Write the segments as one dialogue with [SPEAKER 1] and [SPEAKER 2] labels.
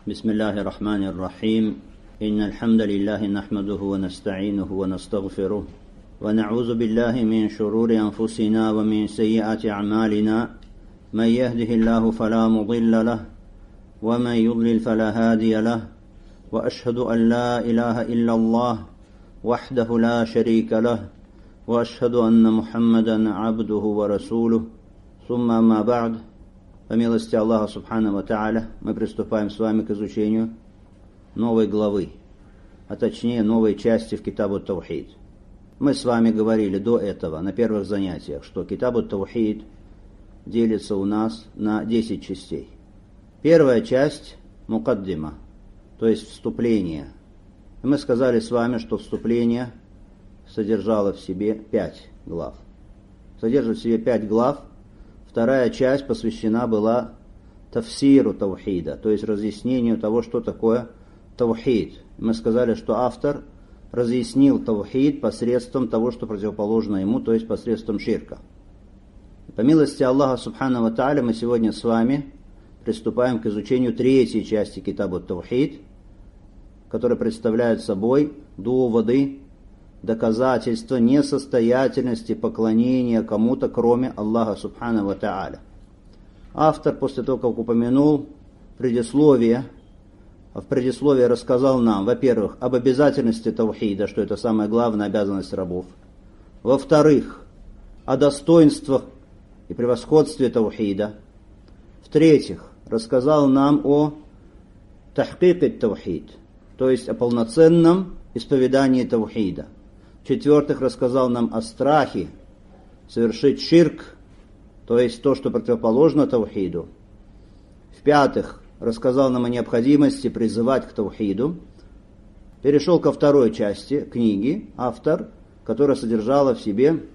[SPEAKER 1] بسم الله الرحمن الرحيم إن الحمد لله نحمده ونستعينه ونستغفره ونعوذ بالله من شرور أنفسنا ومن سيئات أعمالنا من يهده الله فلا مضل له ومن يضلل فلا هادي له وأشهد أن لا إله إلا الله وحده لا شريك له وأشهد أن محمدا عبده ورسوله ثم ما بعد. По милости Аллаха Субхану ва Тааля, мы приступаем с вами к изучению новой главы, а точнее новой части в Китабу Таухид. Мы с вами говорили до этого на первых занятиях, что Китабу Таухид делится у нас на 10 частей. Первая часть – мукаддима, то есть вступление. И мы сказали с вами, что вступление содержало в себе 5 глав. Содержит в себе 5 глав. Вторая часть посвящена была тафсиру таухида, то есть разъяснению того, что такое таухид. Мы сказали, что автор разъяснил таухид посредством того, что противоположно ему, то есть посредством ширка. По милости Аллаха Субхану ва Тааля мы сегодня с вами приступаем к изучению третьей части Китабу Таухид, которая представляет собой доводы, доказательство несостоятельности поклонения кому-то, кроме Аллаха Субхану ва Тааля. Автор, после того, как упомянул предисловие, в предисловии рассказал нам, во-первых, об обязательности таухида, что это самая главная обязанность рабов. Во-вторых, о достоинствах и превосходстве таухида. В-третьих, рассказал нам о тахкик таухид, то есть о полноценном исповедании таухида. В-четвертых, рассказал нам о страхе совершить ширк, то есть то, что противоположно таухиду. В-пятых, рассказал нам о необходимости призывать к таухиду. Перешел ко второй части книги, автор, которая содержала в себе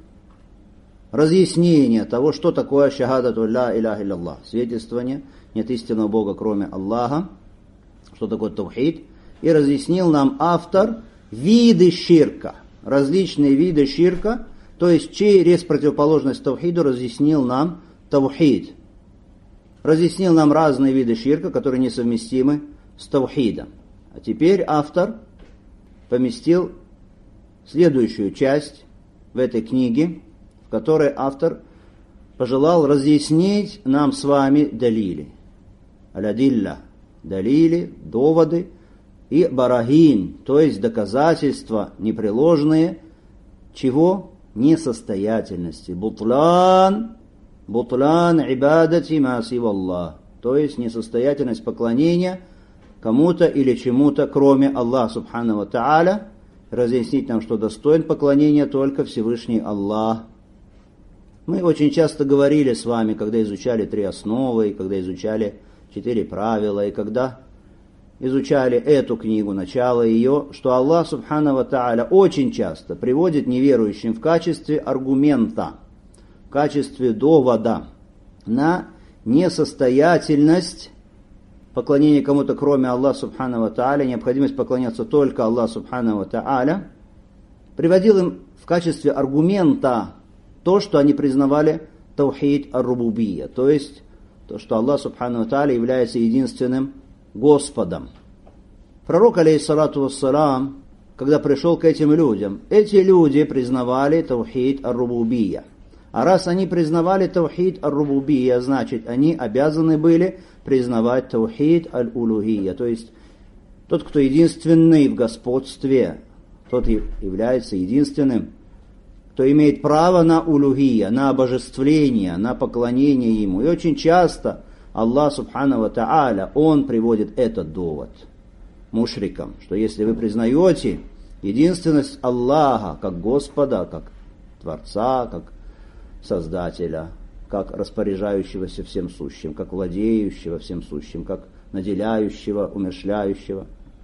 [SPEAKER 1] разъяснение того, что такое шахадату ла иляха илляллах, свидетельствование нет истинного Бога, кроме Аллаха, что такое таухид, и разъяснил нам автор виды ширка, различные виды ширка, то есть через противоположность таухиду разъяснил нам таухид. Разъяснил нам разные виды ширка, которые несовместимы с таухидом. А теперь автор поместил следующую часть в этой книге, в которой автор пожелал разъяснить нам с вами далили. Алядилля, далили, доводы, и барагин, то есть доказательства непреложные, чего? Несостоятельности. Бутлан ибадати ма сиваллах, то есть несостоятельность поклонения кому-то или чему-то, кроме Аллаха Субхану ва Тааля. Разъяснить нам, что достоин поклонения только Всевышний Аллах. Мы очень часто говорили с вами, когда изучали 3 основы, и когда изучали 4 правила, и когда изучали эту книгу, начало ее, что Аллах Субхану ва Тааля очень часто приводит неверующим в качестве аргумента, в качестве довода на несостоятельность поклонения кому-то, кроме Аллаха Субхану ва Тааля, необходимость поклоняться только Аллаху Субхану ва Тааля, приводил им в качестве аргумента то, что они признавали таухид ар-рубубия, то есть то, что Аллах Субхану ва Тааля является единственным Господом. Пророк, алейхиссалату вассалам, когда пришел к этим людям, эти люди признавали таухид ар-рубубия. А раз они признавали таухид ар-рубубия, значит, они обязаны были признавать таухид аль-улухия, то есть тот, кто единственный в господстве, тот является единственным, кто имеет право на улухия, на обожествление, на поклонение ему. И очень часто Аллах Субхану ва Тааля, Он приводит этот довод мушрикам, что если вы признаете единственность Аллаха как Господа, как Творца, как Создателя, как распоряжающегося всем сущим, как владеющего всем сущим, как наделяющего, умерщвляющего,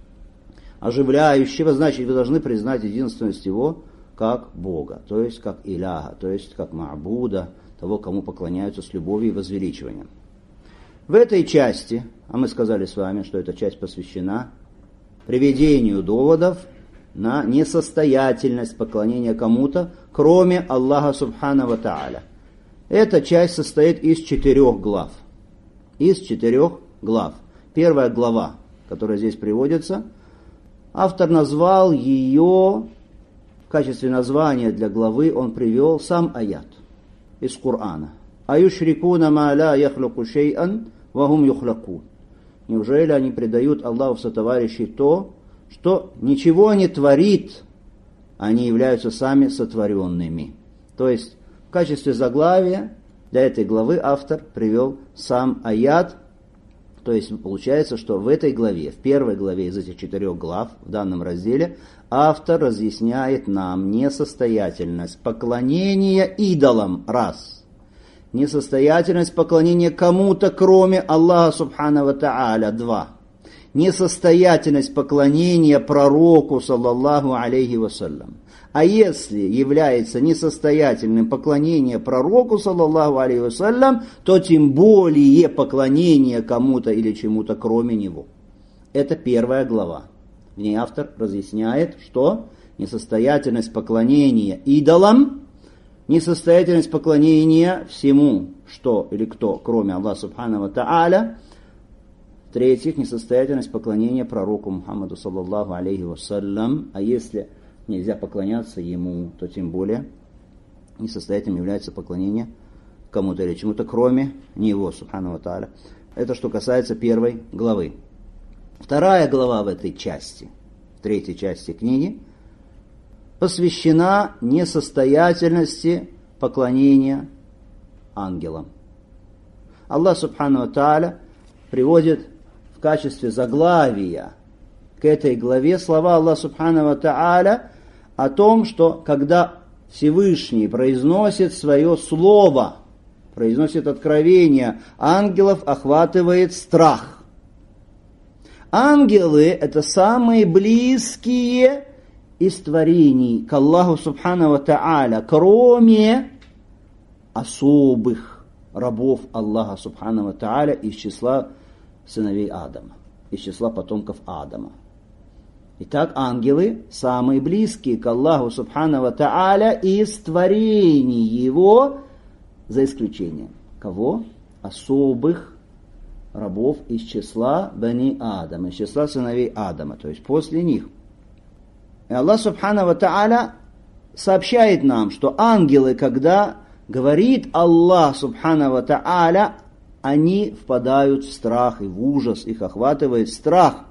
[SPEAKER 1] оживляющего, значит, вы должны признать единственность Его как Бога, то есть как Иляха, то есть как Ма'буда, того, кому поклоняются с любовью и возвеличиванием. В этой части, а мы сказали с вами, что эта часть посвящена приведению доводов на несостоятельность поклонения кому-то, кроме Аллаха Субхану ва Тааля. Эта часть состоит из 4 глав. Из 4 глав. Первая глава которая здесь приводится, автор назвал ее, в качестве названия для главы он привел сам аят из Корана. «Аюшрикуна ма ла яхлуку шей'ан ва хум юхлакун». Неужели они предают Аллаху в сотоварищи то, что ничего не творит, они являются сами сотворенными. То есть в качестве заглавия для этой главы автор привел сам аят. То есть получается, что в этой главе, в первой главе из этих 4 глав, в данном разделе, автор разъясняет нам несостоятельность поклонения идолам, раз. Несостоятельность поклонения кому-то, кроме Аллаха Субхану ва Тааля, 2. Несостоятельность поклонения пророку, саллаллаху алейхи вассалям. А если является несостоятельным поклонение пророку, саллаллаху алейхи вассалям, то тем более поклонение кому-то или чему-то, кроме него. Это первая глава. В ней автор разъясняет, что несостоятельность поклонения идолам, несостоятельность поклонения всему, что или кто, кроме Аллаха Субхану ва Тааля. В-третьих, несостоятельность поклонения пророку Мухаммаду, саллаллаху алейхи вассалям. А если нельзя поклоняться ему, то тем более несостоятельным является поклонение кому-то или чему-то, кроме него, Субхану ва Тааля. Это что касается первой главы. Вторая глава в этой части, в третьей части книги, посвящена несостоятельности поклонения ангелам. Аллах Субхану ва Тааля приводит в качестве заглавия к этой главе слова Аллаха Субхану ва Тааля о том, что когда Всевышний произносит свое слово, произносит откровение, ангелов охватывает страх. Ангелы – это самые близкие из творений к Аллаху Субхану ва Тааля, кроме особых рабов Аллаха Субхану ва Тааля из числа сыновей Адама, из числа потомков Адама. Итак, ангелы самые близкие к Аллаху Субхану ва Тааля из творений Его, за исключением кого? Особых рабов из числа Бани Адама, из числа сыновей Адама, то есть после них. И Аллах Субхану ва Тааля сообщает нам, что ангелы, когда говорит Аллах Субхану ва Тааля, они впадают в страх и в ужас, их охватывает страх.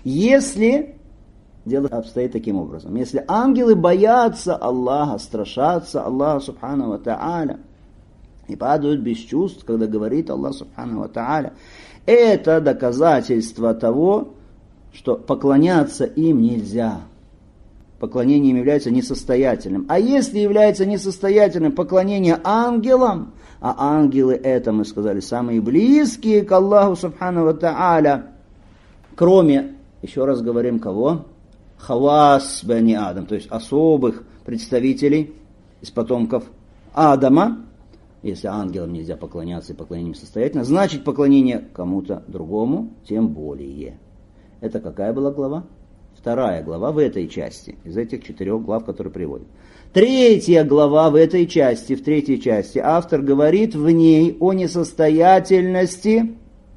[SPEAKER 1] Если дело обстоит таким образом, если ангелы боятся Аллаха, страшатся Аллаха Субхану ва Тааля и падают без чувств, когда говорит Аллах Субхану ва Тааля, это доказательство того, что поклоняться им нельзя. Поклонение им является несостоятельным. А если является несостоятельным поклонение ангелам, а ангелы это, мы сказали, самые близкие к Аллаху Субхану ва Тааля, кроме, еще раз говорим, кого? Хавас бани Адам, то есть особых представителей из потомков Адама. Если ангелам нельзя поклоняться и поклонение состоятельно, значит поклонение кому-то другому тем более. Это какая была глава? Вторая глава в этой части, из этих 4 глав, которые приводят. Третья глава в этой части, в третьей части, автор говорит в ней о несостоятельности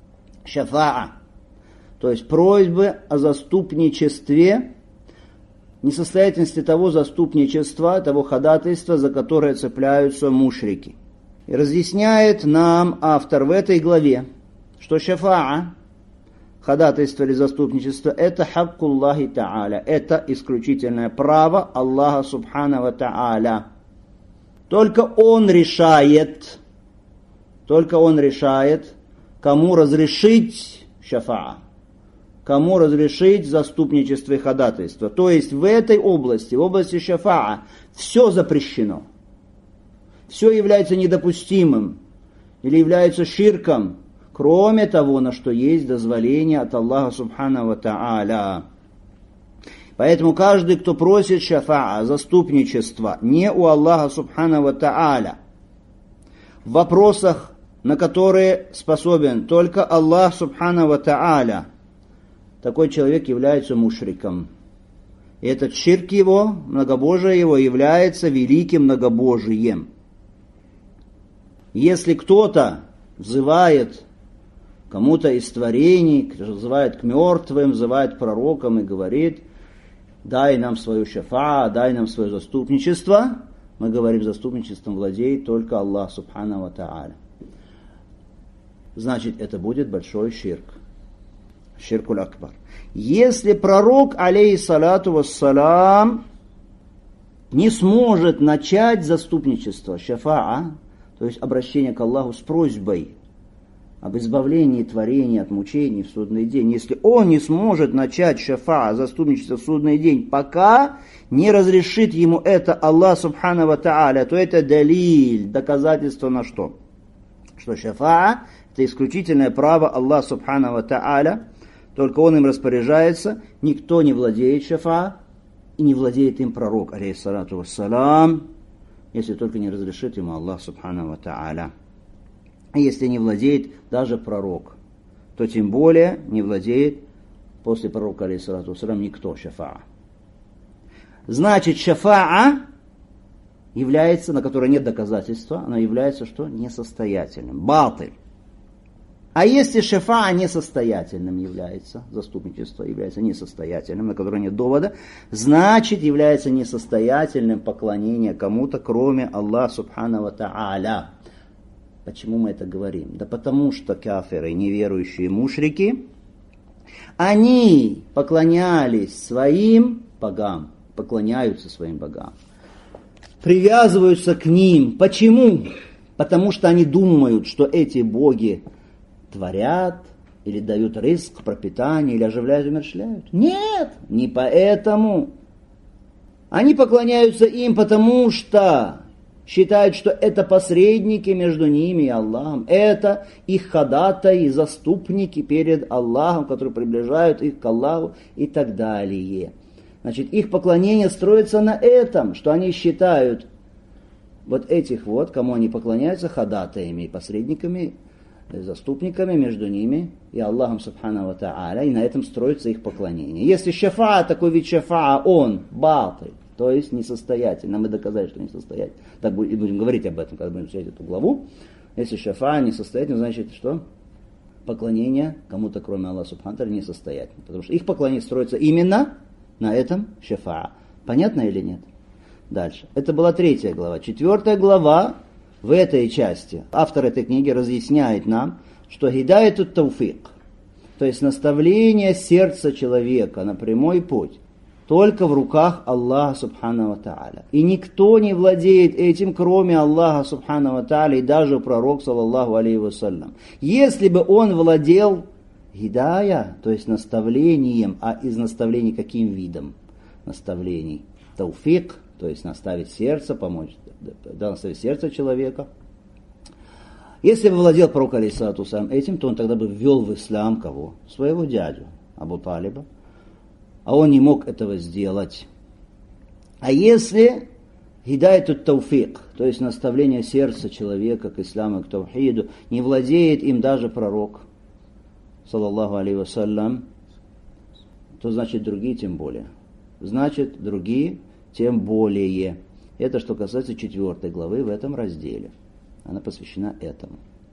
[SPEAKER 1] шафаа, то есть просьбы о заступничестве, несостоятельности того заступничества, того ходатайства, за которое цепляются мушрики. И разъясняет нам автор в этой главе, что шафаа, ходатайство или заступничество, это хаккуллахи та'аля, это исключительное право Аллаха Субхану ва Тааля. Только Он решает, кому разрешить шафаа, кому разрешить заступничество и ходатайство. То есть в этой области, в области шафаа, все запрещено. Все является недопустимым или является ширком, кроме того, на что есть дозволение от Аллаха Субхану ва Тааля. Поэтому каждый, кто просит шафаа, заступничества, не у Аллаха Субхану ва Тааля, в вопросах, на которые способен только Аллах Субхану ва Тааля, такой человек является мушриком. И этот ширк его, многобожие его, является великим многобожием. Если кто-то взывает кому-то из творений, взывает к мертвым, взывает к пророкам и говорит: дай нам свою шафа, дай нам свое заступничество, мы говорим, заступничеством владеет только Аллах субхану ва тааля. Значит, это будет большой ширк. Ширкуль акбар. Если пророк, алейхиссалату вассалам, не сможет начать заступничество, шафаа, то есть обращение к Аллаху с просьбой об избавлении творений от мучений в судный день, если он не сможет начать шафаа, заступничество в судный день, пока не разрешит ему это Аллах субхану ва тааля, то это далиль, доказательство на что? Что шафаа — это исключительное право Аллаха субхану ва тааля, только он им распоряжается, никто не владеет шафаа, и не владеет им пророк, алейхиссалату вассалам, если только не разрешит ему Аллах субхану ва тааля. А если не владеет даже пророк, то тем более не владеет после пророка, алейхиссалату вассалам, никто шафаа. Значит, шафаа является, на которой нет доказательства, она является что? Несостоятельным. Батыль. А если шафаа несостоятельным является, заступничество является несостоятельным, на которое нет довода, значит является несостоятельным поклонение кому-то, кроме Аллаха субхану ва тааля. Почему мы это говорим? Да потому что кафиры, неверующие мушрики, они поклонялись своим богам, поклоняются своим богам, привязываются к ним. Почему? Потому что они думают, что эти боги творят, или дают ризк, пропитание, или оживляют, умерщвляют. Нет, не поэтому. Они поклоняются им, потому что считают, что это посредники между ними и Аллахом. Это их ходатаи, заступники перед Аллахом, которые приближают их к Аллаху и так далее. Значит, их поклонение строится на этом, что они считают вот этих вот, кому они поклоняются, ходатаями и посредниками, заступниками между ними и Аллахом субхану ва тааля, и на этом строится их поклонение. Если шафаа, такой вид шафаа, он батыль, то есть несостоятельный, мы доказали, что несостоятельный, так будем говорить об этом, когда будем читать эту главу. Если шафаа несостоятельный, значит что? Поклонение кому-то, кроме Аллаха субхану ва тааля, несостоятельно, потому что их поклонение строится именно на этом шафаа. Понятно или нет? Дальше. Это была 3 глава. 4 глава. В этой части автор этой книги разъясняет нам, что гидайат ат-тауфик, то есть наставление сердца человека на прямой путь, только в руках Аллаха субхану ва тааля. И никто не владеет этим, кроме Аллаха субхану ва тааля, и даже пророк, саллаллаху алейхи вассалям. Если бы он владел гидая, то есть наставлением, а из наставлений каким видом? Наставлений. Тауфик, то есть наставить сердце, помочь, наставить сердце человека. Если бы владел пророк, алейхиссалату вассалям, этим, то он тогда бы ввел в ислам кого? Своего дядю, Абу Талиба. А он не мог этого сделать. А если гидайат ат-тауфик, то есть наставление сердца человека к исламу, к таухиду, не владеет им даже пророк, саллаллаху алейхи вассалям, то значит другие тем более. Значит другие тем более. Это что касается 4 главы в этом разделе. Она посвящена этому.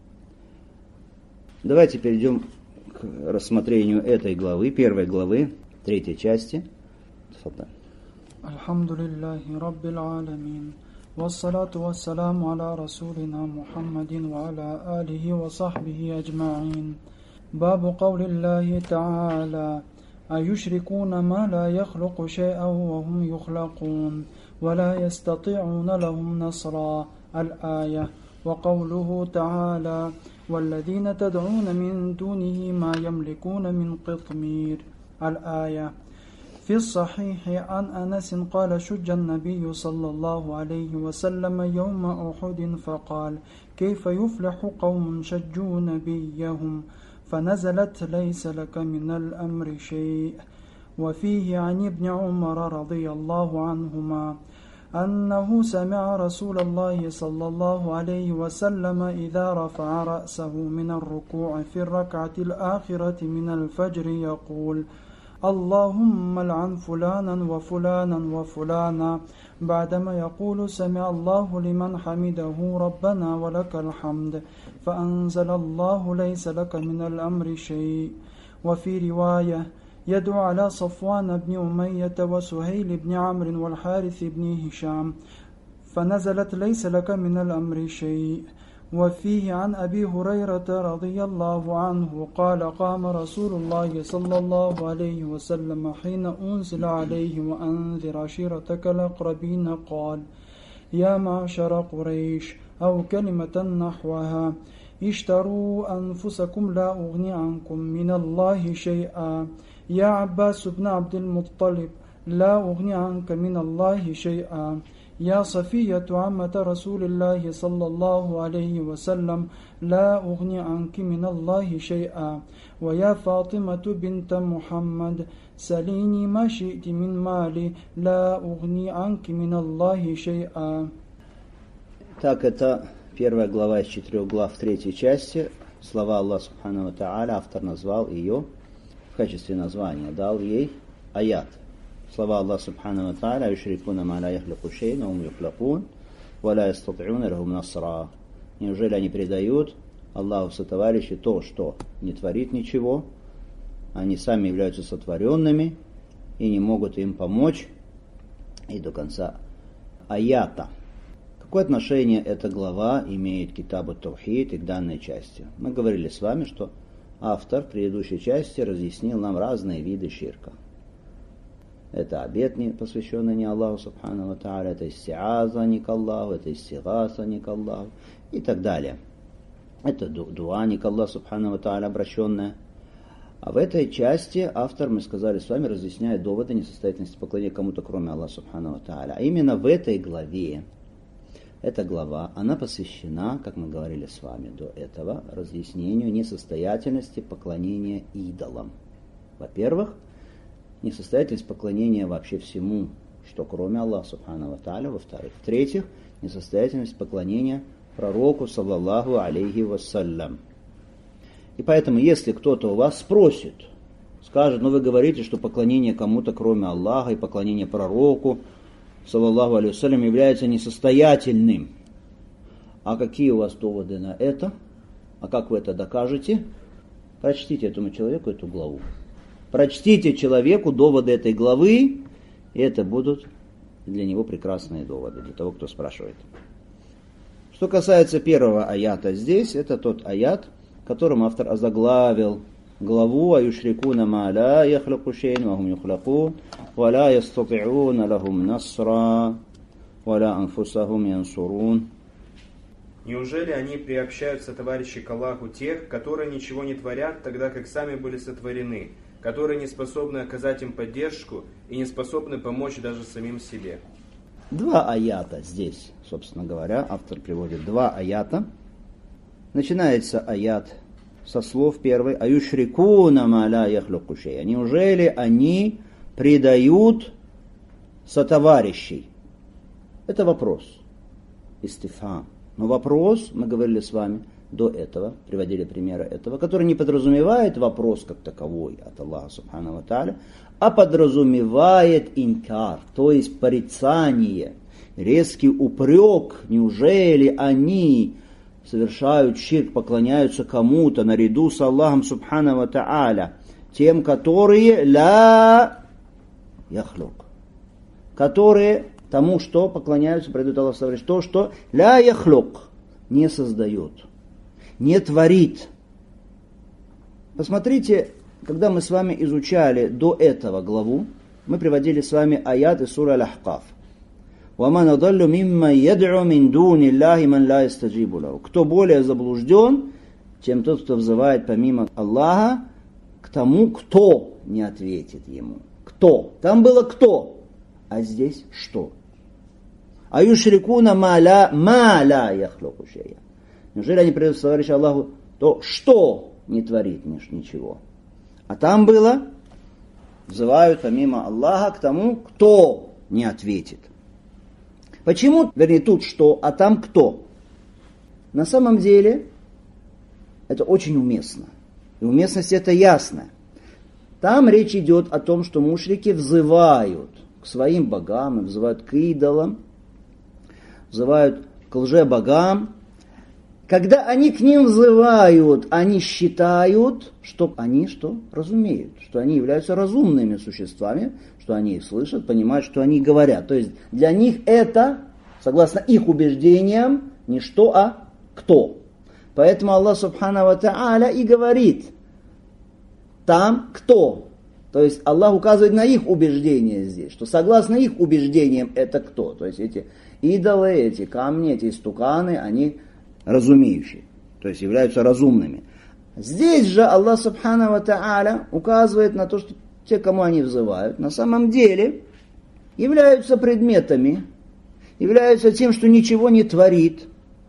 [SPEAKER 1] Давайте перейдем к рассмотрению этой главы, 1 главы, 3 части.
[SPEAKER 2] Алхамдулиллахи Раббил Аламин. Вассалату вассаламу аля расулина Мухаммадин ва аля алихи ва сахбихи аджмаин. Бабу кавлиллахи та'аля. أيشركون ما لا يخلق شيئا وهم يخلقون ولا يستطيعون لهم نصرا الآية. وقوله تعالى والذين تدعون من دونه ما يملكون من قطمير الآية. في الصحيح عن أنس قال شج النبي صلى الله عليه وسلم يوم أحد فقال كيف يفلح قوم شجوا نبيهم فنزلت ليس لك من الأمر شيء. وفيه عن ابن عمر رضي الله عنهما أنه سمع رسول الله صلى الله عليه وسلم إذا رفع رأسه من الركوع في الركعة الآخرة من الفجر يقول اللهم لعن فلانا وفلانا وفلانا بعدما يقول سمع الله لمن حمده ربنا ولك الحمد فأنزل الله ليس لك من الأمر شيء. وفي رواية يدعو على صفوان بن أمية وسهيل بن عمرو والحارث بن هشام فنزلت ليس لك من الأمر شيء. وفيه عن أبي هريرة رضي الله عنه قال قام رسول الله صلى الله عليه وسلم حين أنزل عليه وأنذر عشيرتك الأقربين قال يا معشر قريش أو كلمة نحوها اشتروا أنفسكم لا أغني عنكم من الله شيئا. يا عباس بن عبد المطلب لا أغني عنك من الله شيئا. يا صفية عمة رسول الله صلى الله عليه وسلم لا أغني عنك من الله شيئا. ويا فاطمة بنت محمد سليني ما شئت من مالي لا أغني عنك من الله شيئا.
[SPEAKER 1] Так, это первая глава из 4 глав 3 части. Слова Аллаха Субхану ва Тааля, автор назвал ее в качестве названия, дал ей аят. Слова Аллаха Субхану ва Тааля: «Юшрикуна ма ла яхлику шей'ан ва хум юхлакун, ва ла ястати'уна лахум насра». Неужели они предают Аллаху сотоварищи то, что не творит ничего, они сами являются сотворенными и не могут им помочь, и до конца аята. Какое отношение эта глава имеет к Китабу Таухид и к данной части? Мы говорили с вами, что автор в предыдущей части разъяснил нам разные виды ширка. Это обет, посвященный не Аллаху Субхану ва Тааля, это истиаза не к Аллаху, это истигаса не к Аллаху и так далее. Это дуа не к Аллаху Субхану ва Тааля обращенная. А в этой части автор, мы сказали с вами, разъясняет доводы несостоятельности поклонения кому-то, кроме Аллаха Субхану ва Тааля. А именно в этой главе, эта глава, она посвящена, как мы говорили с вами до этого, разъяснению несостоятельности поклонения идолам. Во-первых, несостоятельность поклонения вообще всему, что кроме Аллаха Субхану ва Тааля. Во-вторых, в-третьих, несостоятельность поклонения пророку, саллаллаху алейхи вассалям. И поэтому, если кто-то у вас спросит, скажет, вы говорите, что поклонение кому-то, кроме Аллаха, и поклонение пророку, саллаллаху алейхи вассалям, является несостоятельным. А какие у вас доводы на это? А как вы это докажете? Прочтите этому человеку эту главу. Прочтите человеку доводы этой главы, и это будут для него прекрасные доводы, для того, кто спрашивает. Что касается первого аята здесь, это тот аят, которым автор озаглавил главу «Аюшрикуна ма ла яхлаку шей'ан ва хум юхлакун, ва ла ястати'уна лахум насра, ва ла анфусахум янсурун».
[SPEAKER 3] Неужели они приобщаются, товарищи, к Аллаху тех, которые ничего не творят, тогда как сами были сотворены, которые не способны оказать им поддержку и не способны помочь даже самим себе?
[SPEAKER 1] Два аята здесь, собственно говоря, автор приводит два аята. Начинается аят со слов первый: «Аюшрикуна ма ла яхлаку шей'ан». Неужели они предают сотоварищей? Это вопрос. Истифхам. Но вопрос, мы говорили с вами до этого, приводили примеры этого, который не подразумевает вопрос как таковой от Аллаха Субхану ва Тааля, а подразумевает инкар, то есть порицание, резкий упрек. Неужели они совершают ширк, поклоняются кому-то наряду с Аллахом Субхану ва Тааля, тем, которые ла яхлук, которые тому, что поклоняются, предают Аллаху, то, что ля яхлук, не создает, не творит. Посмотрите, когда мы с вами изучали до этого главу, мы приводили с вами аят из суры Аль-Ахкаф. وَمَنْ أَضَلُّ مِمَّنْ يَدْعُ مِنْ دُونِ اللَّهِ مَنْ لَا يَسْتَجِيبُ لَهُ. Кто более заблужден, чем тот, кто взывает помимо Аллаха к тому, кто не ответит ему. Кто? Там было кто, а здесь что? «Аюшрикуна ма ла яхлаку шей'ан». Неужели они предают товарища Аллаху то, что не творит ничего? А там было, взывают помимо Аллаха к тому, кто не ответит. Почему, вернее, тут что, а там кто? На самом деле, это очень уместно. И уместность это ясна. Там речь идет о том, что мушрики взывают к своим богам, взывают к идолам, взывают к лжебогам. Когда они к ним взывают, они считают, что они что? Разумеют, что они являются разумными существами, что они их слышат, понимают, что они говорят. То есть для них это, согласно их убеждениям, не что, а кто. Поэтому Аллах Субхану ва Тааля и говорит там кто. То есть Аллах указывает на их убеждения здесь, что согласно их убеждениям это кто. То есть эти идолы, эти камни, эти истуканы, они разумеющие, то есть являются разумными. Здесь же Аллах Субхану ва Тааля указывает на то, что те, кому они взывают, на самом деле являются предметами, являются тем, что ничего не творит,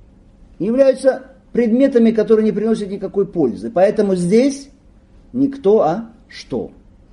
[SPEAKER 1] являются предметами, которые не приносят никакой пользы. Поэтому здесь не кто, а что.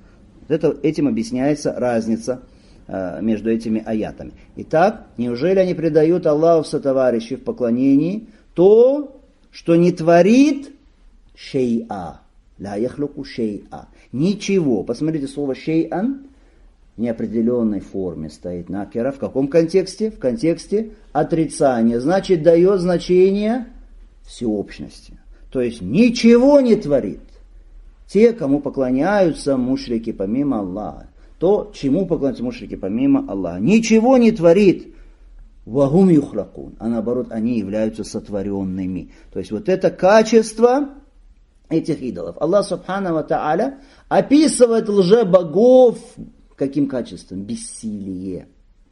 [SPEAKER 1] Этим объясняется разница между этими аятами. Итак, неужели они предают Аллаху сотоварищи в поклонении то, что не творит шей'a, ла яхлуку шей'a, ничего. Посмотрите, слово шей'ан в неопределенной форме стоит накера. В каком контексте? В контексте отрицания. Значит, дает значение всеобщности. То есть ничего не творит. Те, кому поклоняются мушрики помимо Аллаха. То, чему поклоняются мушрики помимо Аллаха. Ничего не творит. Вагум юхлакун. А наоборот, они являются сотворенными. То есть вот это качество этих идолов. Аллах Субхану ва Тааля описывает лжебогов каким качеством? Бессилие,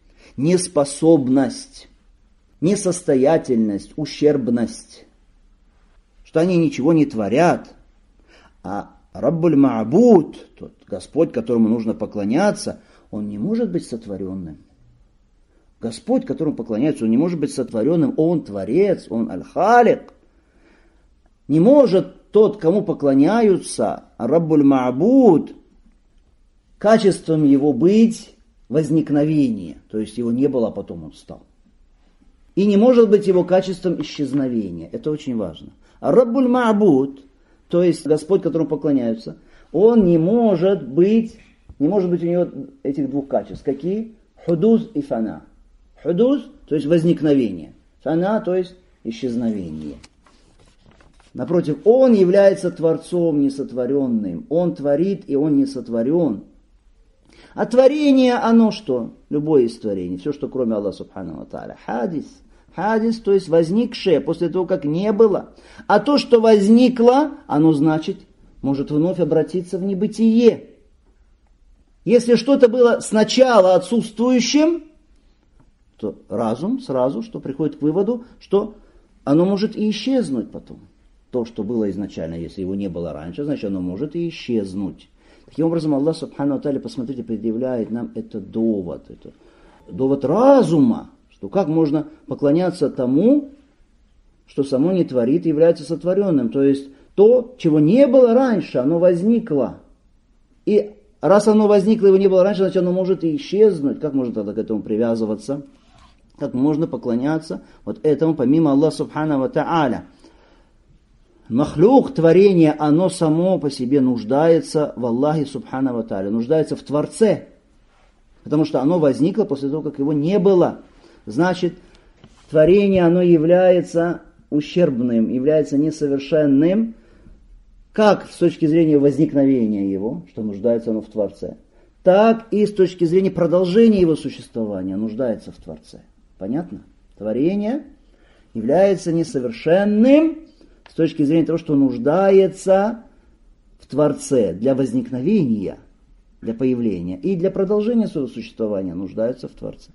[SPEAKER 1] неспособность, несостоятельность, ущербность. Что они ничего не творят. А Раббуль Ма'буд, тот Господь, которому нужно поклоняться, он не может быть сотворенным. Господь, которому поклоняются, он не может быть сотворенным. Он Творец, он Аль-Халик. Не может тот, кому поклоняются, Раббуль Ма'буд, качеством его быть возникновение. То есть его не было, а потом он стал. И не может быть его качеством исчезновения. Это очень важно. А Раббуль Ма'буд, то есть Господь, которому поклоняются, он не может быть у него этих двух качеств. Какие? Худуз и фана. Худуз, то есть возникновение. Фана, то есть исчезновение. Напротив, он является Творцом несотворенным. Он творит, и он не сотворен. А творение, оно что? Любое из творений. Все, что кроме Аллаха Субхану ва Тааля. Хадис. Хадис, то есть возникшее после того, как не было. А то, что возникло, оно значит, может вновь обратиться в небытие. Если что-то было сначала отсутствующим, то разум сразу что приходит к выводу, что оно может и исчезнуть потом. То, что было изначально, если его не было раньше, значит оно может и исчезнуть. Таким образом, Аллах Субхану ва Тааля, посмотрите, предъявляет нам этот довод. Это довод разума. Что как можно поклоняться тому, что само не творит и является сотворенным. То есть то, чего не было раньше, оно возникло. И раз оно возникло, его не было раньше, значит оно может и исчезнуть. Как можно тогда к этому привязываться? Как можно поклоняться вот этому помимо Аллаха Субхану ва Тааля? Махлюк, творение, оно само по себе нуждается в Аллахе Субхану ва Тааля, нуждается в Творце. Потому что оно возникло после того, как его не было. Значит, творение, оно является ущербным, является несовершенным, как с точки зрения возникновения его, что нуждается оно в Творце, так и с точки зрения продолжения его существования нуждается в Творце. Понятно? Творение является несовершенным с точки зрения того, что нуждается в Творце для возникновения, для появления и для продолжения своего существования нуждается в Творце.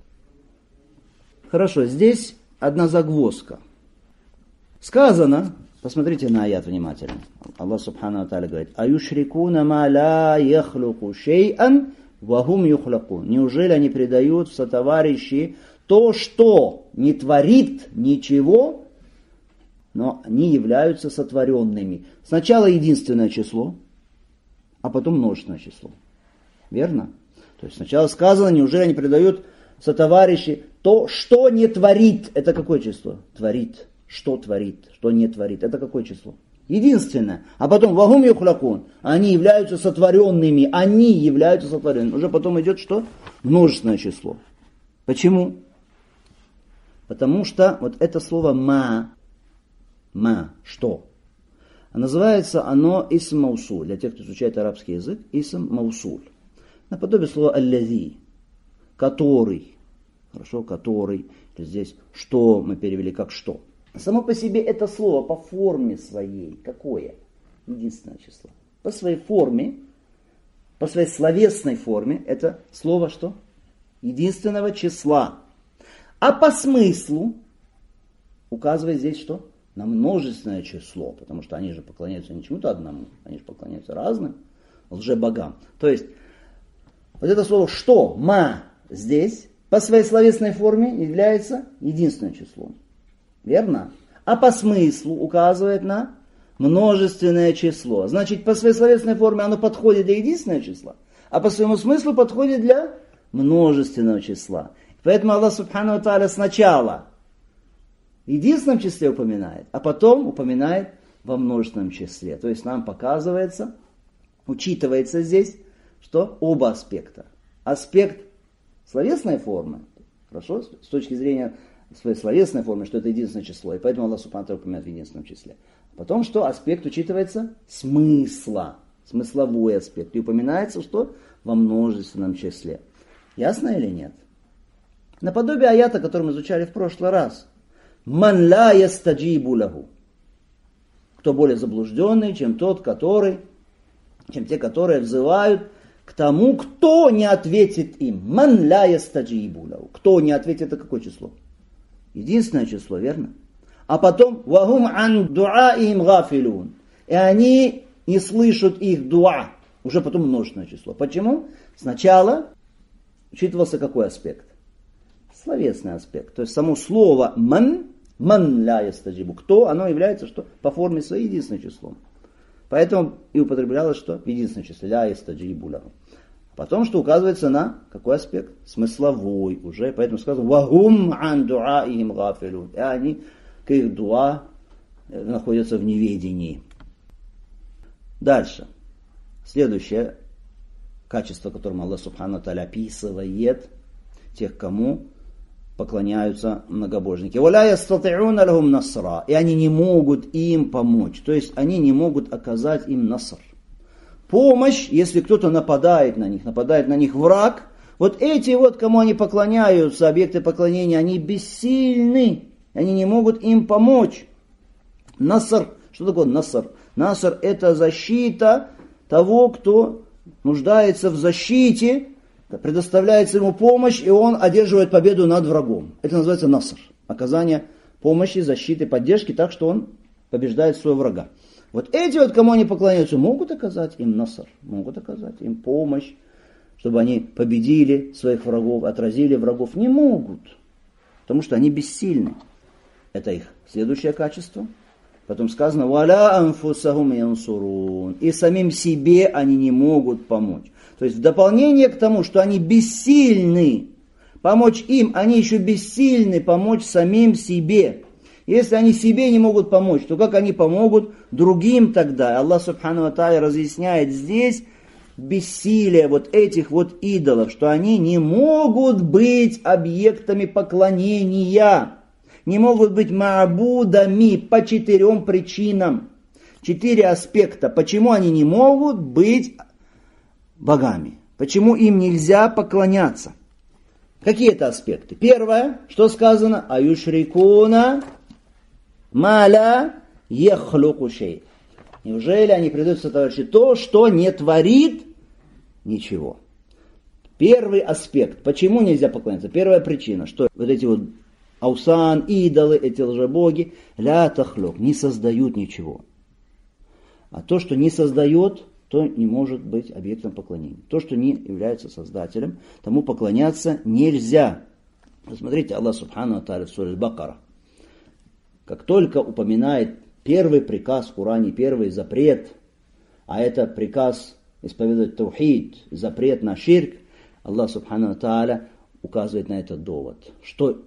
[SPEAKER 1] Хорошо, здесь одна загвоздка. Сказано, посмотрите на аят внимательно. Аллах Субхану ва Тааля говорит: «Аюшрикуна ма ла яхлуку шей'ан вахум юхлакун». Неужели они предают в сотоварищи то, что не творит ничего, но они являются сотворенными. Сначала единственное число, а потом множественное число. Верно? То есть сначала сказано, неужели они предают сотоварищи то, что не творит. Это какое число? Творит. Что творит? Что не творит? Это какое число? Единственное. А потом вагум юхлакун. Они являются сотворенными. Они являются сотворенными. Уже потом идет что? Множественное число. Почему? Потому что вот это слово ма, что? Называется оно исм маусуль. Для тех, кто изучает арабский язык, исм маусуль. Наподобие слова аллази, который. Хорошо, который. Здесь что мы перевели как что. Само по себе это слово по форме своей какое? Единственное число. По своей форме, по своей словесной форме, это слово что? Единственного числа. А по смыслу указывает здесь что? На множественное число. Потому что они же поклоняются не чему-то одному, они же поклоняются разным лжебогам. То есть, вот это слово что? Ма здесь по своей словесной форме является единственным числом. Верно? А по смыслу указывает на множественное число. Значит, по своей словесной форме оно подходит для единственного числа, а по своему смыслу подходит для множественного числа. Поэтому Аллах Субхану ва Тааля сначала в единственном числе упоминает, а потом упоминает во множественном числе. То есть нам показывается, учитывается здесь, что оба аспекта. Аспект словесной формы, хорошо, с точки зрения своей словесной формы, что это единственное число, и поэтому Аллах Субхану ва Тааля упоминает в единственном числе. Потом, что аспект учитывается смысла, смысловой аспект, и упоминается, что во множественном числе. Ясно или нет? Наподобие аята, который мы изучали в прошлый раз. «Ман ла ястаджибу лаху». Кто более заблужденный, чем те, которые взывают к тому, кто не ответит им. «Ман ла ястаджибу лаху». Кто не ответит, это какое число? Единственное число, верно? А потом «Вахум ан дуаихим гафилун». И они не слышат их дуа. Уже потом множественное число. Почему? Сначала учитывался какой аспект? Словесный аспект. То есть само слово «ман» ля ястаджибу. Кто? Оно является что? По форме своей единственным числом. Поэтому и употреблялось что? В единственном числе. Ля ястаджибу лаху. Потом, что указывается на какой аспект? Смысловой уже. Поэтому сказано «Вагум ан дуаихим гафилун». И они к их дуа находятся в неведении. Дальше. Следующее качество, которым Аллах Субхану ва Тааля описывает тех, кому поклоняются многобожники. «Валя ястати'уна лахум насра». И они не могут им помочь. То есть они не могут оказать им наср. Помощь, если кто-то нападает на них враг. Вот эти вот, кому они поклоняются, объекты поклонения, они бессильны. Они не могут им помочь. Наср. Что такое наср? Наср — это защита того, кто нуждается в защите, предоставляется ему помощь, и он одерживает победу над врагом. Это называется наср. Оказание помощи, защиты, поддержки, так что он побеждает своего врага. Вот эти вот, кому они поклоняются, могут оказать им наср, могут оказать им помощь, чтобы они победили своих врагов, отразили врагов. Не могут, потому что они бессильны. Это их следующее качество. Потом сказано «Валя анфусахум янсурун». И самим себе они не могут помочь. То есть в дополнение к тому, что они бессильны помочь им, они еще бессильны помочь самим себе. Если они себе не могут помочь, то как они помогут другим тогда? Аллах Субхану ва Тааля разъясняет здесь бессилие вот этих вот идолов, что они не могут быть объектами поклонения, не могут быть ма'будами по 4 причинам. 4 аспекта, почему они не могут быть богами, почему им нельзя поклоняться. Какие это аспекты? Первое, что сказано? Аюшрикуна маля яхлуку шей. Неужели они предаются товарищи то, что не творит ничего? Первый аспект. Почему нельзя поклоняться? Первая причина, что вот эти вот аусан, идолы, эти лжебоги, ля тахлюк, не создают ничего. А то, что не создает, то не может быть объектом поклонения. То, что не является создателем, тому поклоняться нельзя. Посмотрите, Аллах Субхану ва Тааля в суре Аль-Бакара. Как только упоминает первый приказ в Коране, первый запрет, а это приказ исповедовать таухид, запрет на ширк, Аллах Субхану ва Тааля указывает на этот довод, что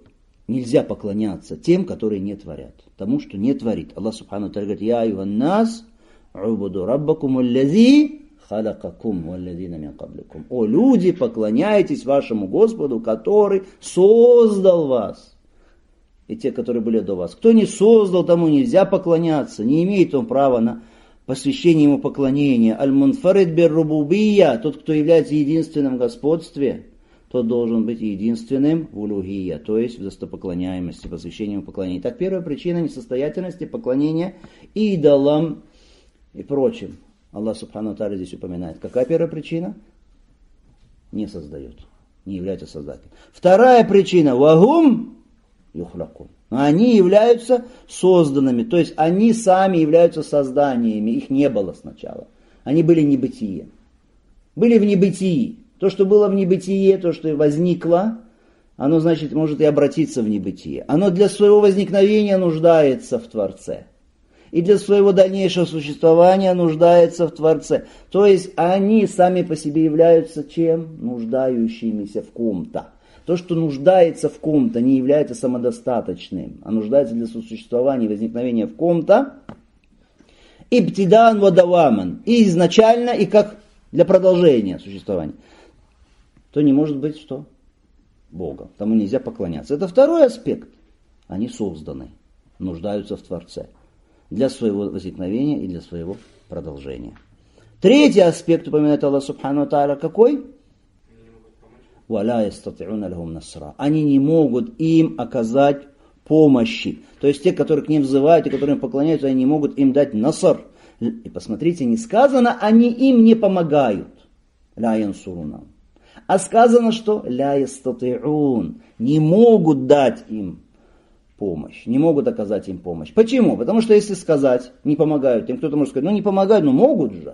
[SPEAKER 1] нельзя поклоняться тем, которые не творят. Тому, что не творит. Аллах Субхану ва Тааля говорит: «Я юханнас, убуду раббакум аллази халакакум валлазина мин кабликум». О люди, поклоняйтесь вашему Господу, который создал вас. И те, которые были до вас. Кто не создал, тому нельзя поклоняться. Не имеет он права на посвящение ему поклонения. Аль-мунфарид бир-рубубия, тот, кто является единственным в господстве, тот должен быть единственным в улухия, то есть в достопоклоняемости, посвящении ему поклонения. Так, первая причина несостоятельности поклонения идолам и прочим. Аллах Субхану ва Тааля здесь упоминает. Какая первая причина? Не создает, не является создателем. Вторая причина: вагум юхлакун. Они являются созданными, то есть они сами являются созданиями, их не было сначала. Они были небытие. Были в небытии. То, что было в небытие, то, что возникло, оно, значит, может и обратиться в небытие. Оно для своего возникновения нуждается в Творце. И для своего дальнейшего существования нуждается в Творце. То есть они сами по себе являются чем? Нуждающимися в ком-то. То, что нуждается в ком-то, не является самодостаточным, а нуждается для сосуществования и возникновения в ком-то. Ибтидан вадаваман. И изначально, и как для продолжения существования. То не может быть что? Богом. Тому нельзя поклоняться. Это второй аспект. Они созданы, нуждаются в Творце. Для своего возникновения и для своего продолжения. Третий аспект упоминает Аллах Субхану ва Тааля. Какой? Они не могут им оказать помощи. То есть те, которые к ним взывают и которым поклоняются, они не могут им дать наср. И посмотрите, не сказано, они им не помогают. Ля янсуруна. А сказано, что ля ястати'ун. Не могут дать им помощь. Не могут оказать им помощь. Почему? Потому что если сказать, не помогают им, кто-то может сказать, не помогают, могут же.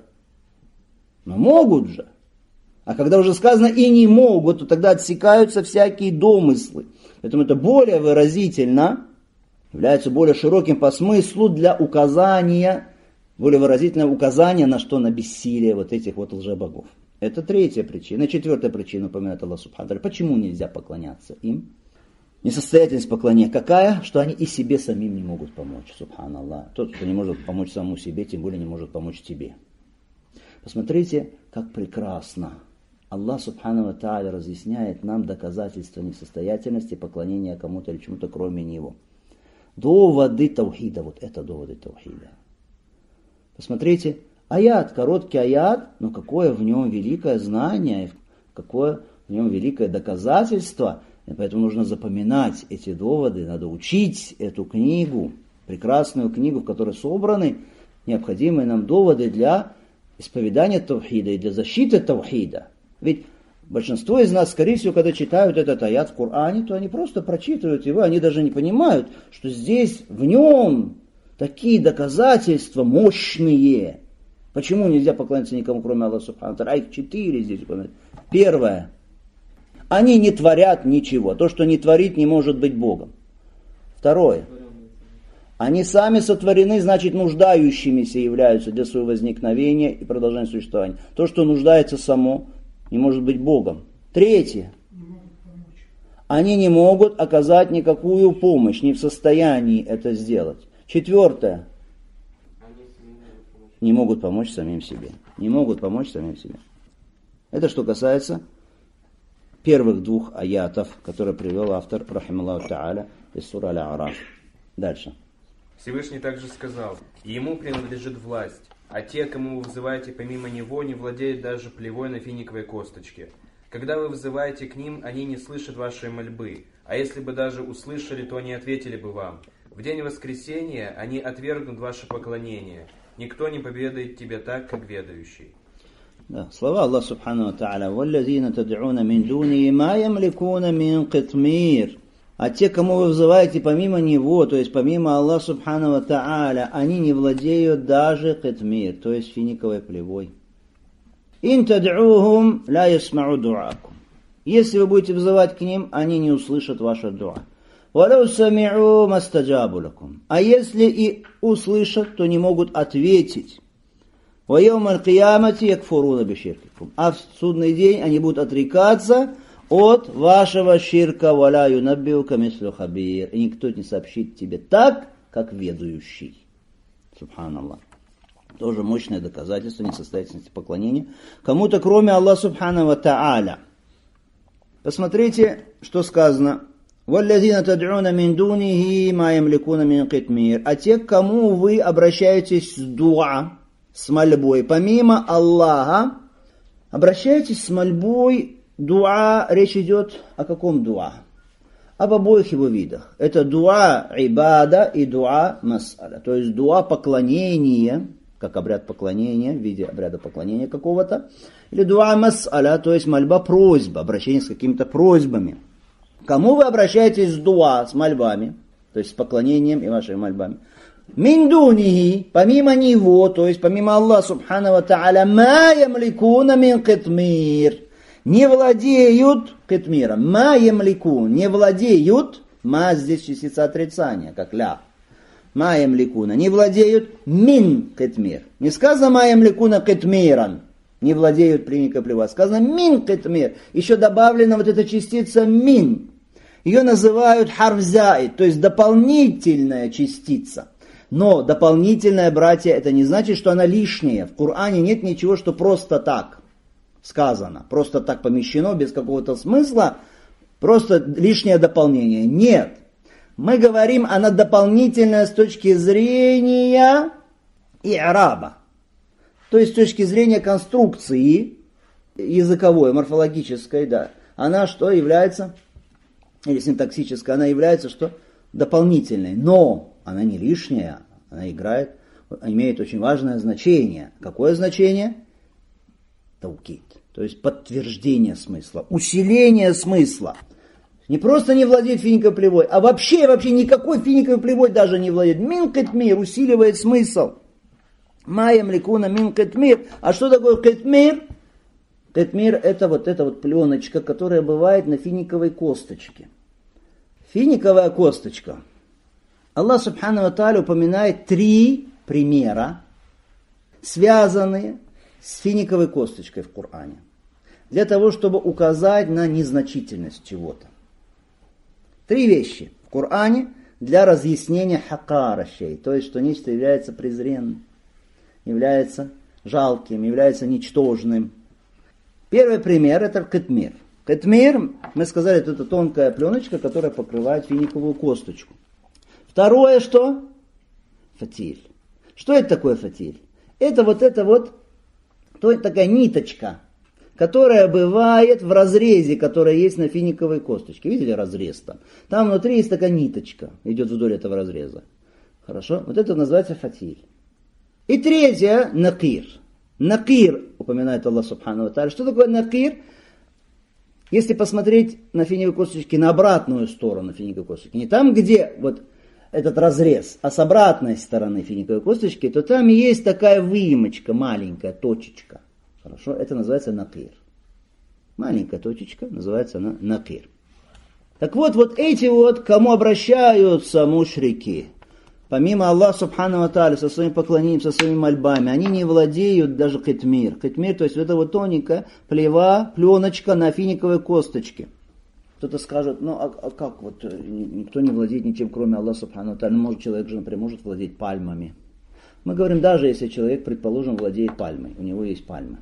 [SPEAKER 1] Могут же. А когда уже сказано и не могут, то тогда отсекаются всякие домыслы. Поэтому это более выразительно, является более широким по смыслу для указания, более выразительное указание на что? На бессилие вот этих вот лжебогов. Это третья причина. Четвертая причина упоминает Аллах Субхану ва Тааля. Почему нельзя поклоняться им? Несостоятельность поклонения какая? Что они и себе самим не могут помочь. Субханаллах. Тот, кто не может помочь самому себе, тем более не может помочь тебе. Посмотрите, как прекрасно Аллах Субхану ва Тааля разъясняет нам доказательства несостоятельности поклонения кому-то или чему-то кроме Него. Доводы таухида. Вот это доводы таухида. Посмотрите, аят, короткий аят, но какое в нем великое знание, какое в нем великое доказательство. И поэтому нужно запоминать эти доводы, надо учить эту книгу, прекрасную книгу, в которой собраны необходимые нам доводы для исповедания таухида и для защиты таухида. Ведь большинство из нас, скорее всего, когда читают этот аят в Коране, то они просто прочитывают его, они даже не понимают, что здесь в нем такие доказательства мощные. Почему нельзя поклоняться никому, кроме Аллаха Субхану ва Тааля? А их 4 здесь упоминают. Первое. Они не творят ничего. То, что не творит, не может быть Богом. Второе. Они сами сотворены, значит, нуждающимися являются для своего возникновения и продолжения существования. То, что нуждается само, не может быть Богом. Третье. Они не могут оказать никакую помощь, не в состоянии это сделать. Четвертое. Не могут помочь самим себе. Не могут помочь самим себе. Это что касается первых 2 аятов, которые привел автор, рахималлаху та'аля, из сура Аль-А'раф. Дальше.
[SPEAKER 3] Всевышний также сказал: «И ему принадлежит власть, а те, кому вы взываете помимо него, не владеют даже плевой на финиковой косточке. Когда вы взываете к ним, они не слышат вашей мольбы, а если бы даже услышали, то не ответили бы вам. В день воскресения они отвергнут ваше поклонение. Никто не поведает тебе так, как ведающий».
[SPEAKER 1] Да, слова Аллаха Субхану ва Тааля: «Валлазина тад'уна мин дуни ма ямликуна мин қитмир». А те, кому вы взываете помимо Него, то есть помимо Аллаха Субхану ва Тааля, они не владеют даже қитмир, то есть финиковой плевой. «Ин тад'ухум ла ясмау дуакум». Если вы будете взывать к ним, они не услышат ваше дуа. «Валау сами'у мастаджабу лакум». А если и услышат, то не могут ответить. «Ва яум аль-киямати якфуруна биширкикум». А в судный день они будут отрекаться от вашего ширка, валя юнаббиука мислю хабир. И никто не сообщит тебе так, как ведающий. Субханаллах. Тоже мощное доказательство несостоятельности поклонения кому-то, кроме Аллаха Субхану ва Тааля. Посмотрите, что сказано. وَالَّذِينَ تَدْعُونَ مِنْ دُونِهِ مَا يَمْلِكُونَ مِنْ قِطْمِيرٍ. А те, к кому вы обращаетесь с дуа, с мольбой, помимо Аллаха, обращаетесь с мольбой, дуа, речь идет о каком дуа? Об обоих его видах. Это дуа ибада и дуа мас'аля. То есть дуа поклонения, как обряд поклонения, в виде обряда поклонения какого-то. Или дуа мас'аля, то есть мольба, просьба, обращение с какими-то просьбами. Кому вы обращаетесь с дуа, с мольбами, то есть с поклонением и вашими мольбами? Мин дунихи, помимо него, то есть помимо Аллаха Субхану ва Тааля, ма ямликуна мин китмир. Не владеют китмиром. Ма ямликун, не владеют, ма здесь частица отрицания, как ля. Ма ямликуна, не владеют мин китмир. Не сказано ма ямликуна китмиран. Не владеют плиника плева. Сказано мин китмир. Еще добавлена вот эта частица мин. Ее называют харфзаид, то есть дополнительная частица. Но дополнительная, братья, это не значит, что она лишняя. В Коране нет ничего, что просто так сказано, просто так помещено, без какого-то смысла, просто лишнее дополнение. Нет. Мы говорим, она дополнительная с точки зрения и'раба. То есть с точки зрения конструкции языковой, морфологической, да. Она что является, или синтаксическая, она является что? Дополнительной. Но она не лишняя, она имеет очень важное значение. Какое значение? Таукид. То есть подтверждение смысла, усиление смысла. Не просто не владеет финиковой плевой, а вообще никакой финиковой плевой даже не владеет. Мин китмир усиливает смысл. Ма ямликуна мин китмир. А что такое китмир? Китмир это вот эта вот пленочка, которая бывает на финиковой косточке. Финиковая косточка. Аллах Субхану ва Тааля упоминает 3 примера, связанные с финиковой косточкой в Коране. Для того, чтобы указать на незначительность чего-то. 3 вещи в Коране для разъяснения хакаращей, то есть, что нечто является презренным, является жалким, является ничтожным. Первый пример это китмир. Китмир, мы сказали, это тонкая пленочка, которая покрывает финиковую косточку. Второе что? Фатиль. Что это такое фатиль? Это такая ниточка, которая бывает в разрезе, которая есть на финиковой косточке. Видели разрез там? Там внутри есть такая ниточка, идет вдоль этого разреза. Хорошо? Вот это называется фатиль. И третье, накир. Накир, упоминает Аллах Субхану ва Тааля. Что такое накир? Если посмотреть на финиковой косточке, на обратную сторону финиковой косточки, не там, где вот этот разрез, а с обратной стороны финиковой косточки, то там есть такая выемочка, маленькая точечка. Хорошо? Это называется накир. Маленькая точечка, называется она накир. Так вот эти кому обращаются мушрики, помимо Аллаха Субхану ва Тааля, со своим поклонением, со своими мольбами, они не владеют даже китмир. Китмир, то есть это вот тоненькая пленочка на финиковой косточке. Кто-то скажет, а как никто не владеет ничем, кроме Аллаха Субхану ва Тааля. Может, человек же, например, может владеть пальмами. Мы говорим, даже если человек, предположим, владеет пальмой, у него есть пальма.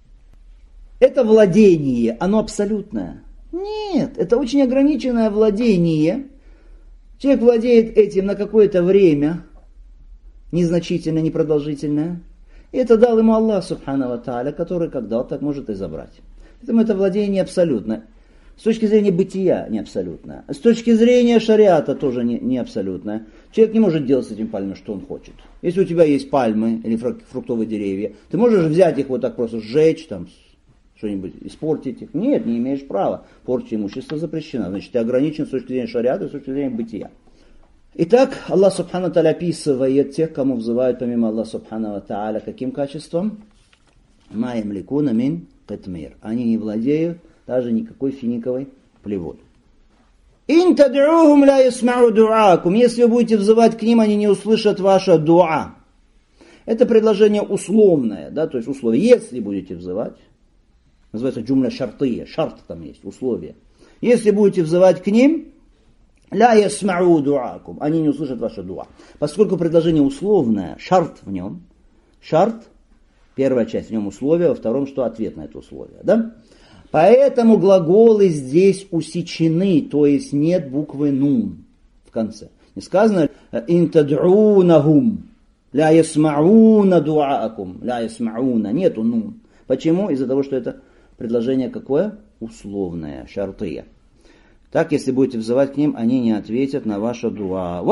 [SPEAKER 1] Это владение, оно абсолютное. Нет, это очень ограниченное владение. Человек владеет этим на какое-то время, незначительное, непродолжительное. И это дал ему Аллах Субхану ва Тааля, который как дал, так может и забрать. Поэтому это владение абсолютно. С точки зрения бытия не абсолютно. С точки зрения шариата тоже не абсолютно. Человек не может делать с этим пальмой, что он хочет. Если у тебя есть пальмы или фруктовые деревья, ты можешь взять их вот так просто сжечь, там, что-нибудь испортить их. Нет, не имеешь права. Порча имущества запрещена. Значит, ты ограничен с точки зрения шариата, с точки зрения бытия. Итак, Аллах Субхану ва Тааля описывает тех, кому взывают помимо Аллаха Субхану ва Тааля, каким качеством? Ма ямликуна мин китмир. Они не владеют даже никакой финиковой плевой. Ин тад'ухум ла ясмa'у ду'акум. Если вы будете взывать к ним, они не услышат ваше дуа. Это предложение условное, да, то есть условие. Если будете взывать, Называется джумля шартия. Шарт там есть, условие. Если будете взывать к ним, ля ясмау дуакум, они не услышат ваше дуа. Поскольку предложение условное, шарт в нем, шарт, первая часть в нем условие, во втором, что ответ на это условие. Да? Поэтому глаголы здесь усечены, то есть нет буквы нун в конце. Не сказано ин тад'унахум, ля ясмауна дуаакум, ля ясмауна, нету нун. Почему? Из-за того, что это предложение какое? Условное, шартия. Так, если будете взывать к ним, они не ответят на ваше дуа.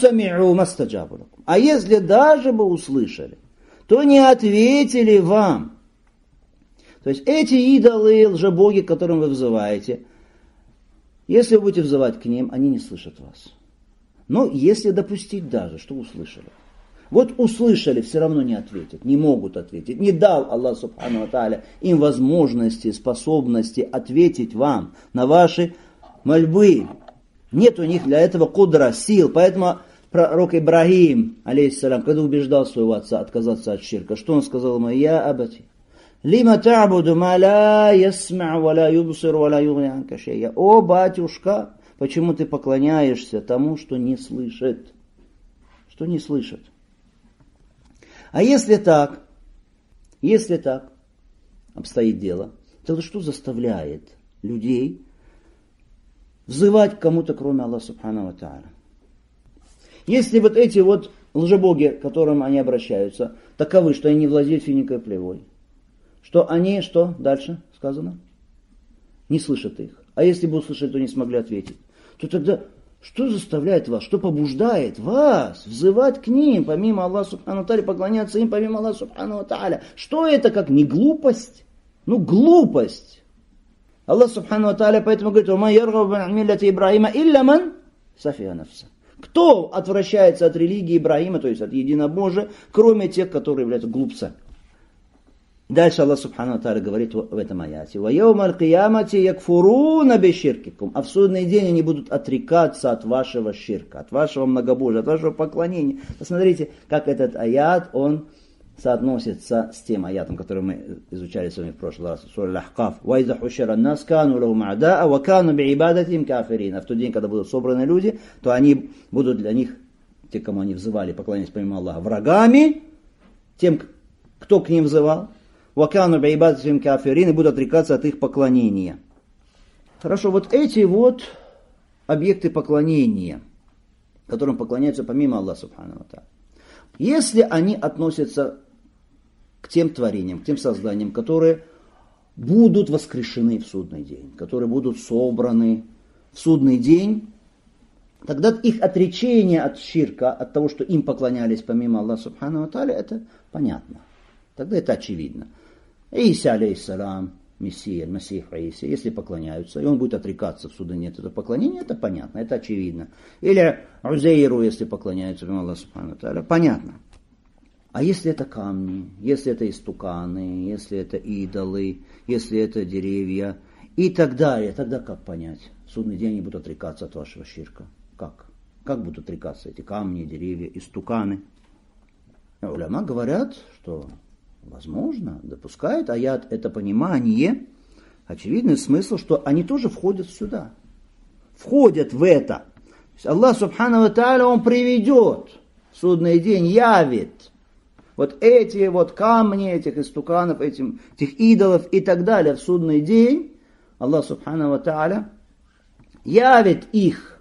[SPEAKER 1] А если даже бы услышали, то не ответили вам. То есть эти идолы, лжебоги, к которым вы взываете, если вы будете взывать к ним, они не слышат вас. Но если допустить даже, что услышали. Вот услышали, все равно не ответят, не могут ответить. Не дал Аллах Субхану ва Тааля им возможности, способности ответить вам на ваши мольбы. Нет у них для этого кудра, сил. Поэтому пророк Ибрагим, алейхиссалям, когда убеждал своего отца отказаться от ширка, что он сказал ему? Я абати, лима та'буду ма ла ясма' ва ла юбсир ва ла югни анка шейя. О, батюшка, почему ты поклоняешься тому, что не слышит? Что не слышит? А если так обстоит дело, то что заставляет людей взывать к кому-то, кроме Аллаха Субхану ва Тааля? Если вот эти вот лжебоги, к которым они обращаются, таковы, что они не владеют финикой плевой, что они, что дальше сказано? Не слышат их. А если бы услышали, то не смогли ответить. То тогда что заставляет вас, что побуждает вас взывать к ним, помимо Аллаха Субхану ва Тааля, поклоняться им, помимо Аллаха Субхану ва Тааля? Что это, как не глупость? Ну, глупость. Аллах Субхану ва Тааля поэтому говорит: «Ва ма яргабу ан миллати Ибрахима илля ман сафиха нафса». Кто отвращается от религии Ибрахима, то есть от единобожия, кроме тех, которые являются глупцами? Дальше Аллах Субхану ва Тааля говорит в этом аяте: «Ва яумал киямати якфуруна биширкикум». А в судный день они будут отрекаться от вашего ширка, от вашего многобожия, от вашего поклонения. Посмотрите, как этот аят, он соотносится с тем аятом, который мы изучали с вами в прошлый раз. Сура Аль-Ахкаф. «Вайза хушара нас кану лахум а'даа, ва кану би'ибадатихим кафирин». А в тот день, когда будут собраны люди, то они будут для них, те, кому они взывали, поклоняясь помимо Аллаха, врагами, тем, кто к ним взывал. «Ва кану би'ибадатихим кафирин», и будут отрекаться от их поклонения. Хорошо, вот эти вот объекты поклонения, которым поклоняются помимо Аллаха Субхану ва Тааля, если они относятся к тем творениям, к тем созданиям, которые будут воскрешены в судный день, которые будут собраны в судный день, тогда их отречение от ширка, от того, что им поклонялись помимо Аллаха Субхану ва Тааля, это понятно. Тогда это очевидно. Иса, алейхиссалам, Мессия, Масих Иса, если поклоняются, и он будет отрекаться в судный день от этого поклонения, это понятно, это очевидно. Или Узейру, если поклоняются помимо Аллаха Субхану ва Тааля, понятно. А если это камни, если это истуканы, если это идолы, если это деревья и так далее, тогда как понять? В судный день они будут отрекаться от вашего ширка. Как? Как будут отрекаться эти камни, деревья, истуканы? Уляма говорят, что возможно, допускает аят это понимание, очевидный смысл, что они тоже входят сюда. Входят в это. То есть Аллах Субхану ва Тааля, Он приведет в судный день, явит вот эти вот камни, этих истуканов, этих идолов и так далее в судный день. Аллах Субхану ва Тааля явит их.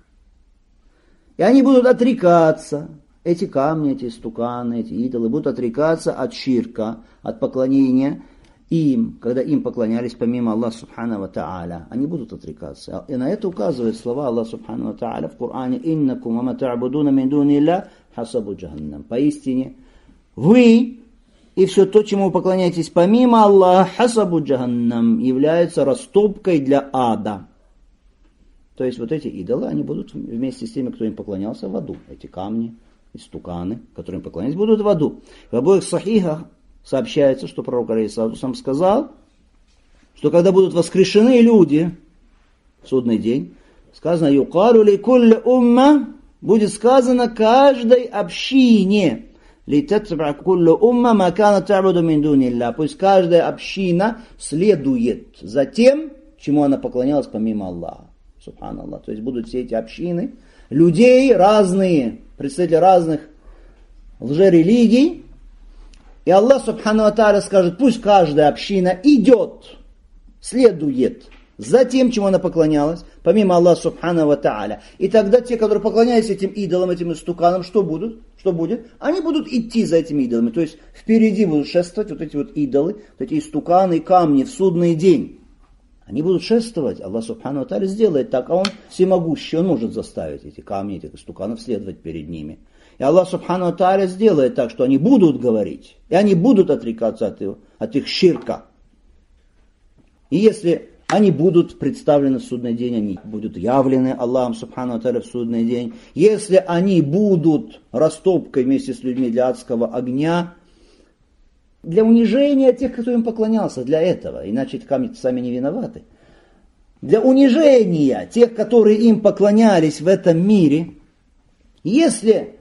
[SPEAKER 1] И они будут отрекаться. Эти камни, эти истуканы, эти идолы будут отрекаться от ширка, от поклонения им, когда им поклонялись помимо Аллаха Субхану ва Тааля. Они будут отрекаться. И на это указывают слова Аллаха Субхану ва Тааля в Коране: «Иннакум ва ма та'будуна мин дунилля хасабу джаханнам». Поистине, вы и все то, чему вы поклоняетесь помимо Аллаха, хасабу джаханнам, является растопкой для ада. То есть вот эти идолы, они будут вместе с теми, кто им поклонялся, в аду. Эти камни, истуканы, которым поклонялись, будут в аду. В обоих сахихах сообщается, что пророк алейхиссалату вассалям сказал, что когда будут воскрешены люди в судный день, сказано: «Юкалу ли кулли умма», будет сказано каждой общине: لِتَتْبَعْ كُلُّ أُمَّةٍ مَا كَانَتْ تَعْبُدُ مِن دُونِ اللَّهِ. Пусть каждая община следует за тем, чему она поклонялась помимо Аллаха. Субханаллах. То есть будут все эти общины, людей разные, представители разных лжерелигий. И Аллах Субхану ва Тааля скажет, пусть каждая община идет, следует за тем, чему она поклонялась, помимо Аллаха Субхану ва Тааля. И тогда те, которые поклонялись этим идолам, этим истуканам, что будет? Они будут идти за этими идолами. То есть впереди будут шествовать вот эти вот идолы, вот эти истуканы, камни в судный день. Они будут шествовать. Аллах Субхану ва Тааля сделает так, а Он всемогущий, Он может заставить эти камни, этих истуканов следовать перед ними. И Аллах Субхану ва Тааля сделает так, что они будут говорить, и они будут отрекаться от их ширка. И если они будут представлены в судный день, они будут явлены Аллахом Субхану ва Тааля в судный день. Если они будут растопкой вместе с людьми для адского огня, для унижения тех, кто им поклонялся, для этого, иначе эти камни сами не виноваты. Для унижения тех, которые им поклонялись в этом мире, если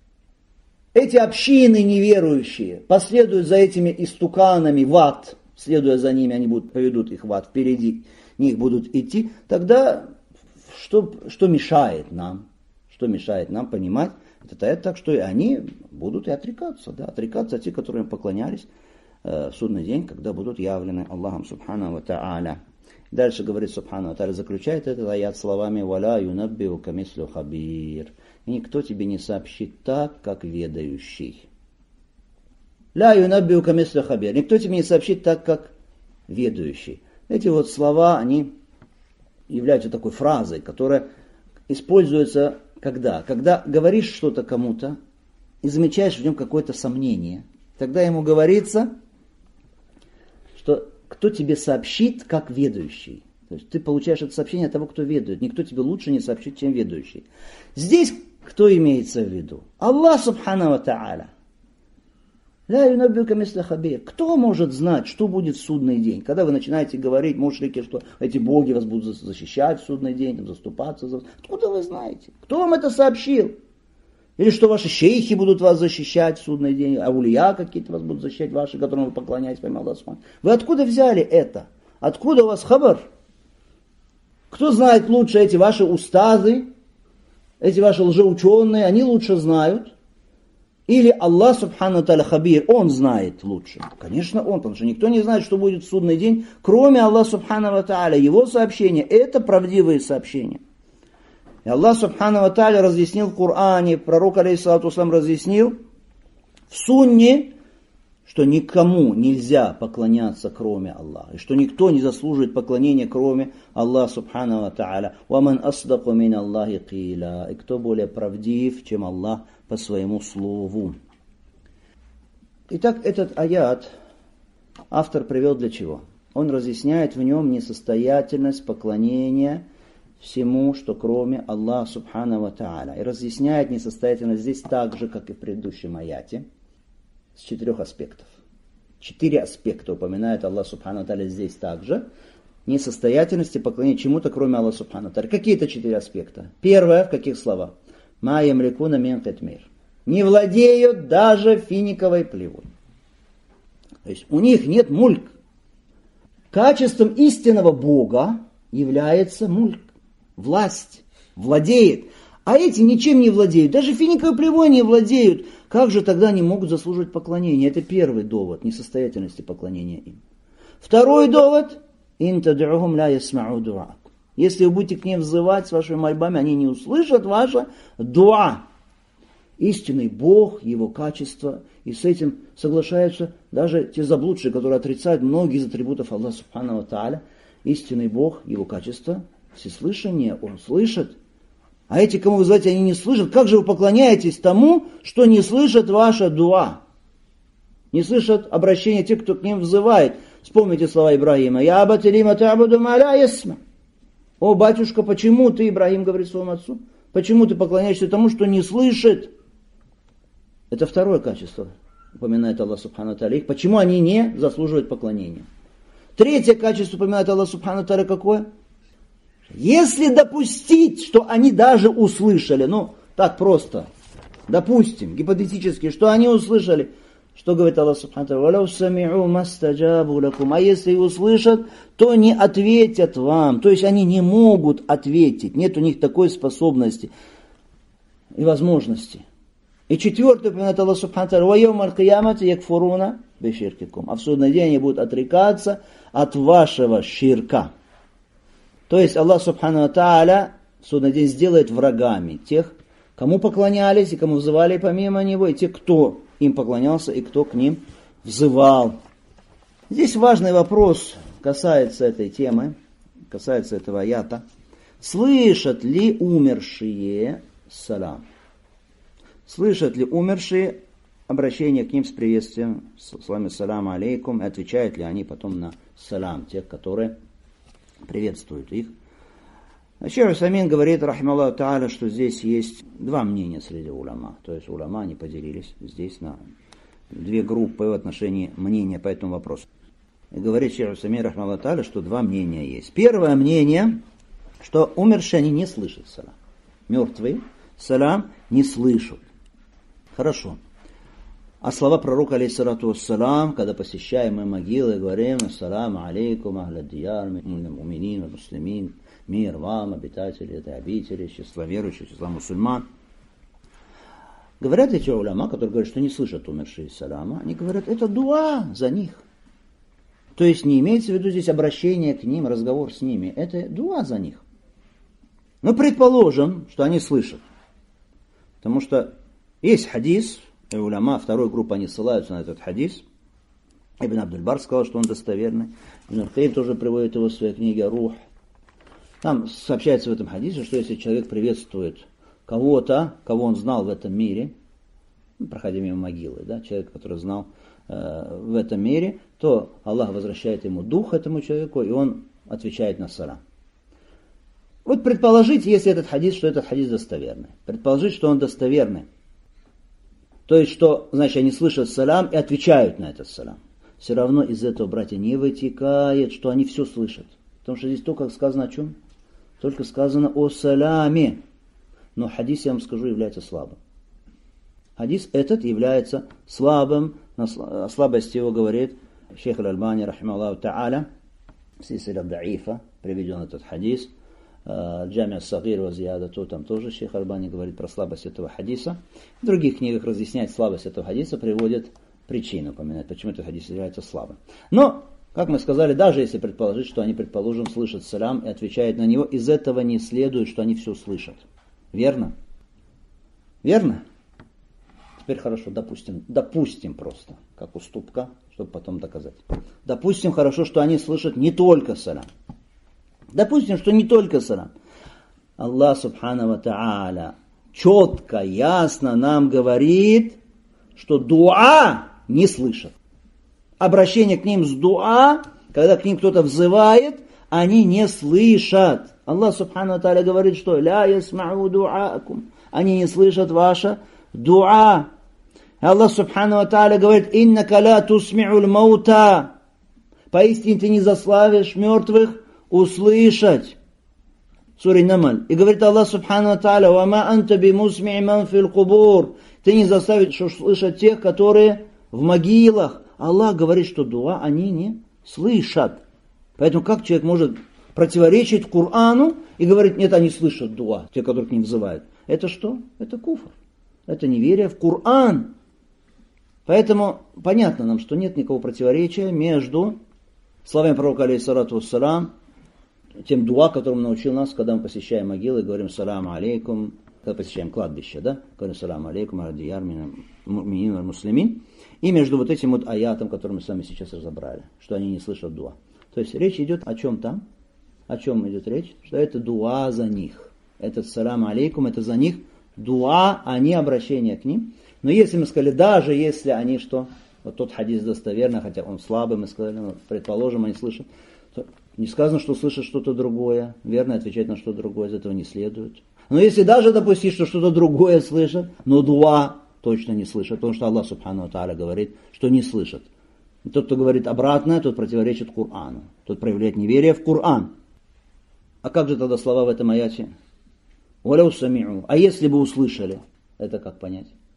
[SPEAKER 1] эти общины неверующие последуют за этими истуканами в ад, следуя за ними, они поведут их в ад, впереди них будут идти, тогда что мешает нам? Что мешает нам понимать? Это так, что и они будут и отрекаться, отрекаться от тех, которые им поклонялись в судный день, когда будут явлены Аллахом Субхану ва Тааля. Дальше говорит Субхану ва Тааля, заключает этот аят словами «Валя юнаббиука мислю хабир». И никто тебе не сообщит так, как ведающий. «Ля юнаббиука мислю хабир». Никто тебе не сообщит так, как ведающий. Эти вот слова, они являются такой фразой, которая используется когда? Когда говоришь что-то кому-то и замечаешь в нем какое-то сомнение. Тогда ему говорится, что кто тебе сообщит, как ведающий. То есть ты получаешь это сообщение от того, кто ведает. Никто тебе лучше не сообщит, чем ведающий. Здесь кто имеется в виду? Аллах Субхану ва Тааля. Ля юнаббиука мислю хабир. Кто может знать, что будет в судный день? Когда вы начинаете говорить, мушрики, что эти боги вас будут защищать в судный день, заступаться за вас. Откуда вы знаете? Кто вам это сообщил? Или что ваши шейхи будут вас защищать в судный день, аулия какие-то вас будут защищать, ваши, которым вы поклоняетесь, помимо Аллаха. Вы откуда взяли это? Откуда у вас хабар? Кто знает лучше, эти ваши устазы, эти ваши лжеученые, они лучше знают? Или Аллах Субхану ва Тааля хабир, Он знает лучше? Конечно, Он, потому что никто не знает, что будет в судный день, кроме Аллаха Субхану ва Тааля. Его сообщения – это правдивые сообщения. И Аллах Субхану ва Тааля разъяснил в Коране, пророк алейхиссалату вассалам разъяснил в сунне, что никому нельзя поклоняться, кроме Аллаха, и что никто не заслуживает поклонения, кроме Аллаха Субхану ва Тааля. وَمَنْ أَصْدَقُ مِنَ اللَّهِ قِيلًا. И кто более правдив, чем Аллах по своему слову. Итак, этот аят автор привел для чего? Он разъясняет в нем несостоятельность поклонения всему, что кроме Аллаха Субхану ва Тааля. И разъясняет несостоятельность здесь так же, как и в предыдущем аяте, с 4 аспектов. 4 аспекта упоминает Аллах Субхану ва Тааля здесь также. Несостоятельности поклонения чему-то, кроме Аллаха Субхану ва Тааля. Какие это 4 аспекта? Первое, в каких словах? «Ма ямликуна мин китмир». Не владеют даже финиковой плевой. То есть у них нет мульк. Качеством истинного Бога является мульк. Власть. Владеет. А эти ничем не владеют. Даже финиковой плевой не владеют. Как же тогда они могут заслуживать поклонения? Это первый довод несостоятельности поклонения им. Второй довод. «Ин тад'ухум ла ясма'у ду'ак». Если вы будете к ним взывать с вашими мольбами, они не услышат ваше дуа. Истинный Бог, Его качество. И с этим соглашаются даже те заблудшие, которые отрицают многие из атрибутов Аллаха Субхану ва Тааля. Истинный Бог, Его качество, всеслышание, Он слышит. А эти, кому вы зовете, они не слышат. Как же вы поклоняетесь тому, что не слышат ваше дуа? Не слышат обращения тех, кто к ним взывает. Вспомните слова Ибрагима. «Я абати лима та'буду ма ла ясма». О, батюшка, почему ты, Ибрагим говорит своему отцу, почему ты поклоняешься тому, что не слышит? Это второе качество, упоминает Аллах Субхану ва Тааля. Их почему они не заслуживают поклонения? Третье качество, упоминает Аллах Субхану ва Тааля, какое? Если допустить, что они даже услышали, так просто, допустим, гипотетически, что они услышали, что говорит Аллах Субхану ва тааля, а если услышат, то не ответят вам. То есть они не могут ответить, нет у них такой способности и возможности. И четвертый упоминает Аллах Субхану ва тааля, ва йоумаль киямати якфуруна биширкикум. А в судный день они будут отрекаться от вашего ширка. То есть Аллах Субхану ва тааля в судный день сделает врагами тех, кому поклонялись и кому взывали помимо него, и те, кто им поклонялся и кто к ним взывал. Здесь важный вопрос касается этой темы, касается этого аята. Слышат ли умершие салам? Слышат ли умершие обращение к ним с приветствием, с вами салам алейкум, и отвечают ли они потом на салам, тех, которые приветствуют их? Шейх Усаймин говорит, рахималлаху тааля, что здесь есть два мнения среди уляма. То есть уляма они поделились здесь на две группы в отношении мнения по этому вопросу. И говорит шейх Усаймин, рахималлаху тааля, что два мнения есть. Первое мнение, что умершие они не слышат салам. Мертвые салам не слышат. Хорошо. А слова пророка, алейхиссалату вассалам, когда посещаем мы могилы, говорим ассаляму алейкум, ахля дияр, муминин, муслимин, мир вам, обитатели этой обители, числа верующих, числа мусульман. Говорят эти уляма, которые говорят, что не слышат умершие салама, они говорят, это дуа за них. То есть не имеется в виду здесь обращение к ним, разговор с ними, это дуа за них. Но предположим, что они слышат. Потому что есть хадис, и уляма, второй группы, они ссылаются на этот хадис. Ибн Абдуль-Бар сказал, что он достоверный. Ибн Аль-Каим тоже приводит его в своей книге «Рух». Там сообщается в этом хадисе, что если человек приветствует кого-то, кого он знал в этом мире, проходя мимо могилы, да, человек, который знал в этом мире, то Аллах возвращает ему дух этому человеку, и он отвечает на салам. Вот предположить, если этот хадис, что этот хадис достоверный. Предположить, что он достоверный. То есть, что, значит, они слышат салам и отвечают на этот салам. Все равно из этого, братья, не вытекает, что они все слышат. Потому что здесь только сказано о чем? Только сказано о саламе. Но хадис, я вам скажу, является слабым. Хадис этот является слабым. О слабости его говорит шейх Аль-Альбани, рахималлаху тааля, в силсиле даифа приведен этот хадис. Джами ас-Сагир ва зиядату, там тоже шейх Аль-Альбани говорит про слабость этого хадиса. В других книгах разъясняет слабость этого хадиса, приводит причину, упоминает, почему этот хадис является слабым. Но, как мы сказали, даже если предположить, что они, предположим, слышат салям и отвечают на него, из этого не следует, что они все слышат. Верно? Верно? Теперь хорошо, допустим просто, как уступка, чтобы потом доказать. Допустим хорошо, что они слышат не только салям. Допустим, что не только салам. Аллах Субхану ва тааля четко, ясно нам говорит, что дуа не слышат. Обращение к ним с дуа, когда к ним кто-то взывает, они не слышат. Аллах Субхану ва тааля говорит, что ля ясмау дуаакум. Они не слышат ваше дуа. Аллах Субхану ва тааля говорит, иннака ля тусми'уль маута. Поистине ты не заславишь мертвых услышать. Сура Намль. И говорит Аллах Субхану ва тааля, вама анта бимусми'и ман фил кубур. Ты не заставишь услышать тех, которые в могилах. Аллах говорит, что дуа они не слышат. Поэтому как человек может противоречить Корану и говорить, нет, они слышат дуа, те, которые к ним взывают. Это что? Это куфр. Это неверие в Коран. Поэтому понятно нам, что нет никакого противоречия между словами пророка, алейхиссалату вассалам, тем дуа, которым научил нас, когда мы посещаем могилы, говорим салам алейкум, когда посещаем кладбище, да, говорим салам алейкум, радияр, муминин, муслимин, и между вот этим вот аятом, который мы с вами сейчас разобрали, что они не слышат дуа. То есть речь идет о чем там? О чем идет речь? Что это дуа за них. Этот салам алейкум, это за них дуа, а не обращение к ним. Но если мы сказали, даже если они что, вот тот хадис достоверный, хотя он слабый, мы сказали, ну, предположим, они слышат, то не сказано, что слышат что-то другое. Верно, отвечать на что-то другое из этого не следует. Но если даже допустить, что что-то другое слышат, но дуа точно не слышат, потому что Аллах Субхану ва тааля говорит, что не слышат. И тот, кто говорит обратное, тот противоречит Корану. Тот проявляет неверие в Коран. А как же тогда слова в этом аяте? «Валяу сами'у». А если бы услышали? Это как понять?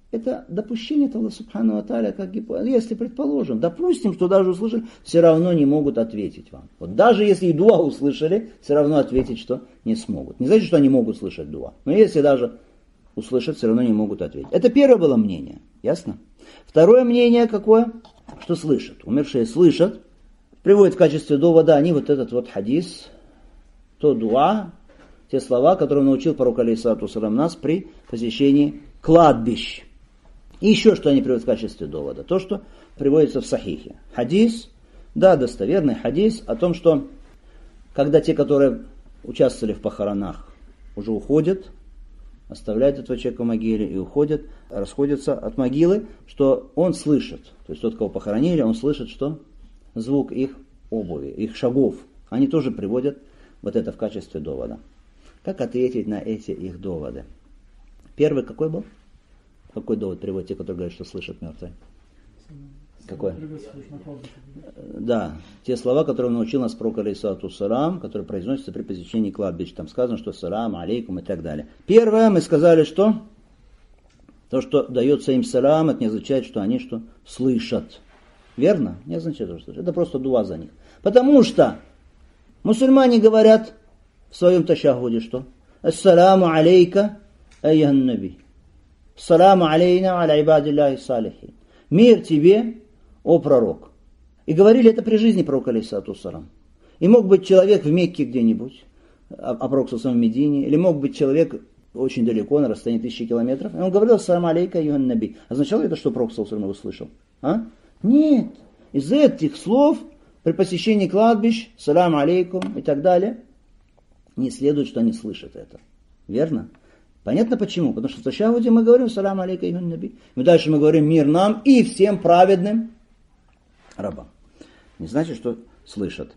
[SPEAKER 1] Это допущение Аллаха Субхану ва Тааля, как если предположим, допустим, что даже услышали, все равно не могут ответить вам. Вот даже если и дуа услышали, все равно ответить, что не смогут. Не значит, что они могут слышать дуа. Но если даже услышат, все равно не могут ответить. Это первое было мнение. Ясно? Второе мнение какое? Что слышат. Умершие слышат. Приводят в качестве довода они вот этот вот хадис, то дуа, те слова, которые научил пророк алейхиссалату вассалям нас при посещении кладбищ. И еще что они приводят в качестве довода. То, что приводится в сахихе. Хадис, да, достоверный хадис о том, что когда те, которые участвовали в похоронах, уже уходят, оставляют этого человека в могиле и уходят, расходятся от могилы, что он слышит. То есть тот, кого похоронили, он слышит, что звук их обуви, их шагов. Они тоже приводят вот это в качестве довода. Как ответить на эти их доводы? Первый какой был? Какой довод приводит те, которые говорят, что слышат мертвые? Какой? Да, те слова, которые научил нас пророк алейхиссалату вассалям, которые произносятся при посещении кладбищ. Там сказано, что салам, алейкум и так далее. Первое, мы сказали, что то, что дается им салам, это не означает, что они что слышат. Верно? Не означает, что слышат. Это просто дуа за них. Потому что мусульмане говорят в своем ташахуде, что ассаламу алейка айян наби. Саламу алейна аля ибадиллахи салихин. Мир тебе, о пророк. И говорили это при жизни пророка алейхиссалату вассалям. И мог быть человек в Мекке где-нибудь, а пророк в Медине, или мог быть человек очень далеко, на расстоянии 1000 километров. И он говорил саламу алейка айян наби. Означало это, что пророк его слышал? А? Нет. Из этих слов при посещении кладбищ, салам алейкум и так далее, не следует, что они слышат это. Верно? Понятно почему? Потому что в ташахуде мы говорим салам алейка айюн наби. И дальше мы говорим мир нам и всем праведным рабам. Не значит, что слышат.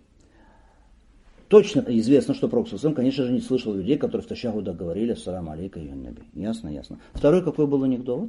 [SPEAKER 1] Точно известно, что пророк саллаллаху алейхи ва саллям, конечно же, не слышал людей, которые в ташахудах говорили салам алейка айюн наби. Ясно, ясно. Второй какой был у них довод?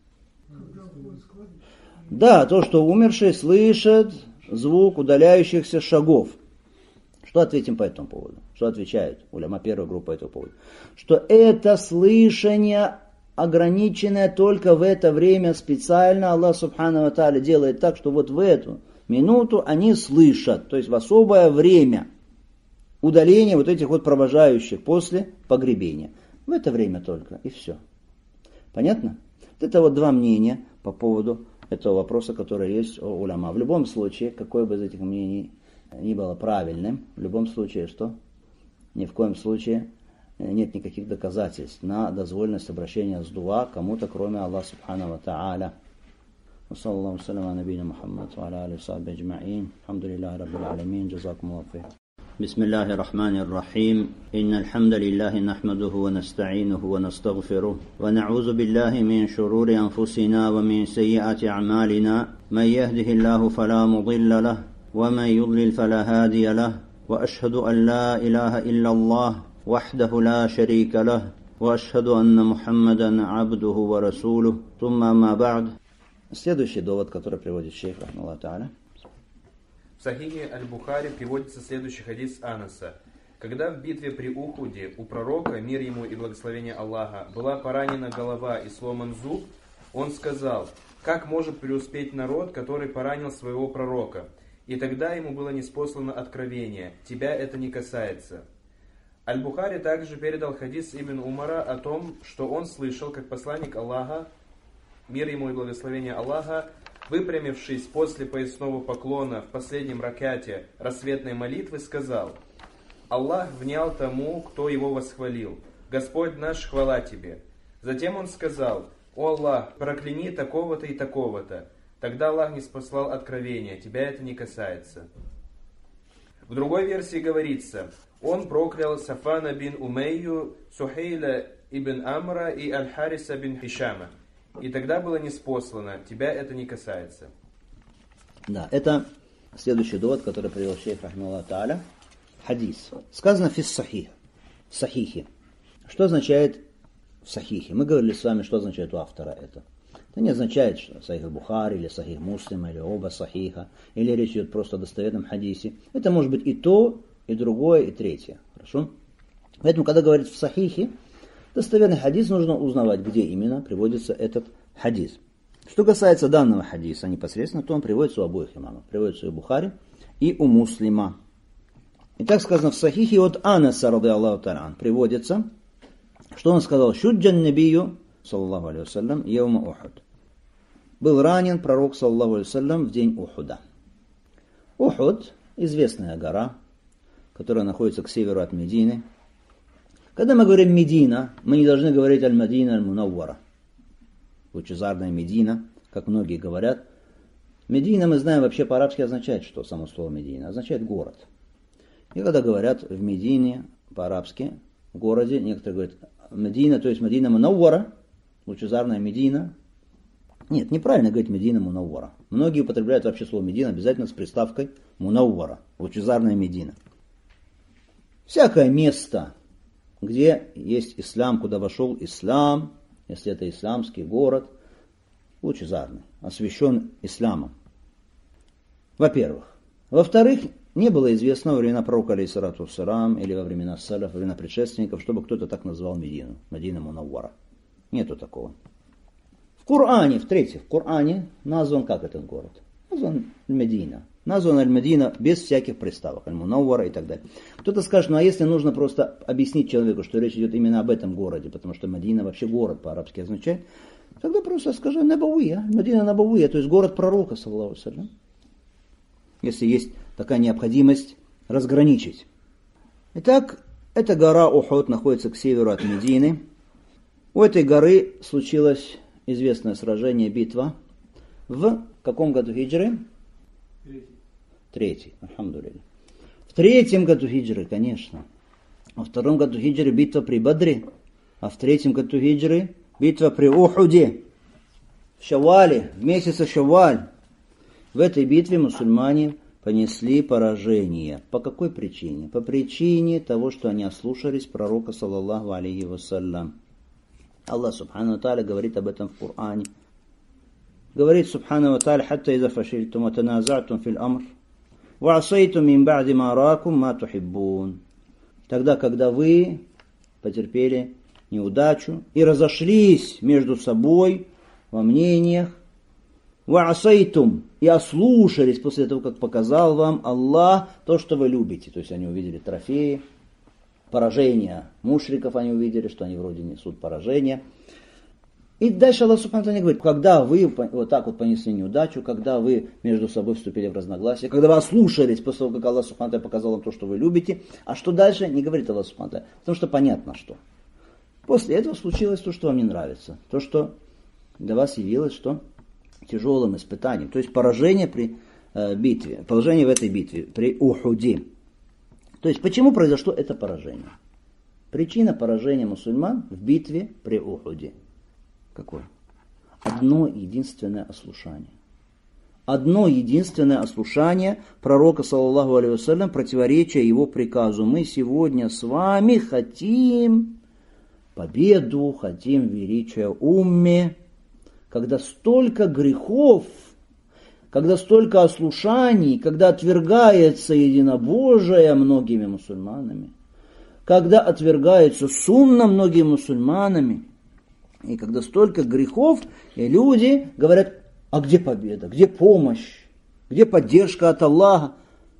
[SPEAKER 1] Да, то, что умершие слышат звук удаляющихся шагов. Что ответим по этому поводу? Что отвечает уляма первая группа по этому поводу? Что это слышание, ограниченное только в это время специально, Аллах Субхану ва Тааля делает так, что вот в эту минуту они слышат, то есть в особое время удаления вот этих вот провожающих после погребения. В это время только, и все. Понятно? Это вот два мнения по поводу этого вопроса, который есть у уляма. В любом случае, какое бы из этих мнений ни было правильным, в любом случае, что? Ни в коем случае нет никаких доказательств на дозволенность обращения с дуа кому-то, кроме Аллаха Субхану ва Тааля. وصلى الله وسلم على نبينا محمد وعلى آله وصحبه أجمعين الحمد لله رب العالمين جزاكم الله خير.
[SPEAKER 4] بسم الله الرحمن الرحيم إن الحمد لله نحمده ونستعينه ونستغفره ونعوذ بالله من شرور أنفسنا ومن سيئات أعمالنا من يهده الله فلا مضل له ومن يضلل فلا هادي له وأشهد أن لا إله إلا الله وحده لا شريك له وأشهد أن محمدا عبده ورسوله ثم ما بعد.
[SPEAKER 1] Следующий довод, который приводит шейх рахмаллаху тааля.
[SPEAKER 3] В Сахихе Аль-Бухари приводится следующий хадис Анаса. Когда в битве при Ухуде у пророка, мир ему и благословение Аллаха, была поранена голова и сломан зуб, он сказал: «Как может преуспеть народ, который поранил своего пророка?» И тогда ему было ниспослано откровение: «Тебя это не касается». Аль-Бухари также передал хадис Ибн Умара о том, что он слышал, как посланник Аллаха, мир ему и благословение Аллаха, выпрямившись после поясного поклона в последнем ракате рассветной молитвы, сказал: «Аллах внял тому, кто его восхвалил. Господь наш, хвала тебе». Затем он сказал: «О Аллах, прокляни такого-то и такого-то». Тогда Аллах ниспослал откровение: «Тебя это не касается». В другой версии говорится: он проклял Сафана бин Умейю, Сухейля ибн Амра и Аль-Хариса бин Хишама. И тогда было ниспослано: «Тебя это не касается».
[SPEAKER 1] Да, это следующий довод, который привел шейх рахмаллаху тааля. Хадис. Сказано фис сахих. В сахихе. Что означает в сахихе? Мы говорили с вами, что означает у автора это. Это не означает, что сахих Бухари, или сахих Муслим, или оба сахиха, или речь идет просто о достоверном хадисе. Это может быть и то, и другое, и третье. Хорошо? Поэтому, когда говорит в сахихе, достоверный хадис, нужно узнавать, где именно приводится этот хадис. Что касается данного хадиса непосредственно, то он приводится у обоих имамов. Приводится и у Бухари, и у Муслима. И так сказано в Сахихе от Анаса, рады Аллаху та'аля, приводится, что он сказал: «Шуджан набию, саллаллаху алейхи вассалям, яума Ухуд». Был ранен пророк, саллаллаху алейхи вассалям, в день Ухуда. Ухуд – известная гора, которая находится к северу от Медины. Когда мы говорим Медина, мы не должны говорить Аль-Мадина Аль-Мунаввара, лучезарная Медина, как многие говорят. Медина, мы знаем, вообще по-арабски означает, что само слово Медина означает город. И когда говорят в Медине по-арабски, в городе, некоторые говорят Медина, то есть Медина Мунаввара, лучезарная Медина. Нет, неправильно говорить Медина Мунаввара. Многие употребляют вообще слово Медина обязательно с приставкой Мунаввара, лучезарная Медина. Всякое место, где есть ислам, куда вошел ислам, если это исламский город, лучезарный, освящен исламом. Во-первых. Во-вторых, не было известно во времена пророка алейхиссалату вассалям или во времена салаф, во времена предшественников, чтобы кто-то так назвал Медину, Медина Мунаввара. Нету такого. В Коране, в-третьих, в Коране назван как этот город? Назван Медина. Назван Аль-Медина без всяких приставок, Аль-Мунаввара и так далее. Кто-то скажет, ну а если нужно просто объяснить человеку, что речь идет именно об этом городе, потому что Медина вообще город по-арабски означает, тогда просто скажи Набавуя, Медина Набавуя, то есть город пророка, саллаллаху алейхи вассалям. Если есть такая необходимость разграничить. Итак, эта гора Ухуд находится к северу от Медины. У этой горы случилось известное сражение, битва. В каком году хиджры? Третий. Альхамдулилля. В третьем году хиджры, конечно. Во втором году хиджры битва при Бадре. А в третьем году хиджры битва при Ухуде. В Шаввале, в месяце Шавваль. В этой битве мусульмане понесли поражение. По какой причине? По причине того, что они ослушались пророка, саллаллаху алейхи вассалям. Аллах субхану ва тааля говорит об этом в Коране. Говорит субхану ва тааля: «Хатта иза фашильтум ва таназа'тум фил амр, ва асайтум мин ба'ди ма аракум ма тухиббун». Тогда, когда вы потерпели неудачу и разошлись между собой во мнениях, ва асайтум, и ослушались после того, как показал вам Аллах то, что вы любите. То есть они увидели трофеи, поражения мушриков, они увидели, что они вроде несут поражение. И дальше Аллах субхану ва тааля говорит: когда вы вот так вот понесли неудачу, когда вы между собой вступили в разногласия, когда вы ослушались после того, как Аллах субхану ва тааля показал вам то, что вы любите, а что дальше, не говорит Аллах субхану ва тааля, потому что понятно что. После этого случилось то, что вам не нравится, то, что для вас явилось что? Тяжелым испытанием, то есть поражение при битве, поражение в этой битве, при Ухуде. То есть почему произошло это поражение? Причина поражения мусульман в битве при Ухуде. Какое? Одно единственное ослушание. Одно единственное ослушание пророка, саллаллаху алейхи вассалям, противоречия его приказу. Мы сегодня с вами хотим победу, хотим величия умме, когда столько грехов, когда столько ослушаний, когда отвергается единобожие многими мусульманами, когда отвергается сунна многими мусульманами, и когда столько грехов, и люди говорят: а где победа, где помощь, где поддержка от Аллаха?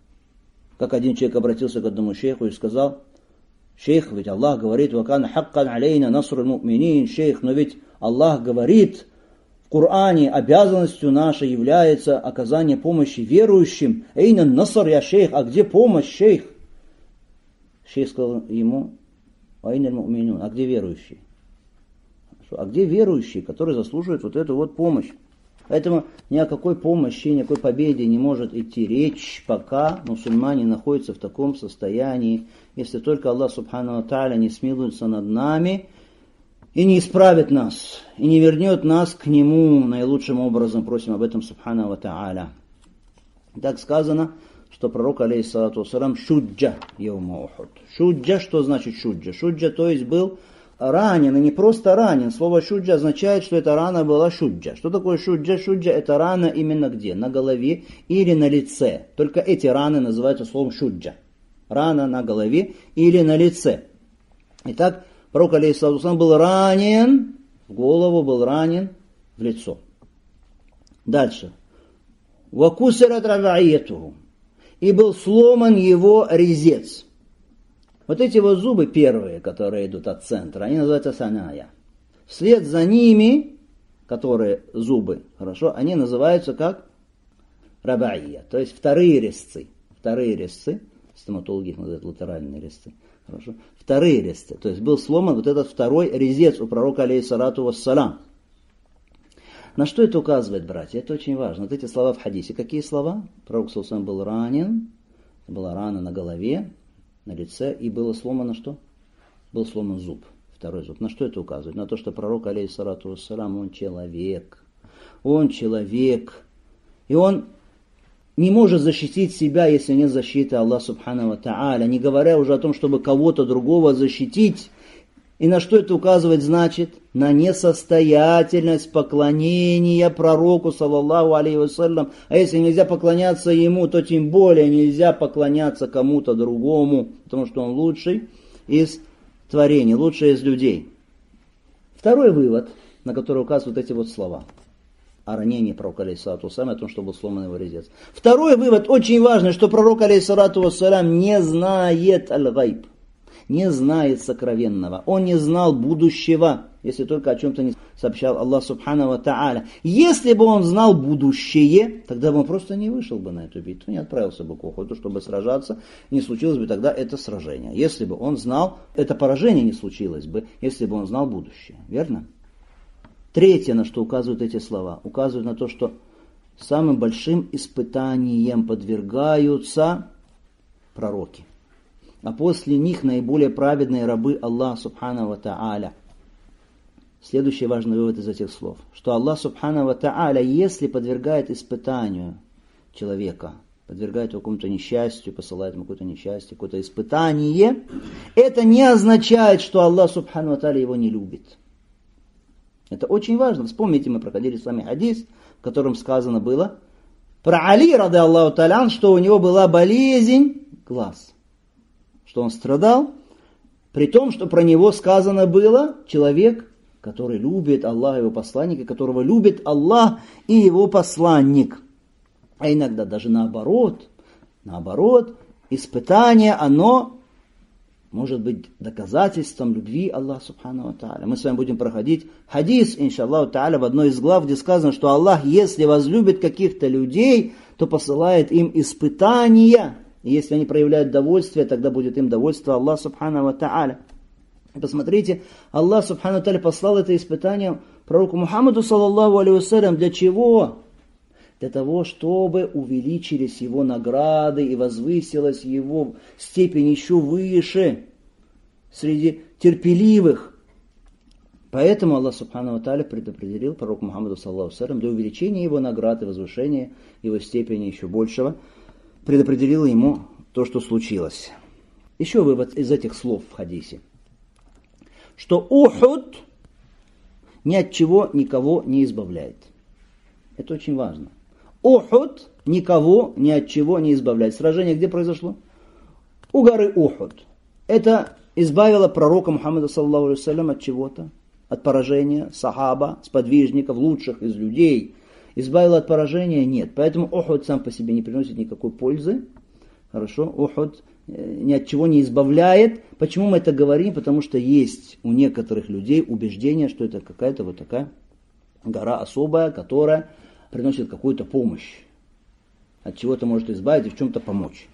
[SPEAKER 1] Как один человек обратился к одному шейху и сказал: шейх, ведь Аллах говорит: «Вакана хаккан алейна насру муминин», шейх, но ведь Аллах говорит в Коране, обязанностью нашей является оказание помощи верующим. Эйна наср я шейх, а где помощь, шейх? Шейх сказал ему: «Айна муминун», а где верующие? А где верующие, которые заслуживают вот эту вот помощь? Поэтому ни о какой помощи, ни о какой победе не может идти речь, пока мусульмане находятся в таком состоянии, если только Аллах субхану ва тааля не смилуется над нами и не исправит нас, и не вернет нас к Нему наилучшим образом. Просим об этом субхану ва тааля. Так сказано, что пророк, алейхиссалату вассалям, шуджа яума Ухуд. Шуджа, что значит шуджа? Шуджа, то есть был ранен, и не просто ранен. Слово шуджа означает, что эта рана была шуджа. Что такое шуджа? Шуджа — это рана именно где? На голове или на лице. Только эти раны называются словом шуджа. Рана на голове или на лице. Итак, пророк, алейхиссалату вассалям, был ранен, в голову был ранен в лицо. Дальше. «Вакусират рабаиятуху». И был сломан его резец. Вот эти вот зубы первые, которые идут от центра, они называются саная. Вслед за ними, которые зубы, хорошо, они называются как рабаия, то есть вторые резцы. Вторые резцы, стоматологи их называют латеральные резцы. Хорошо. Вторые резцы, то есть был сломан вот этот второй резец у пророка алейхиссалату вассалам. На что это указывает, братья? Это очень важно. Вот эти слова в хадисе. Какие слова? Пророк саллаллаху был ранен, была рана на голове, на лице, и было сломано что? Был сломан зуб, второй зуб. На что это указывает? На то, что пророк алейхиссалату вассалам, он человек. Он человек. И он не может защитить себя, если нет защиты Аллаха субхану ва тааля, не говоря уже о том, чтобы кого-то другого защитить. И на что это указывает, значит? На несостоятельность поклонения пророку, саллаллаху алейхи вассалям. А если нельзя поклоняться ему, то тем более нельзя поклоняться кому-то другому, потому что он лучший из творений, лучший из людей. Второй вывод, на который указывают эти вот слова. О ранении пророка алейхиссалату вассалям, о том, что был сломан его резец. Второй вывод, очень важный, что пророк алейхиссалату вассалям не знает аль-гайб. Не знает сокровенного. Он не знал будущего, если только о чем-то не сообщал Аллах субхану ва тааля. Если бы он знал будущее, тогда бы он просто не вышел бы на эту битву, не отправился бы к Ухуду, чтобы сражаться, не случилось бы тогда это сражение. Если бы он знал, это поражение не случилось бы, если бы он знал будущее. Верно? Третье, на что указывают эти слова, указывают на то, что самым большим испытанием подвергаются пророки. А после них наиболее праведные рабы Аллаха субхану ва тааля. Следующий важный вывод из этих слов, что Аллах субхану ва тааля, если подвергает испытанию человека, подвергает его какому-то несчастью, посылает ему какое-то несчастье, какое-то испытание, это не означает, что Аллах субхану ва тааля его не любит. Это очень важно. Вспомните, мы проходили с вами хадис, в котором сказано было про Али, рады Аллаху та'аля, что у него была болезнь глаз. Что он страдал, при том, что про него сказано было человек, который любит Аллаха и его посланника, которого любит Аллах и его посланник. А иногда даже наоборот, испытание, оно может быть доказательством любви Аллаха субхану ва тааля. Мы с вами будем проходить хадис, иншаллаху тааля, в одной из глав, где сказано, что Аллах, если возлюбит каких-то людей, то посылает им испытания. И если они проявляют довольствие, тогда будет им довольство Аллах субхану ва тааля. Посмотрите, Аллах субхану ва тааля послал это испытание пророку Мухаммаду саллаллаху алейхи вассалям. Для чего? Для того, чтобы увеличились его награды и возвысилась его степень еще выше среди терпеливых. Поэтому Аллах субхану ва тааля предопределил пророку Мухаммаду саллаллаху алейхи вассалям для увеличения его наград и возвышения его степени еще большего, предопределил ему то, что случилось. Еще вывод из этих слов в хадисе. Что Ухуд ни от чего никого не избавляет. Это очень важно. Ухуд никого ни от чего не избавляет. Сражение где произошло? У горы Ухуд. Это избавило пророка Мухаммада саллаллаху алейхи вассалям от чего-то? От поражения сахаба, сподвижников, лучших из людей. Избавило от поражения? Нет. Поэтому Ухуд сам по себе не приносит никакой пользы. Хорошо? Ухуд ни от чего не избавляет. Почему мы это говорим? Потому что есть у некоторых людей убеждение, что это какая-то вот такая гора особая, которая приносит какую-то помощь. От чего-то может избавить и в чем-то помочь.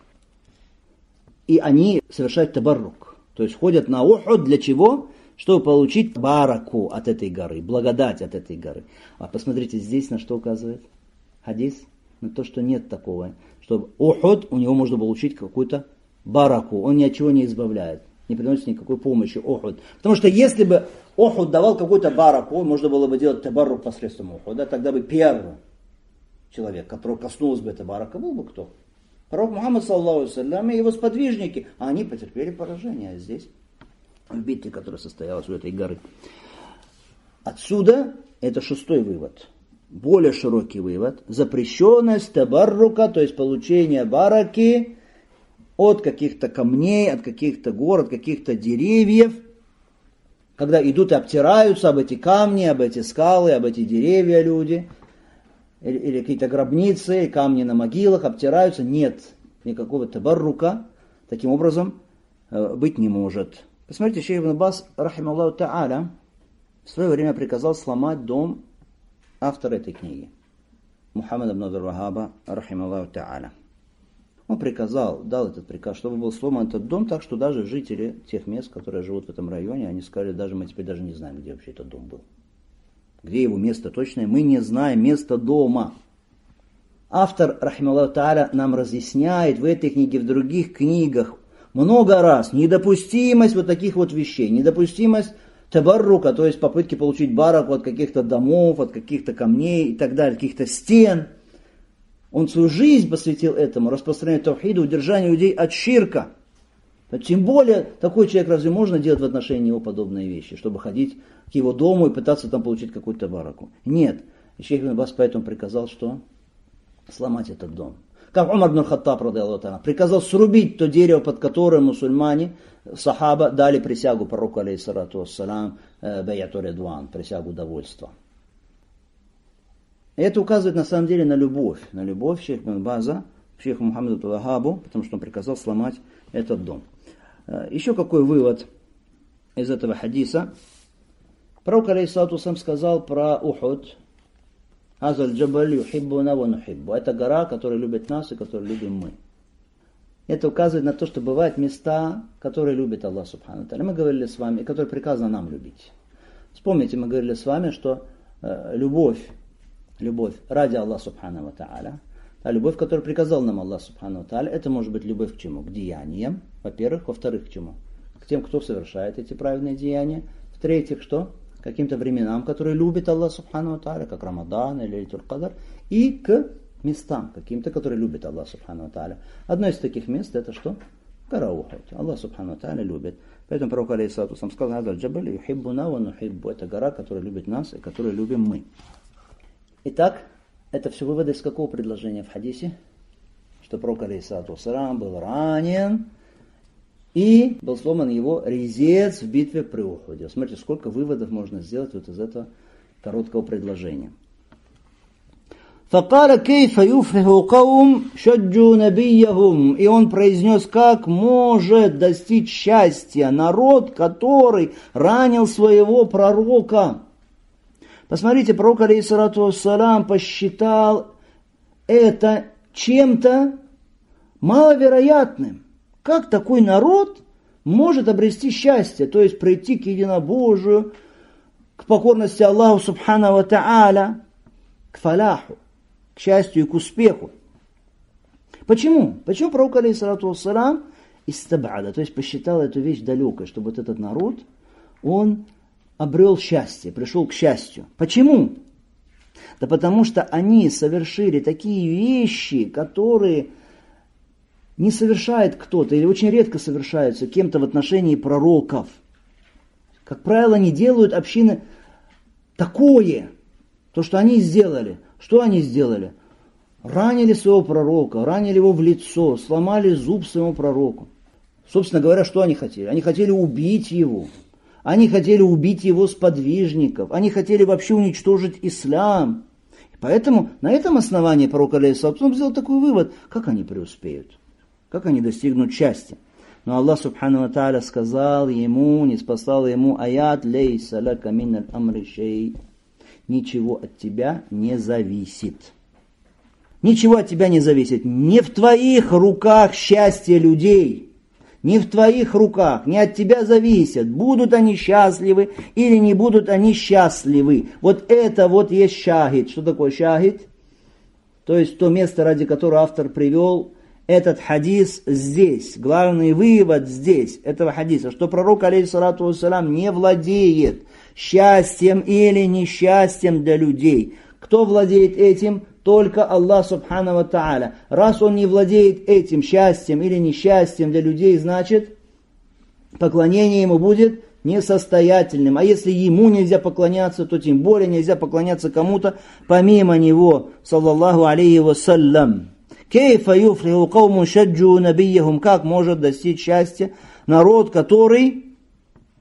[SPEAKER 1] И они совершают табаррук. То есть ходят на Ухуд для чего? Чтобы получить бараку от этой горы, благодать от этой горы. А посмотрите, здесь на что указывает хадис? На то, что нет такого. Чтобы Ухуд, у него можно получить какую-то бараку. Он ни от чего не избавляет. Не приносит никакой помощи Ухуд. Потому что если бы Ухуд давал какую-то бараку, можно было бы делать табаррук посредством Ухуда, тогда бы первый человек, который коснулся бы этой барака, был бы кто? Пророк Мухаммад саллаллаху алейхи вассалям и его сподвижники. А они потерпели поражение здесь. В битве, которая состоялась у этой горы. Отсюда, это шестой вывод, более широкий вывод, запрещенность табаррука, то есть получение бараки от каких-то камней, от каких-то гор, от каких-то деревьев,
[SPEAKER 4] Когда идут и обтираются об эти камни, об эти скалы, об эти деревья люди, или какие-то гробницы, камни на могилах обтираются, нет никакого табаррука, таким образом быть не может. Посмотрите, шейх ибн Баз, рахималлаху та'аля, в свое время приказал сломать дом автора этой книги, Мухаммад ибн Абдул-Вахаба, рахималлаху та'аля. Он дал этот приказ, чтобы был сломан этот дом, так что даже жители тех мест, которые живут в этом районе, они сказали, мы теперь даже не знаем, где вообще этот дом был. Где его место точное, мы не знаем место дома. Автор, рахималлаху та'аля, нам разъясняет в этой книге, в других книгах много раз недопустимость вот таких вот вещей, недопустимость табаррука, то есть попытки получить бараку от каких-то домов, от каких-то камней и так далее, каких-то стен. Он свою жизнь посвятил этому, распространению тавхида, удержанию людей от ширка. Тем более, такой человек разве можно делать в отношении него подобные вещи, чтобы ходить к его дому и пытаться там получить какую-то бараку? Нет. И шейх ибн Баз поэтому приказал, что сломать этот дом. Как Умар ибн Хаттаб, приказал срубить то дерево, под которым мусульмане, сахаба, дали присягу пророку, алейхиссалату вассалам, бай'ату ридван, присягу довольства. И это указывает на самом деле на любовь шейха ибн База к шейху Мухаммаду Абдул-Вахабу, потому что он приказал сломать этот дом. Еще какой вывод из этого хадиса? Пророк, алейхиссалату вассалам, сказал про Ухуд: «Азаль джабаль юхиббуна ва нухиббу». Это гора, которая любит нас и которую любим мы. Это указывает на то, что бывают места, которые любит Аллах Субхану ва Тааля. Мы говорили с вами, и которые приказано нам любить. Вспомните, мы говорили с вами, что любовь ради Аллаха Субхану ва Тааля, а любовь, которую приказал нам Аллах Субхану ва Тааля, это может быть любовь к чему? К деяниям, во-первых. Во-вторых, к чему? К тем, кто совершает эти праведные деяния. В-третьих, что? К каким-то временам, которые любит Аллах Субхану ва Тааля, как Рамадан или Лейлатуль Кадр. И к местам каким-то, которые любит Аллах Субхану ва Тааля. Одно из таких мест это что? Гора Ухуд. Аллах Субхану ва Тааля любит. Поэтому пророк, алейхиссалату вассалам, сказал: «Азаль джабаль юхиббуна ва нухиббу». Это гора, которая любит нас и которую любим мы. Итак, это все выводы из какого предложения в хадисе? Что пророк, алейхиссалату вассалам, был ранен и был сломан его резец в битве при Ухуде. Смотрите, сколько выводов можно сделать вот из этого короткого предложения. فَقَالَ كَيْفَ يُفْلِحُ قَوْمٌ شَجُّوا نَبِيَّهُمْ. И он произнес, как может достичь счастья народ, который ранил своего пророка. Посмотрите, пророк, алейхиссалату вассалам, посчитал это чем-то маловероятным. Как такой народ может обрести счастье, то есть прийти к единобожию, к покорности Аллаху Субхану ва Тааля, к фаляху, к счастью и к успеху? Почему? Почему пророк, алейхиссалату вассалам, истаб'ада, то есть посчитал эту вещь далекой, чтобы вот этот народ, он обрел счастье, пришел к счастью. Почему? Да потому что они совершили такие вещи, которые не совершает кто-то или очень редко совершаются кем-то в отношении пророков. Как правило, не делают общины такое, то, что они сделали. Что они сделали? Ранили своего пророка, ранили его в лицо, сломали зуб своему пророку. Собственно говоря, что они хотели? Они хотели убить его. Они хотели убить его сподвижников. Они хотели вообще уничтожить ислам. И поэтому на этом основании пророк, алейхиссалам, сделал такой вывод: как они преуспеют? Как они достигнут счастья? Но Аллах Субхану ва Тааля сказал ему, ниспослал ему аят: «Лейса лака миналь амри шей». Ничего от тебя не зависит. Ничего от тебя не зависит. Не в твоих руках счастье людей. Не в твоих руках. Не от тебя зависит. Будут они счастливы или не будут они счастливы. Вот это вот есть шахид. Что такое шахид? То есть то место, ради которого автор привел этот хадис здесь. Главный вывод здесь, этого хадиса, что пророк, алейхиссалату вассалам, не владеет счастьем или несчастьем для людей. Кто владеет этим? Только Аллах Субхану ва Тааля. Раз он не владеет этим счастьем или несчастьем для людей, значит, поклонение ему будет несостоятельным. А если ему нельзя поклоняться, то тем более нельзя поклоняться кому-то помимо него, саллаллаху алейхи вассалям. Кейфа юфлиху каумун шаджу набийяхум. Как может достичь счастья народ, который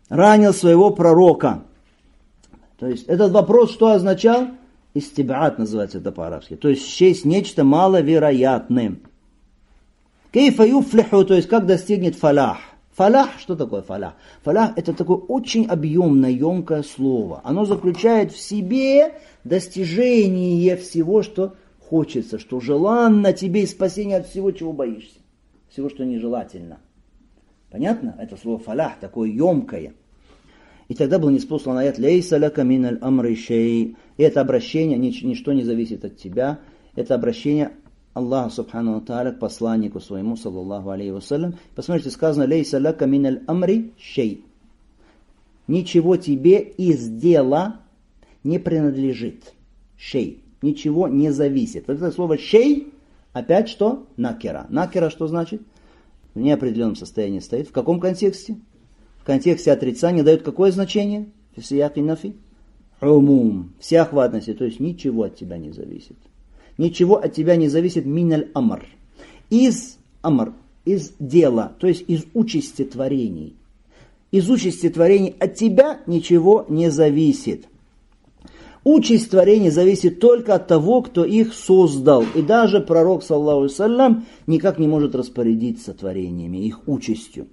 [SPEAKER 1] ранил своего пророка. То есть этот вопрос что означал? Истибаат называется это по-арабски. То есть счесть нечто маловероятным. Кейфа юфлиху, то есть как достигнет фалах. Фалах, что такое фалах? Фалах это такое очень объемное, емкое слово. Оно заключает в себе достижение всего, что хочется, что желанно тебе и спасение от всего, чего боишься. Всего, что нежелательно. Понятно? Это слово фалах, такое емкое. И тогда был ниспослан аят «Лейса лака миналь амри шей». И это обращение, ничто не зависит от тебя. Это обращение Аллаха субхану ва тааля к посланнику своему, саллаллаху алейхи вассалям. Посмотрите, сказано «Лейса лака миналь амри шей». Ничего тебе из дела не принадлежит. Шей. Ничего не зависит. Вот это слово шей, опять что? Накера. Накера что значит? В неопределенном состоянии стоит. В каком контексте? В контексте отрицания дает какое значение? Умум. Всеохватности. То есть ничего от тебя не зависит. Ничего от тебя не зависит миналь амр. Из дела. То есть из участи творений. Из участи творений от тебя ничего не зависит. Участь творений зависит только от того, кто их создал. И даже пророк, саллаллаху алейхи вассалям, никак не может распорядиться творениями, их участью.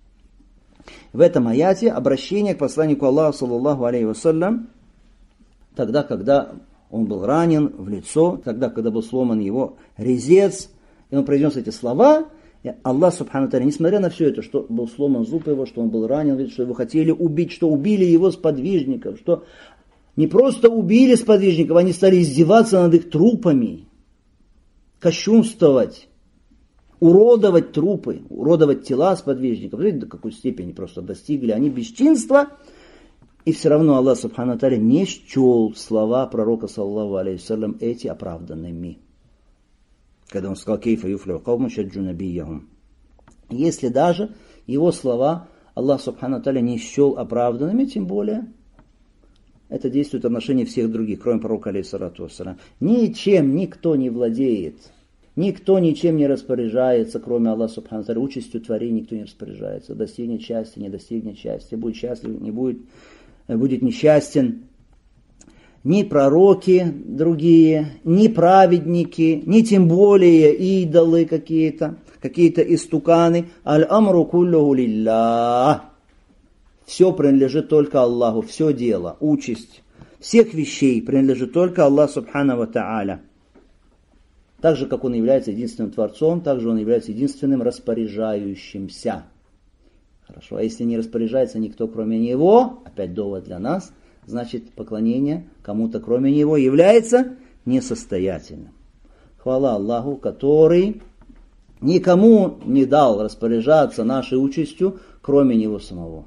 [SPEAKER 1] В этом аяте обращение к посланнику Аллаха, саллаллаху алейхи вассалям, тогда, когда он был ранен в лицо, тогда, когда был сломан его резец, и он произнес эти слова, и Аллах, субхану тааля, несмотря на все это, что был сломан зуб его, что он был ранен, что его хотели убить, что убили его сподвижников, что не просто убили сподвижников, они стали издеваться над их трупами, кощунствовать, уродовать трупы, уродовать тела сподвижников. Видите, до какой степени просто достигли они бесчинства. И все равно Аллах субхану ва тааля не счел слова пророка, саллаллаху алейхи вассалям, эти оправданными. Когда он сказал «Кейфа юфлиху кавмун шаджу набийяхум». Если даже его слова Аллах субхану ва тааля не счел оправданными, тем более это действует в отношении всех других, кроме пророка, алейхиссалату вассалям. Ничем никто не владеет, никто ничем не распоряжается, кроме Аллаха субхану ва тааля. Участью творений никто не распоряжается. Достигнет счастья, не достигнет счастья, будет счастлив, не будет, будет несчастен. Ни пророки другие, ни праведники, ни тем более идолы какие-то истуканы. Аль-амру куллуху лиллах. Все принадлежит только Аллаху, все дело, участь всех вещей принадлежит только Аллаху субхану ва тааля. Так же, как Он является единственным Творцом, так же Он является единственным распоряжающимся. Хорошо, а если не распоряжается никто кроме Него, опять довод для нас, значит поклонение кому-то кроме Него является несостоятельным. Хвала Аллаху, который никому не дал распоряжаться нашей участью, кроме Него самого.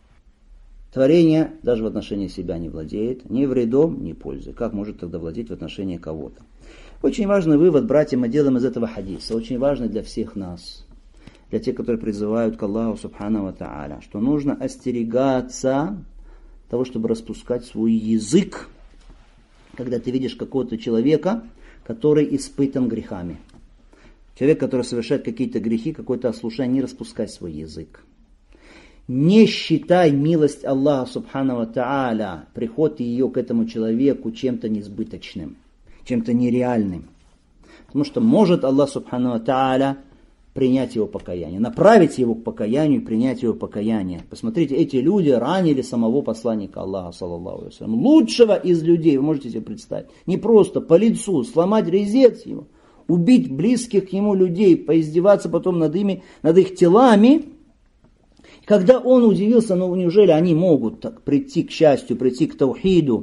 [SPEAKER 1] Творение даже в отношении себя не владеет, ни вредом, ни пользой. Как может тогда владеть в отношении кого-то? Очень важный вывод, братья, мы делаем из этого хадиса. Очень важный для всех нас. Для тех, которые призывают к Аллаху субхану ва тааля. Что нужно остерегаться того, чтобы распускать свой язык, когда ты видишь какого-то человека, который испытан грехами. Человек, который совершает какие-то грехи, какое-то ослушание, не распускай свой язык. Не считай милость Аллаха субхану ва тааля, приход ее к этому человеку чем-то несбыточным, чем-то нереальным. Потому что может Аллах субхану ва тааля принять его покаяние, направить его к покаянию и принять его покаяние. Посмотрите, эти люди ранили самого посланника Аллаха, саллаллаху алейхи вассалям, лучшего из людей, вы можете себе представить. Не просто по лицу, сломать резец его, убить близких к ему людей, поиздеваться потом над их телами. Когда он удивился, неужели они могут так прийти к счастью, прийти к таухиду,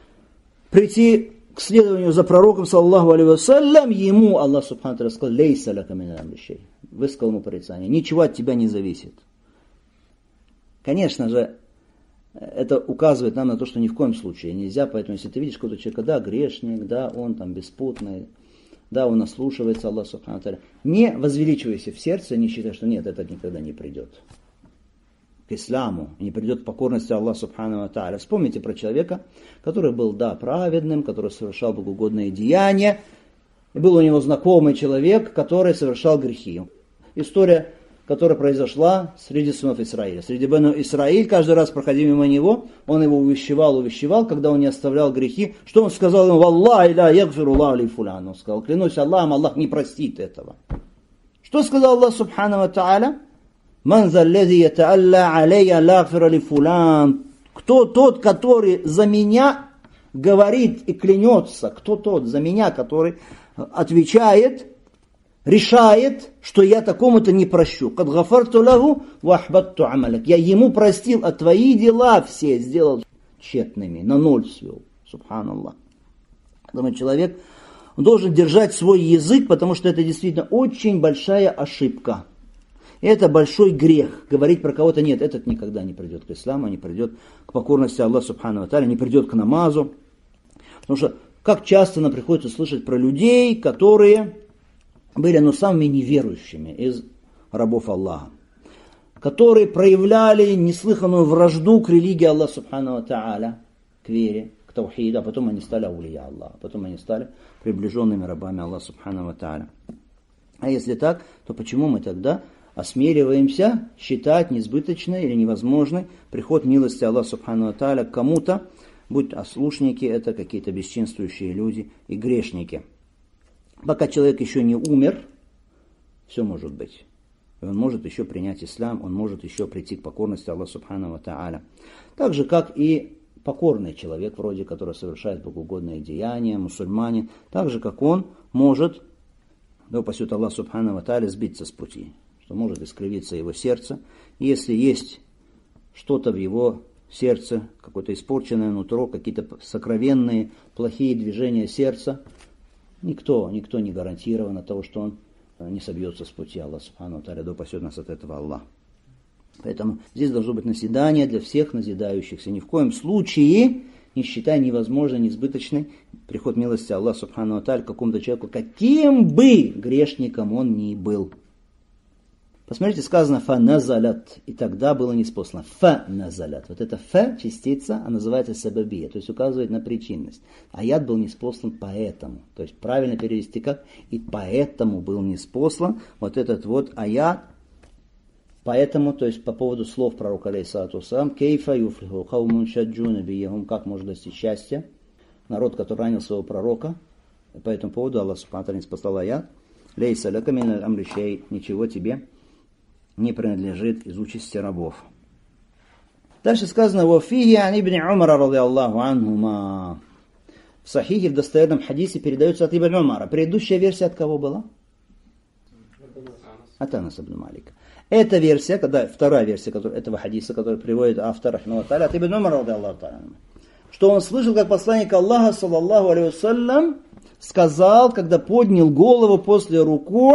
[SPEAKER 1] прийти к следованию за пророком, саллаллаху алейхи вассалям, ему Аллах субхану ва тааля сказал, лейса лака миналь амри шей. Высказал ему порицание. Ничего от тебя не зависит. Конечно же, это указывает нам на то, что ни в коем случае нельзя, поэтому если ты видишь какого-то человека, да, грешник, да, он там беспутный, да, он ослушивается Аллаха субхану ва тааля, не возвеличивайся в сердце, не считай, что нет, это никогда не придет к исламу, не придет к покорности Аллаха субхану ва тааля. Вспомните про человека, который был, да, праведным, который совершал богоугодные деяния. И был у него знакомый человек, который совершал грехи. История которая произошла среди сынов Исраиля. Среди Бену Исраиль, каждый раз, проходя мимо него, он его увещевал, когда он не оставлял грехи. Что он сказал ему? «Валлахи ла ягфиру Аллаху ли фулян». Он сказал: клянусь Аллахом, Аллах не простит этого. Что сказал Аллах субхану ва тааля? «Ман заллази ятаалла алейя ла ягфира ли фулян». Кто тот, который за меня говорит и клянется? Кто тот за меня, который отвечает, решает, что я такому-то не прощу? «Кад гафарту лаху ва ахбатту амаляк». Я ему простил, а твои дела все сделал тщетными, на ноль свел. Субханаллах. Поэтому человек должен держать свой язык, потому что это действительно очень большая ошибка. Это большой грех. Говорить про кого-то нет, этот никогда не придет к исламу, не придет к покорности Аллаху субхану ва тааля, не придет к намазу. Потому что как часто нам приходится слышать про людей, которые были самыми неверующими из рабов Аллаха, которые проявляли неслыханную вражду к религии Аллаха субхану ва тааля, к вере, к таухиду, а потом они стали аулия Аллаха, потом они стали приближенными рабами Аллаха субхану ва тааля. А если так, то почему мы тогда осмеливаемся считать несбыточной или невозможной приход милости Аллаха субхану ва тааля к кому-то, будь ослушники, это какие-то бесчинствующие люди и грешники. Пока человек еще не умер, все может быть. Он может еще принять ислам, он может еще прийти к покорности Аллаха субхану ва тааля. Так же, как и покорный человек, вроде который совершает богоугодные деяния, мусульманин, так же, как он может, да упасет Аллах субхану ва тааля, сбиться с пути, что может искривиться его сердце. Если есть что-то в его сердце, какое-то испорченное нутро, какие-то сокровенные, плохие движения сердца, никто не гарантирован от того, что он не собьется с пути. Аллах субхану ва тааля, да упасет нас от этого Аллах. Поэтому здесь должно быть назидание для всех назидающихся. Ни в коем случае не считай невозможной, несбыточной приход милости Аллаха субхану ва тааля к какому-то человеку, каким бы грешником он ни был. Посмотрите, сказано «фа назалят», и тогда было ниспослано. «Фа назалят». Вот эта «фа» частица, она называется сабабия, то есть указывает на причинность. Аят был ниспослан поэтому. То есть правильно перевести как «и поэтому был ниспослан». Вот этот вот аят, поэтому, то есть по поводу слов пророка алейхиссалату вассалам, «кейфа юфлиху каумун шаджуна бияхум», как можно достичь счастья, народ, который ранил своего пророка. И по этому поводу Аллах субхану ва тааля ниспослал аят «лейса лака мин аль-амри шей», ничего тебе не принадлежит из участи рабов. Дальше сказано «Вафихи ан ибн Умара радиаллаху анхума». В сахихе, в достоверном хадисе передается от ибн Умара. Предыдущая версия от кого была? От Анаса ибн Малика. Эта версия, вторая версия этого хадиса, который приводит автор рахмахуллаху тааля, от ибн Умара радиаллаху тааля, что он слышал, как посланник Аллаха саллаллаху алейхи вассалям сказал, когда поднял голову после руку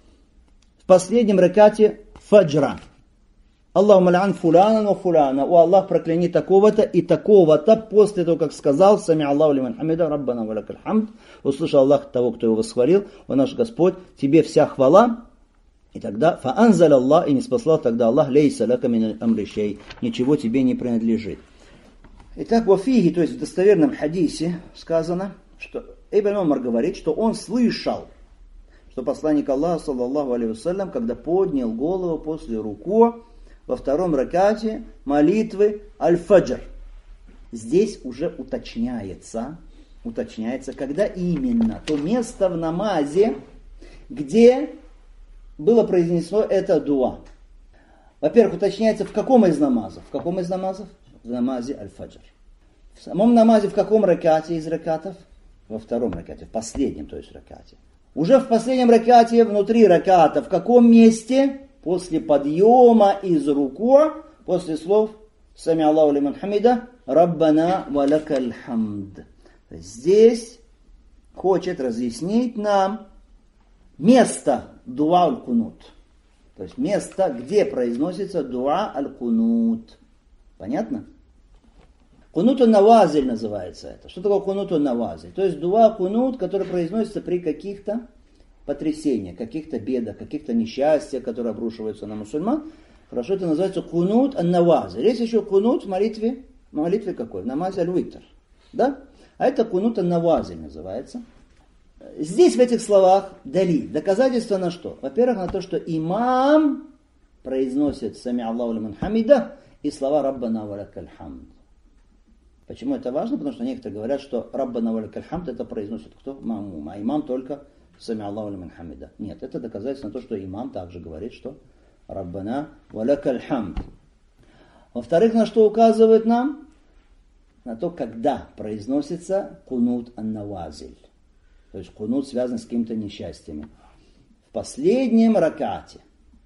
[SPEAKER 1] в последнем ракате фаджра. Аллахумма л'ан фулана ва фулана. О Аллах, прокляни такого-то и такого-то. После того, как сказал, сами Аллаху лиман хамида, раббана ва лакаль хамд. Услышал Аллах того, кто его восхвалил. О наш Господь, тебе вся хвала. И тогда фаанзаль Аллах, и не спаслал тогда Аллах, лейса лака мин амри шей. Ничего тебе не принадлежит. Итак, вафиги, то есть в достоверном хадисе сказано, что Ибн Умар говорит, что он слышал, что посланник Аллаха, саллаллаху алейхи вассалям, когда поднял голову после руку во втором ракате молитвы аль-фаджр. Здесь уже уточняется, когда именно то место в намазе, где было произнесено это дуа. Во-первых, уточняется, в каком из намазов? В намазе аль-фаджр. В самом намазе в каком ракате из ракатов? Во втором ракате, в последнем, то есть ракате. Уже в последнем ракате, внутри раката, в каком месте? После подъема из руку, после слов «Сами Аллаху лиман хамида, раббана ва лакаль хамд». Здесь хочет разъяснить нам место дуа аль-кунут. То есть место, где произносится дуа аль-кунут. Понятно? Кунут ан-навазиль называется это. Что такое кунут ан-навазиль? То есть дуа кунут, который произносится при каких-то потрясениях, каких-то бедах, каких-то несчастьях, которые обрушиваются на мусульман. Хорошо, это называется кунут ан-навазиль. Есть еще кунут в молитве. Молитве какой? В намазе аль-витр. Да? А это кунут ан-навазиль называется. Здесь в этих словах дали доказательство на что? Во-первых, на то, что имам произносят «Сами Аллаху лиман хамида» и слова «Раббана ва лакаль хамд». Почему это важно? Потому что некоторые говорят, что «Раббана ва лакаль хамд» это произносит кто? Маамум, а имам только «Сами Аллаху лиман хамида». Нет, это доказательство на то, что имам также говорит, что «Раббана ва лакаль хамд». Во-вторых, на что указывает нам? На то, когда произносится кунут ан-навазиль. То есть кунут связан с какими-то несчастьями. В последнем ракате.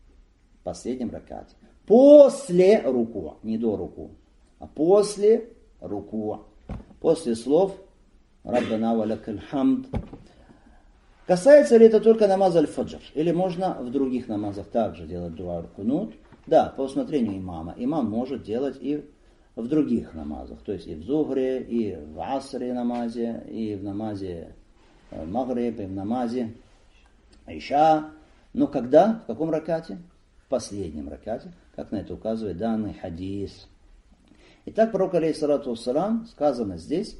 [SPEAKER 1] После руку. Не до руку. А после руку. После слов Раббана ва лакаль хамд. Касается ли это только намаза аль-фаджр? Или можно в других намазах также делать дуа кунут? Да, по усмотрению имама. Имам может делать и в других намазах. То есть и в зухре, и в асре намазе, и в намазе магриб, и в намазе иша. Но когда? В каком ракате? В последнем ракате, как на это указывает данный хадис. Итак, пророк алейхиссалату вассалам, сказано здесь,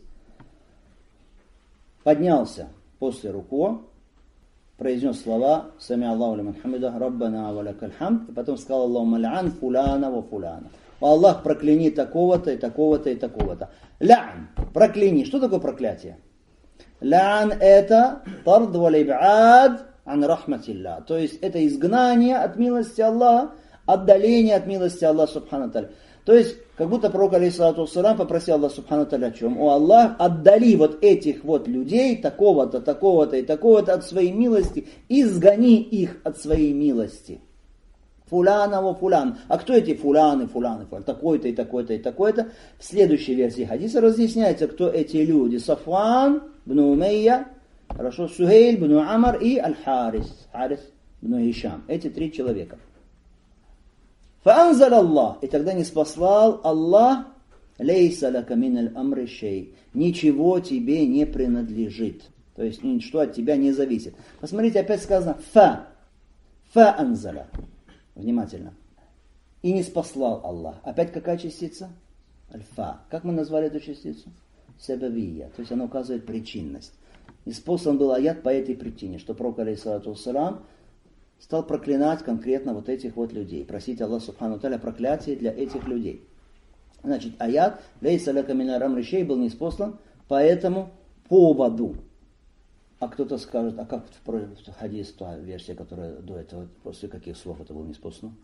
[SPEAKER 1] поднялся после руку, произнес слова «Сами Аллаху лиман хамида, Раббана ва лакаль хамд», и потом сказал «Аллахумма л'ан фуляна ва фуляна». Аллах, прокляни такого-то и такого-то и такого-то. Лян, прокляни. Что такое проклятие? Лян это тард ва либ'ад ан рахматилля. То есть это изгнание от милости Аллаха, отдаление от милости Аллаха субхану та'аля. То есть, как будто пророк алейхиссалату вассалам попросил Аллаха субхану та'аля о чем? О Аллах, отдали вот этих вот людей, такого-то, такого-то и такого-то от своей милости, изгони их от своей милости. Фуляна во фулян. А кто эти фуляны? Такой-то и такой-то и такой-то. В следующей версии хадиса разъясняется, кто эти люди. Сафван бн Умейя, хорошо, Сухейль бн Амар и Аль-Харис, Харис бн Хишам. Эти три человека. Фаанзал Аллах. И тогда не спаслал Аллах. Лейса лака мин аль-амри шей. Ничего тебе не принадлежит. То есть ничто от тебя не зависит. Посмотрите, опять сказано фаанзаля. Внимательно. И не спаслал Аллах. Опять какая частица? Аль-фа. Как мы назвали эту частицу? Сабавия. То есть она указывает причинность. И спослан был аят по этой причине, что пророк алейхиссалату вассалам стал проклинать конкретно вот этих вот людей. Просить Аллаха субхану та'аля проклятие для этих людей. Значит, аят «Лейса лака мин аль-амри шей» был ниспослан по этому поводу. А кто-то скажет, а как в хадис, та версия, которая до этого, после каких слов это было ниспослано?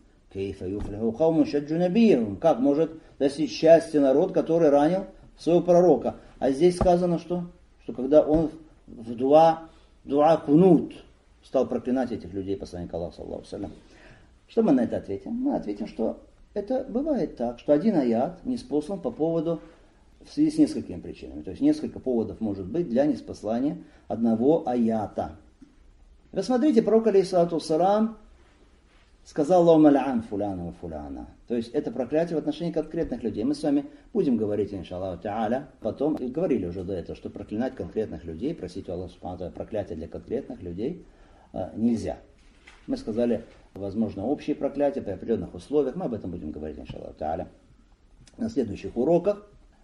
[SPEAKER 1] Как может достичь счастья народ, который ранил своего пророка? А здесь сказано, что когда он в дуа кунут стал проклинать этих людей, посланника Аллаха, саллаллаху алейхи ва саллям. Что мы на это ответим? Мы ответим, что это бывает так, что один аят ниспослан по поводу, в связи с несколькими причинами. То есть несколько поводов может быть для ниспослания одного аята. Вы смотрите, пророк алейхиссалату вассалам сказал «Аллахумма л'ан фуляна ва фуляна». То есть это проклятие в отношении конкретных людей. Мы с вами будем говорить, иншаллаху та'аля, потом, и говорили уже до этого, что проклинать конкретных людей, просить у Аллаха субхану ва та'аля проклятие для конкретных людей нельзя. Мы сказали, возможно, общие проклятия при определенных условиях. Мы об этом будем говорить, иншаллаху та'аля, на следующих уроках.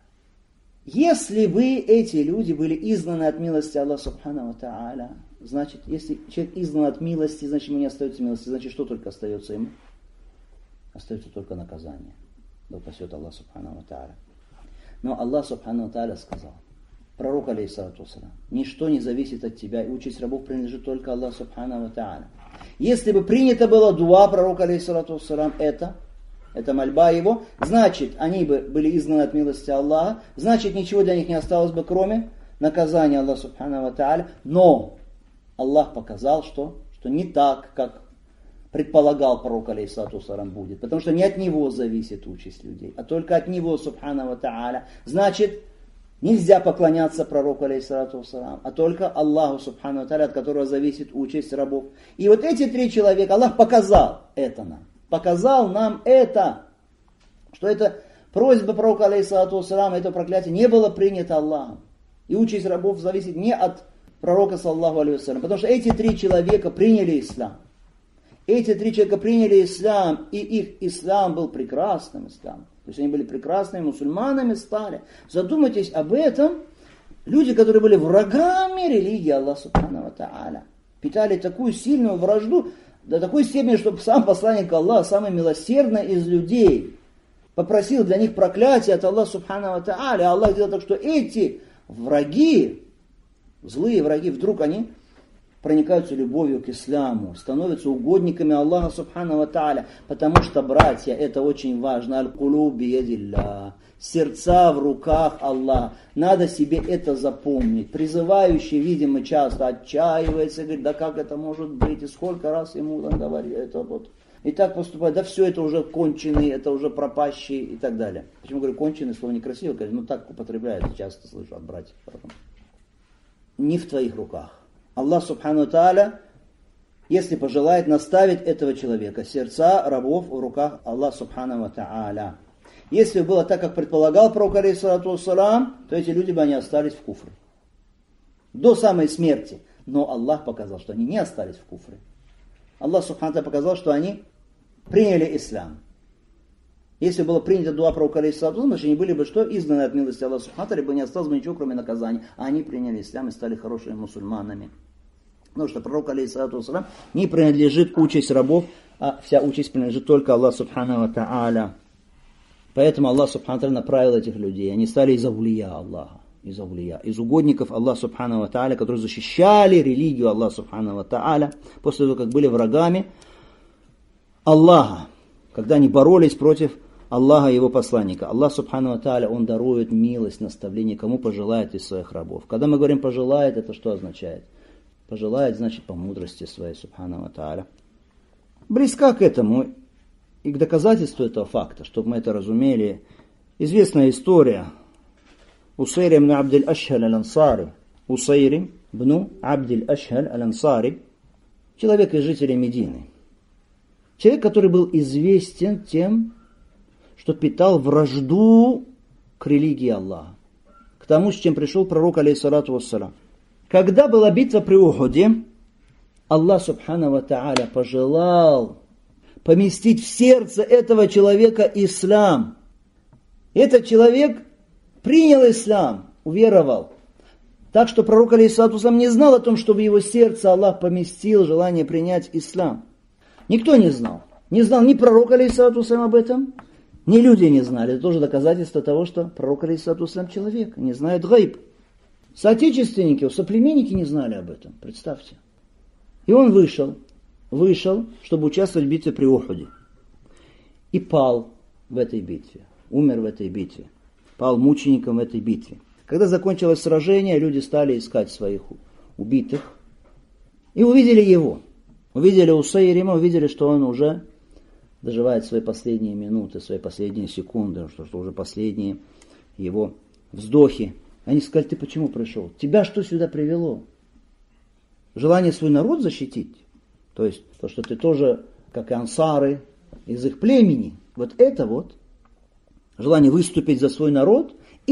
[SPEAKER 1] Если бы эти люди были изгнаны от милости Аллаха субхану ва та'аля, значит, если человек изгнан от милости, значит, ему не остается милости, значит, что только остается ему? Остается только наказание. Да упасет Аллах субхану ва та'аля. Но Аллах субхану ва та'аля сказал, пророк алейхиссалату вассалам, ничто не зависит от тебя, и участь рабов принадлежит только Аллаху субхану ва та'аля. Если бы принято было дуа пророка алейхиссалату вассалам, это мольба его, значит, они бы были изгнаны от милости Аллаха, значит, ничего для них не осталось бы, кроме наказания Аллаха субхану ва та'аля. Но Аллах показал, что не так, как предполагал пророк алейхиссалату вассалам будет, потому что не от него зависит участь людей, а только от него субхану ва та'аля. Значит, нельзя поклоняться пророку алейхиссалату вассалам, а только Аллаху субхану ва та'аля, от которого зависит участь рабов. И вот эти три человека, Аллах показал это нам. Показал нам это, что это просьба пророка алейхиссалату вассалам, это проклятие не было принято Аллахом. И участь рабов зависит не от пророка саллаллаху алейхи вассалям, потому что эти три человека приняли ислам. Эти три человека приняли ислам, и их ислам был прекрасным исламом. То есть они были прекрасными мусульманами стали. Задумайтесь об этом. Люди, которые были врагами религии Аллаха субхану ва та'аля, питали такую сильную вражду. до такой степени, чтобы сам посланник Аллаха, самый милосердный из людей, попросил для них проклятие от Аллаха Субхану ва Тааля. Аллах сделал так, что эти враги, злые враги, вдруг они проникаются любовью к исламу, становятся угодниками Аллаха Субхану ва Тааля. Потому что, братья, это очень важно. Аль-кулуб биядилля. Сердца в руках Аллаха. Надо себе это запомнить. Призывающий, видимо, часто отчаивается, говорит, да как это может быть, и сколько раз ему там говорили, это вот. И так поступает, да все это уже конченые, это уже пропащие и так далее. Почему говорю конченые, слово некрасиво, конечно, но так употребляют, часто слышу от братьев. Не в твоих руках. Аллах Субхану ва Тааля, если пожелает, наставить этого человека. Сердца рабов в руках Аллаха Субхану ва Тааля. Если было так, как предполагал пророк, алейхиссалату вассалам, то эти люди бы они остались в куфре. До самой смерти. Но Аллах показал, что они не остались в куфре. Аллах Субхану ва Тааля показал, что они приняли ислам. Если было принято дуа пророка, алейхиссалату вассалам, значит они были бы что? Изгнаны от милости Аллаха Субхану ва Тааля, либо не осталось бы ничего, кроме наказания. А они приняли ислам и стали хорошими мусульманами. Потому что пророк, алейхиссалату вассалам, не принадлежит участь рабов, а вся участь принадлежит только Аллаху Субхану ва Тааля. Поэтому Аллах Субхану ва Тааля направил этих людей. Они стали из авлия Аллаха. Из угодников Аллаха Субхану ва Тааля, которые защищали религию Аллаха Субхану ва Тааля, после того, как были врагами Аллаха, когда они боролись против Аллаха и его посланника. Аллах Субхану ва Тааля, Он дарует милость, наставление, кому пожелает из своих рабов. Когда мы говорим пожелает, это что означает? Пожелает, значит, по мудрости своей, Субхану ва Тааля. Близка к этому и к доказательству этого факта, чтобы мы это разумели, известная история Усайр ибн Абд-аль-Ашхаль аль-Ансари. Усайр ибн Абд-аль-Ашхаль аль-Ансари, человек из жителей Медины. Человек, который был известен тем, что питал вражду к религии Аллаха, к тому, с чем пришел пророк, алейхиссалату вассалам. Когда была битва при Ухуде, Аллах Субхану ва Тааля пожелал поместить в сердце этого человека ислам. Этот человек принял ислам, уверовал. Так что пророк, алейхиссалату вассалам, не знал о том, что в его сердце Аллах поместил желание принять ислам. Никто не знал. Не знал ни пророк, алейхиссалату вассалам, об этом, ни люди не знали. Это тоже доказательство того, что пророк, алейхиссалату вассалам, человек, не знает гайб. Соотечественники, соплеменники не знали об этом, представьте. И он вышел, чтобы участвовать в битве при Ухуде. И пал в этой битве, умер в этой битве, пал мучеником в этой битве. Когда закончилось сражение, люди стали искать своих убитых и увидели его. Увидели Усайрима, увидели, что он уже доживает свои последние минуты, свои последние секунды, что уже последние его вздохи. Они сказали, ты почему пришел? Тебя что сюда привело? Желание свой народ защитить? То есть, то, что ты тоже, как и ансары, из их племени. Вот это вот. Желание выступить за свой народ.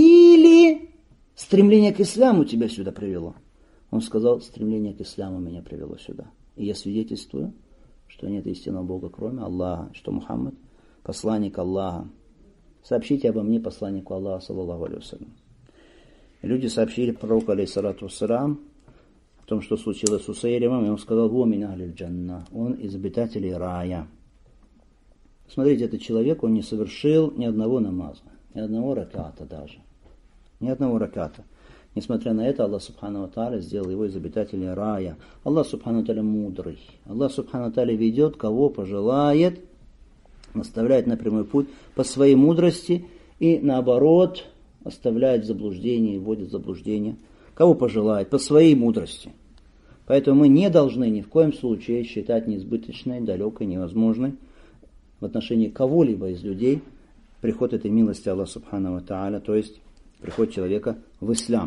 [SPEAKER 1] Или стремление к исламу тебя сюда привело. Он сказал, стремление к исламу меня привело сюда. И я свидетельствую, что нет истинного Бога, кроме Аллаха, что Мухаммад посланник Аллаха. Сообщите обо мне посланнику Аллаха, саллаллаху алейхи вассалям. Люди сообщили пророку, алейхиссалату вассалам, о том, что случилось с Усайримом, и он сказал, «Во мин ахлиль джанна», он из обитателей рая. Смотрите, этот человек, он не совершил ни одного намаза, ни одного раката даже. Ни одного раката. Несмотря на это, Аллах Субхану ва Тааля сделал его из обитателей рая. Аллах Субхану ва Тааля мудрый. Аллах Субхану ва Тааля ведет, кого пожелает, наставляет на прямой путь по своей мудрости и наоборот оставляет в заблуждении, вводит в заблуждение, кого пожелает, по своей мудрости. Поэтому мы не должны ни в коем случае считать неизбыточной, далекой, невозможной в отношении кого-либо из людей приход этой милости Аллаха Субхану ва Тааля, то есть приход человека в ислам.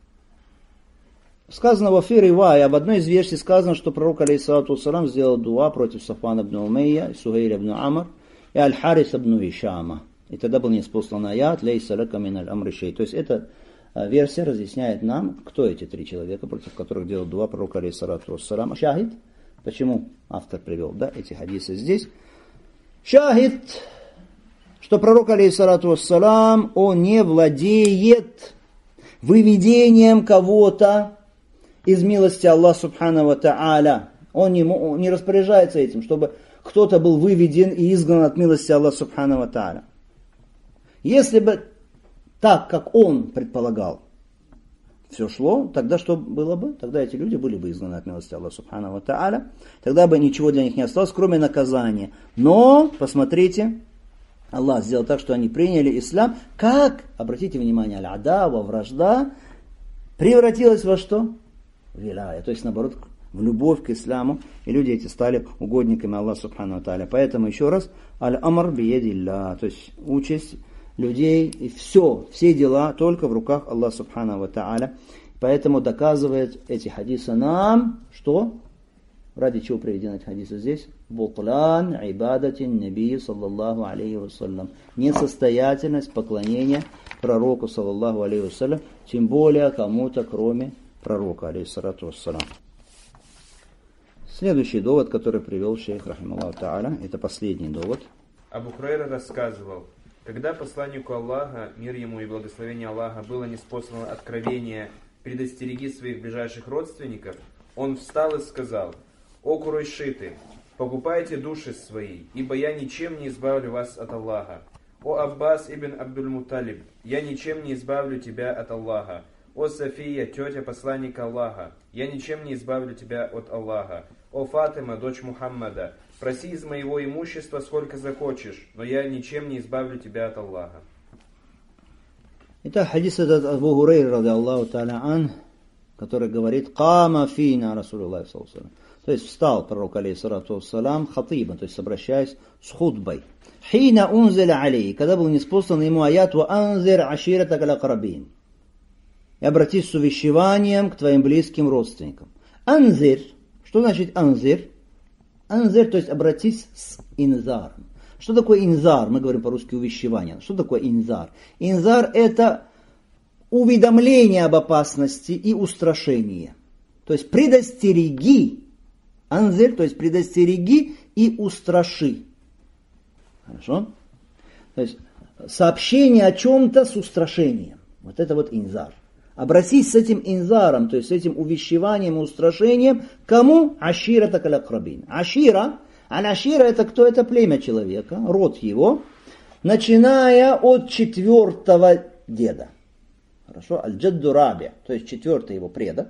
[SPEAKER 1] Сказано в Афир Ивае, об одной из версий сказано, что пророк, алейхиссалату вассалам, сделал дуа против Сафвана ибн Умейя, Сухайля ибн Амр и Аль-Харис ибн Ишама. И тогда был неспослан аят «Лейса лака мин аль-амри шей». То есть эта версия разъясняет нам, кто эти три человека, против которых делал дуа пророк, алейхиссалату вассалам. Шахид, почему автор привел эти хадисы здесь? Шахид, что пророк, алейхиссалату вассалам, он не владеет выведением кого-то из милости Аллаха Субхану ва Тааля. Он не распоряжается этим, чтобы кто-то был выведен и изгнан от милости Аллаха Субхану ва Тааля. Если бы так, как он предполагал, все шло, тогда что было бы? Тогда эти люди были бы изгнаны от милости Аллаха Субхану ва Тааля. Тогда бы ничего для них не осталось, кроме наказания. Но, посмотрите, Аллах сделал так, что они приняли ислам. Как? Обратите внимание, аль-адава, вражда, превратилась во что? В вилая. То есть, наоборот, в любовь к исламу. И люди эти стали угодниками Аллаха Субхану ва Тааля. Поэтому, еще раз, аль-амр биядилля. То есть, участь людей и все дела только в руках Аллаха Субхану ва Тааля. Поэтому доказывает эти хадисы нам, что? Ради чего приведены эти хадисы здесь? Бутлан ибадатин набии саллаллаху алейхи вассалям. Несостоятельность поклонения пророку саллаллаху алейхи вассалям, тем более кому-то, кроме пророка алейхиссалату вассалям. Следующий довод, который привел шейх рахималлаху тааля, это последний довод.
[SPEAKER 3] Абу Хурайра рассказывал, когда посланнику Аллаха, мир ему и благословение Аллаха, было ниспослано откровение «Предостереги своих ближайших родственников», он встал и сказал: «О курайшиты, покупайте души свои, ибо я ничем не избавлю вас от Аллаха. О Аббас ибн Абдуль-Муталиб, я ничем не избавлю тебя от Аллаха. О София, тетя посланника Аллаха, я ничем не избавлю тебя от Аллаха. О Фатима, дочь Мухаммада, проси из моего имущества сколько захочешь, но я ничем не избавлю тебя от Аллаха».
[SPEAKER 1] Итак, хадис этот Абу Хурайра, ради Аллаху тааля ан, который говорит: «Кама фина Расулуллах саллаллаху алейхи ва саллям». То есть встал пророк алейхиссалату вассалям хатиба, то есть обращаясь с хутбой. «Хина унзиля алейхи», когда был ниспослан ему аят «Ва анзир аширатак аль-акрабин». И обратись с увещеванием к твоим близким родственникам. Анзир. Что значит анзир? Анзир, то есть обратись с инзаром. Что такое инзар? Мы говорим по-русски увещевание. Что такое инзар? Инзар — это уведомление об опасности и устрашение. То есть предостереги. Анзир, то есть предостереги и устраши. Хорошо? То есть сообщение о чем-то с устрашением. Вот это вот инзар. Обратись с этим инзаром, то есть с этим увещеванием и устрашением, кому? Ашира такалякрабин. Ашира, аль-ашира — это кто? Это племя человека, род его, начиная от 4-го деда. Хорошо? Аль-джадду раби, то есть 4-й его предок.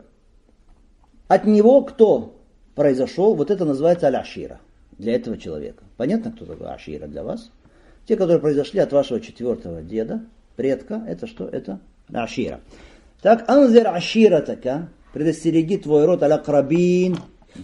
[SPEAKER 1] От него кто произошел? Вот это называется аль-ашира для этого человека. Понятно, кто такой ашира для вас? Те, которые произошли от вашего 4-го деда, предка, это что? Это ашира. Так, анзир аширатака, предостереги твой род алякрабин,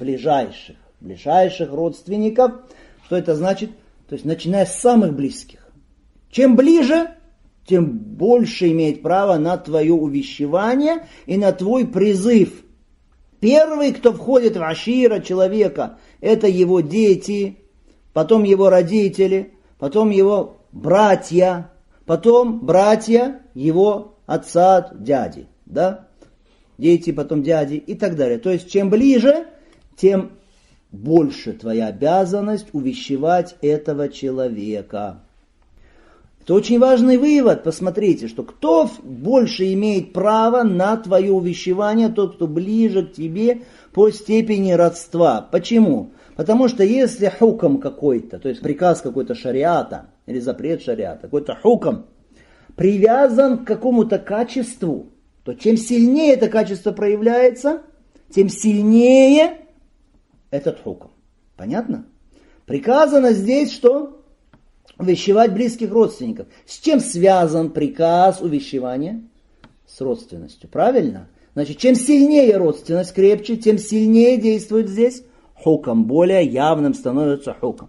[SPEAKER 1] ближайших родственников. Что это значит? То есть, начиная с самых близких. Чем ближе, тем больше имеет право на твое увещевание и на твой призыв. Первый, кто входит в ашира человека, это его дети, потом его родители, потом его братья, потом братья его отца, дяди, да? Дети, потом дяди и так далее. То есть, чем ближе, тем больше твоя обязанность увещевать этого человека. Это очень важный вывод. Посмотрите, что кто больше имеет право на твое увещевание, тот, кто ближе к тебе по степени родства. Почему? Потому что если хукм какой-то, то есть приказ какой-то шариата, или запрет шариата, какой-то хукм, привязан к какому-то качеству, то чем сильнее это качество проявляется, тем сильнее этот хукм. Понятно? Приказано здесь что? Увещевать близких родственников. С чем связан приказ увещевания? С родственностью. Правильно? Значит, чем сильнее родственность крепче, тем сильнее действует здесь хукм. Более явным становится хукм.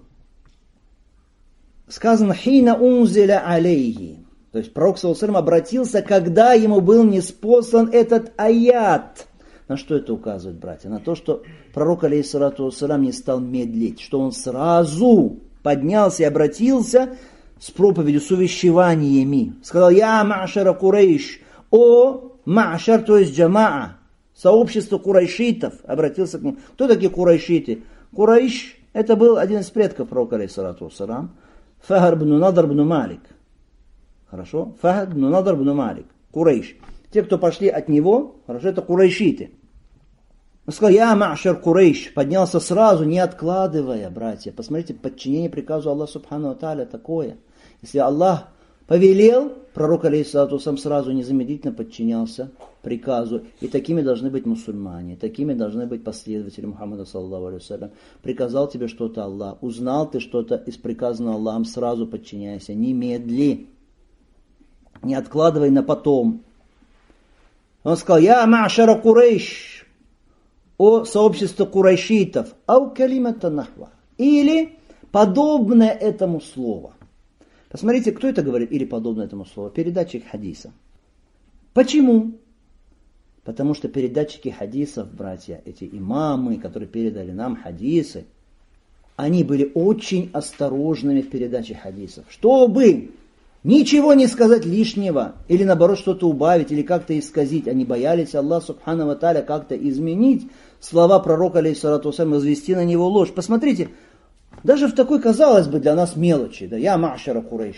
[SPEAKER 1] Сказано «Хина унзиля алейхи». То есть пророк саллаллаху алейхи ва саллям обратился, когда ему был ниспослан этот аят. На что это указывает, братья? На то, что пророк алейхиссалату вассалям не стал медлить, что он сразу поднялся и обратился с проповедью, с увещеваниями. Сказал: «Я ма'шара Курайш». О ма'шар, то есть джамаа, сообщество курайшитов. Обратился к ним. Кто такие курайшиты? Курайш — это был один из предков пророка алейхиссалату вассалям. Фахр бн Надр бн Малик. Хорошо? Фахр бн Надр бн Малик. Курайш. Те, кто пошли от него, хорошо, это курайшиты. Он сказал, я ма'шар Курейш, поднялся сразу, не откладывая, братья. Посмотрите, подчинение приказу Аллаха Субхану ва Тааля такое. Если Аллах повелел, пророк алейхиссалату вассалям сразу незамедлительно подчинялся приказу. И такими должны быть мусульмане, такими должны быть последователи Мухаммада саллаллаху алейхи вассалям. Приказал тебе что-то Аллах, узнал ты что-то из приказанного Аллахом, сразу подчиняйся, немедли. Не откладывай на потом. Он сказал, я ма'шара Курейш, о сообщество курайшитов, ау калимата нахва, или подобное этому слову. Посмотрите, кто это говорит, или подобное этому слову. Передатчик хадиса. Почему? Потому что передатчики хадисов, братья, эти имамы, которые передали нам хадисы, они были очень осторожными в передаче хадисов, чтобы ничего не сказать лишнего, или наоборот что-то убавить, или как-то исказить. Они боялись Аллаха Субхану ва Тааля как-то изменить слова пророка, алейхиссалату вассалям, возвести на него ложь. Посмотрите, даже в такой, казалось бы, для нас мелочи, да, я ма'шара Курейш,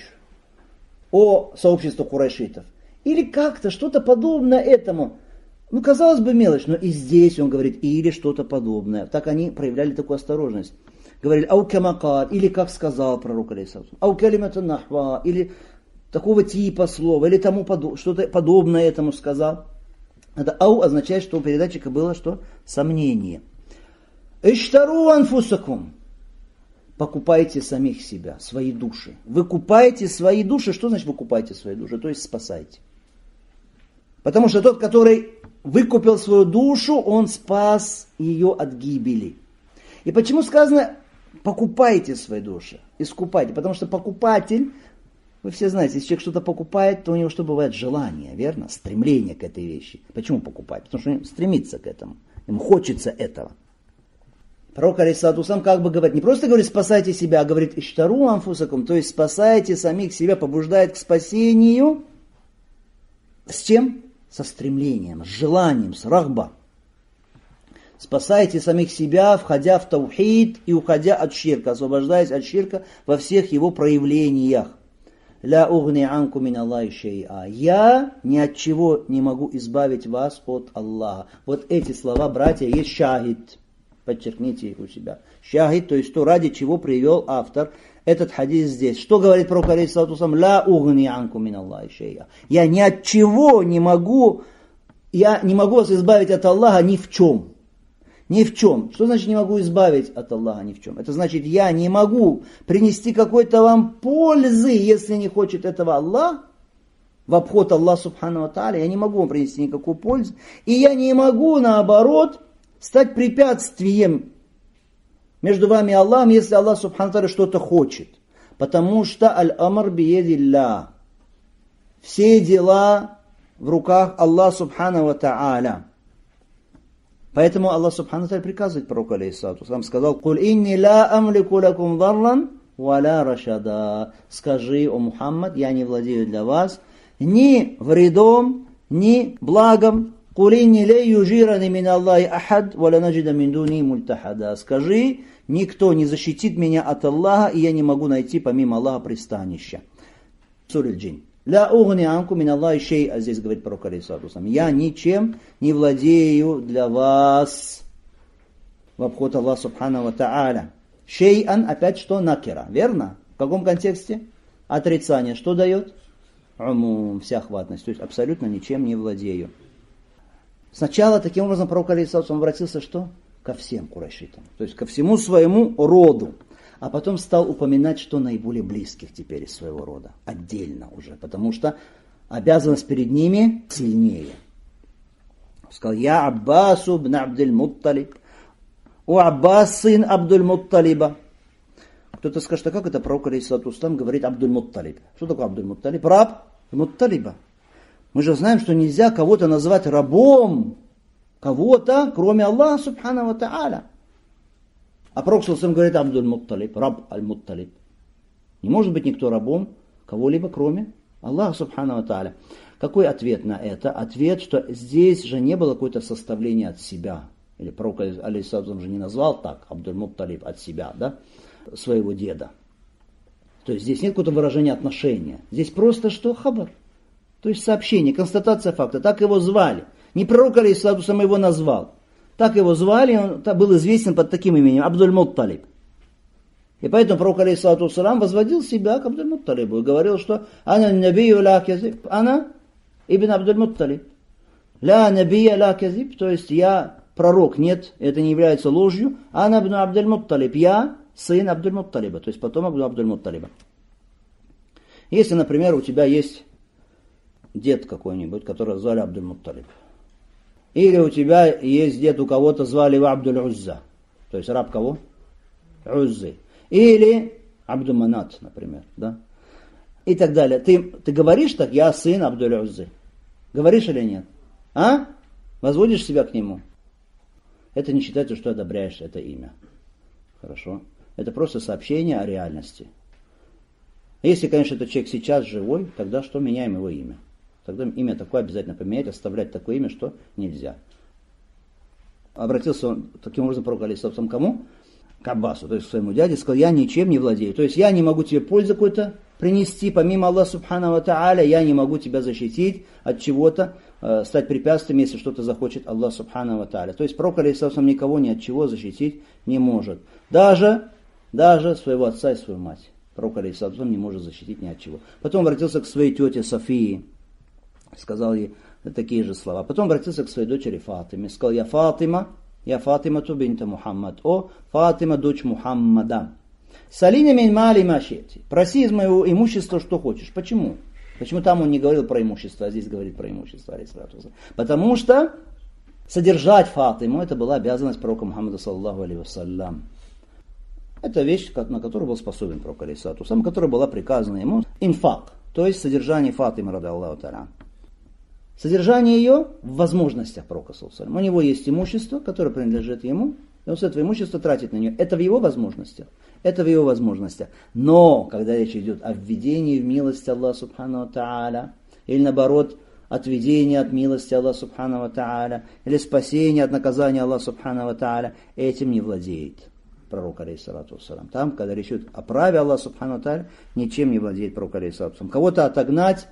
[SPEAKER 1] о сообществе курайшитов, или как-то что-то подобное этому. Ну, казалось бы, мелочь, но и здесь он говорит, или что-то подобное. Так они проявляли такую осторожность. Говорили, ау камакат, или как сказал пророк, алейхиссалату вассалям, ау калимата нахва, или такого типа слова, или тому что-то подобное этому сказал. Это ау означает, что у передатчика было что? Сомнение. Иштару анфусакум. Покупайте самих себя, свои души. Выкупайте свои души. Что значит выкупайте свои души? То есть спасайте. Потому что тот, который выкупил свою душу, он спас ее от гибели. И почему сказано покупайте свои души, искупайте? Потому что покупатель, вы все знаете, если человек что-то покупает, то у него что бывает? Желание, верно? Стремление к этой вещи. Почему покупать? Потому что он стремится к этому. Ему хочется этого. Пророк алейхиссалату вассалям как бы говорит, не просто говорит спасайте себя, а говорит иштару анфусакум, то есть спасайте самих себя, побуждает к спасению. С чем? Со стремлением, с желанием, с рахба. Спасайте самих себя, входя в таухид и уходя от ширка, освобождаясь от ширка во всех его проявлениях. Ля угни анку мин Аллахи шей'a. Я ни от чего не могу избавить вас от Аллаха. Вот эти слова, братья, есть шахид. Подчеркните их у себя. Шахид, то есть то, ради чего привел автор этот хадис здесь. Что говорит пророк алейхиссалату вассалям? Ля угни анку мин Аллахи шей'a. Я ни от чего не могу, я не могу вас избавить от Аллаха ни в чем. Ни в чем. Что значит не могу избавить от Аллаха ни в чем? Это значит, я не могу принести какой-то вам пользы, если не хочет этого Аллах, в обход Аллаха Субхану ва Тааля, я не могу вам принести никакую пользу. И я не могу, наоборот, стать препятствием между вами и Аллахом, если Аллах Субхану ва Тааля что-то хочет. Потому что аль-амр биедилля. Все дела в руках Аллаха Субхану ва Тааля. Поэтому Аллах Субхану Тааля приказывает пророку алейхиссалату вассалям, сказал, «Куль инни ла амлику лакум дарран ва ла рашада». Скажи, о Мухаммад, я не владею для вас ни вредом, ни благом. «Куль инни ла южирани мин Аллахи ахад ва ла наджида мин дуни мультахада». Скажи, никто не защитит меня от Аллаха, и я не могу найти помимо Аллаха пристанища. Сура Аль-Джин. «Ля угни анку мин Аллахи шей'a», здесь говорит пророк алейхиссалату вассалям, я ничем не владею для вас в обход Аллаха Субхану ва Тааля. Шей'ан, опять что? Накира, верно? В каком контексте? Отрицание. Что дает? Умум, всеохватность, то есть абсолютно ничем не владею. Сначала таким образом пророк алейхиссалату вассалям обратился что? Ко всем курайшитам, то есть ко всему своему роду. А потом стал упоминать, что наиболее близких теперь из своего рода. Отдельно уже. Потому что обязанность перед ними сильнее. Сказал, я Аббасу бн Абдуль-Мутталиб. О Аббас, сын Абдуль-Мутталиба. Кто-то скажет, а как это пророк алейхиссалату вассалям говорит Абдуль-Мутталиб? Что такое Абдуль-Мутталиб? Раб Мутталиба. Мы же знаем, что нельзя кого-то назвать рабом. Кого-то, кроме Аллаха Субхану ва Тааля. А пророк говорит Абдуль-Мутталиб, раб Аль-Мутталиб. Не может быть никто рабом кого-либо, кроме Аллаха Субхану ва Тааля. Какой ответ на это? Ответ, что здесь же не было какое-то составление от себя. Или пророк алейхиссалату же не назвал так, Абдуль-Мутталиб от себя, да, своего деда. То есть здесь нет какого-то выражения отношения. Здесь просто что? Хабар. То есть сообщение, констатация факта. Так его звали. Не пророк алейхиссалату сам его назвал. Так его звали, он был известен под таким именем, Абдуль-Мутталиб. И поэтому пророк, алейхиссалату вассалам, возводил себя к Абдуль-Мутталибу и говорил, что «Ана набию ла казиб», «Ана ибн Абдуль-Мутталиб». «Ла набия ла казиб», то есть я пророк, нет, это не является ложью. «Ана ибн Абдуль-Мутталиб», я сын Абдуль-Мутталиба, то есть потомок Абдуль-Мутталиба. Если, например, у тебя есть дед какой-нибудь, которого звали Абдуль-Мутталиб, или у тебя есть дед, у кого-то звали его Абдуль-Узза, то есть раб кого? Уззы. Или Абдул-Манат, например, да? И так далее. Ты говоришь так, я сын Абдуль-Уззы. Говоришь или нет? А? Возводишь себя к нему? Это не считается, что одобряешь это имя. Хорошо? Это просто сообщение о реальности. Если, конечно, этот человек сейчас живой, тогда что? Меняем его имя. Тогда имя такое обязательно поменять, оставлять такое имя, что нельзя. Обратился он таким образом пророк, алейхиссалату, кому? К Аббасу, то есть к своему дяде, сказал, я ничем не владею. То есть я не могу тебе пользу какой-то принести, помимо Аллаха субхану ва тааля, я не могу тебя защитить от чего-то, стать препятствием, если что-то захочет Аллах субхану ва тааля. То есть пророк, алейхиссалату, никого ни от чего защитить не может. Даже своего отца и свою мать. Пророк, алейхиссалату, не может защитить ни от чего. Потом обратился к своей тете Софии, сказал ей такие же слова. Потом обратился к своей дочери Фатиме, сказал, я Фатима ту бинта Мухаммад, о Фатима, дочь Мухаммада. Салина мин мали машети. Проси из моего имущества, что хочешь. Почему? Почему там он не говорил про имущество, а здесь говорит про имущество? Потому что содержать Фатиму, это была обязанность пророка Мухаммада, саллаллаху алейхи вассалям. Это вещь, на которую был способен пророк, алейхиссалату вассалям, которая была приказана ему. Инфак, то есть содержание Фатимы, ради Аллаху та'аля. Содержание ее в возможностях пророка, саллаллаху алейхи вассалям. У него есть имущество, которое принадлежит ему, и он с этого имущества тратит на нее. Это в его возможностях. Но, когда речь идет о введении в милость Аллаха субхану ва тааля, или наоборот, отведение от милости Аллаха субхану ва тааля, или спасение от наказания Аллаха субхану ва тааля, этим не владеет пророк, алейхиссалату вассалам. Там, когда речь идет о праве Аллаха субхану ва тааля, ничем не владеет пророк, алейхиссалату вассалам. Кого-то отогнать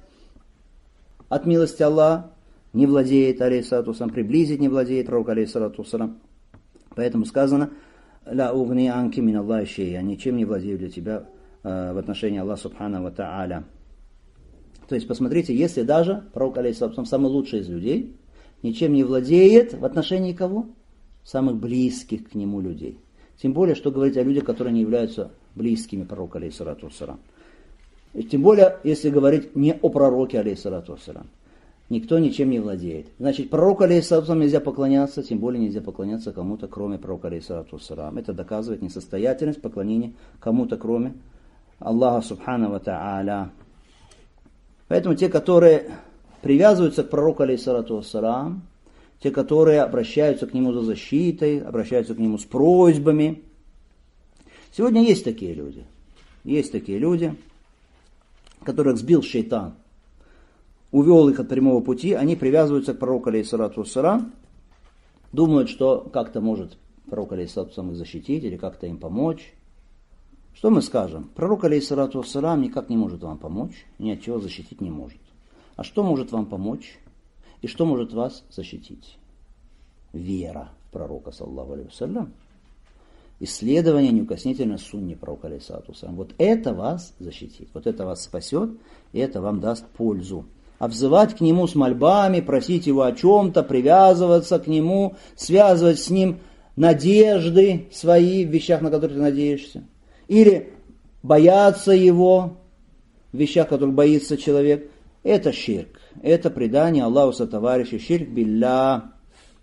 [SPEAKER 1] от милости Аллаха не владеет, алейхиссалату вассалам, приблизить не владеет пророк, алейхиссалату вассалам. Поэтому сказано, «Ля угни анки мин Аллахи шей», я ничем не владею для тебя в отношении Аллаха субхану ва тааля. То есть, посмотрите, если даже пророк, алейхиссалату, самый лучший из людей, ничем не владеет в отношении кого? Самых близких к нему людей. Тем более, что говорить о людях, которые не являются близкими пророку, алейхиссалату вассалам. Тем более, если говорить не о пророке, алейхиссалату вассалам. Никто ничем не владеет. Значит, пророку, алейхиссалату вассалам, нельзя поклоняться, тем более нельзя поклоняться кому-то, кроме пророка, алейхиссалату вассалам. Это доказывает несостоятельность поклонения кому-то, кроме Аллаха субхану ва тааля. Поэтому те, которые привязываются к пророку, алейхиссалату вассалам, те, которые обращаются к нему за защитой, обращаются к нему с просьбами. Сегодня есть такие люди. Есть такие люди, которых сбил шейтан, увел их от прямого пути, они привязываются к пророку, алейхиссалату вассалам, думают, что как-то может пророк, алейхиссалату вассалам, их защитить или как-то им помочь. Что мы скажем? Пророк, алейхиссалату вассалам, никак не может вам помочь, ни от чего защитить не может. А что может вам помочь и что может вас защитить? Вера в пророка, саллаллаху алейхи вассалям. Исследование неукоснительно сунни пророка, алейхиссалату вассалам. Вот это вас защитит, вот это вас спасет, и это вам даст пользу. А взывать к нему с мольбами, просить его о чем-то, привязываться к нему, связывать с ним надежды свои в вещах, на которые ты надеешься. Или бояться его в вещах, которых боится человек. Это ширк. Это предание Аллаху сотоварища. Ширк билля.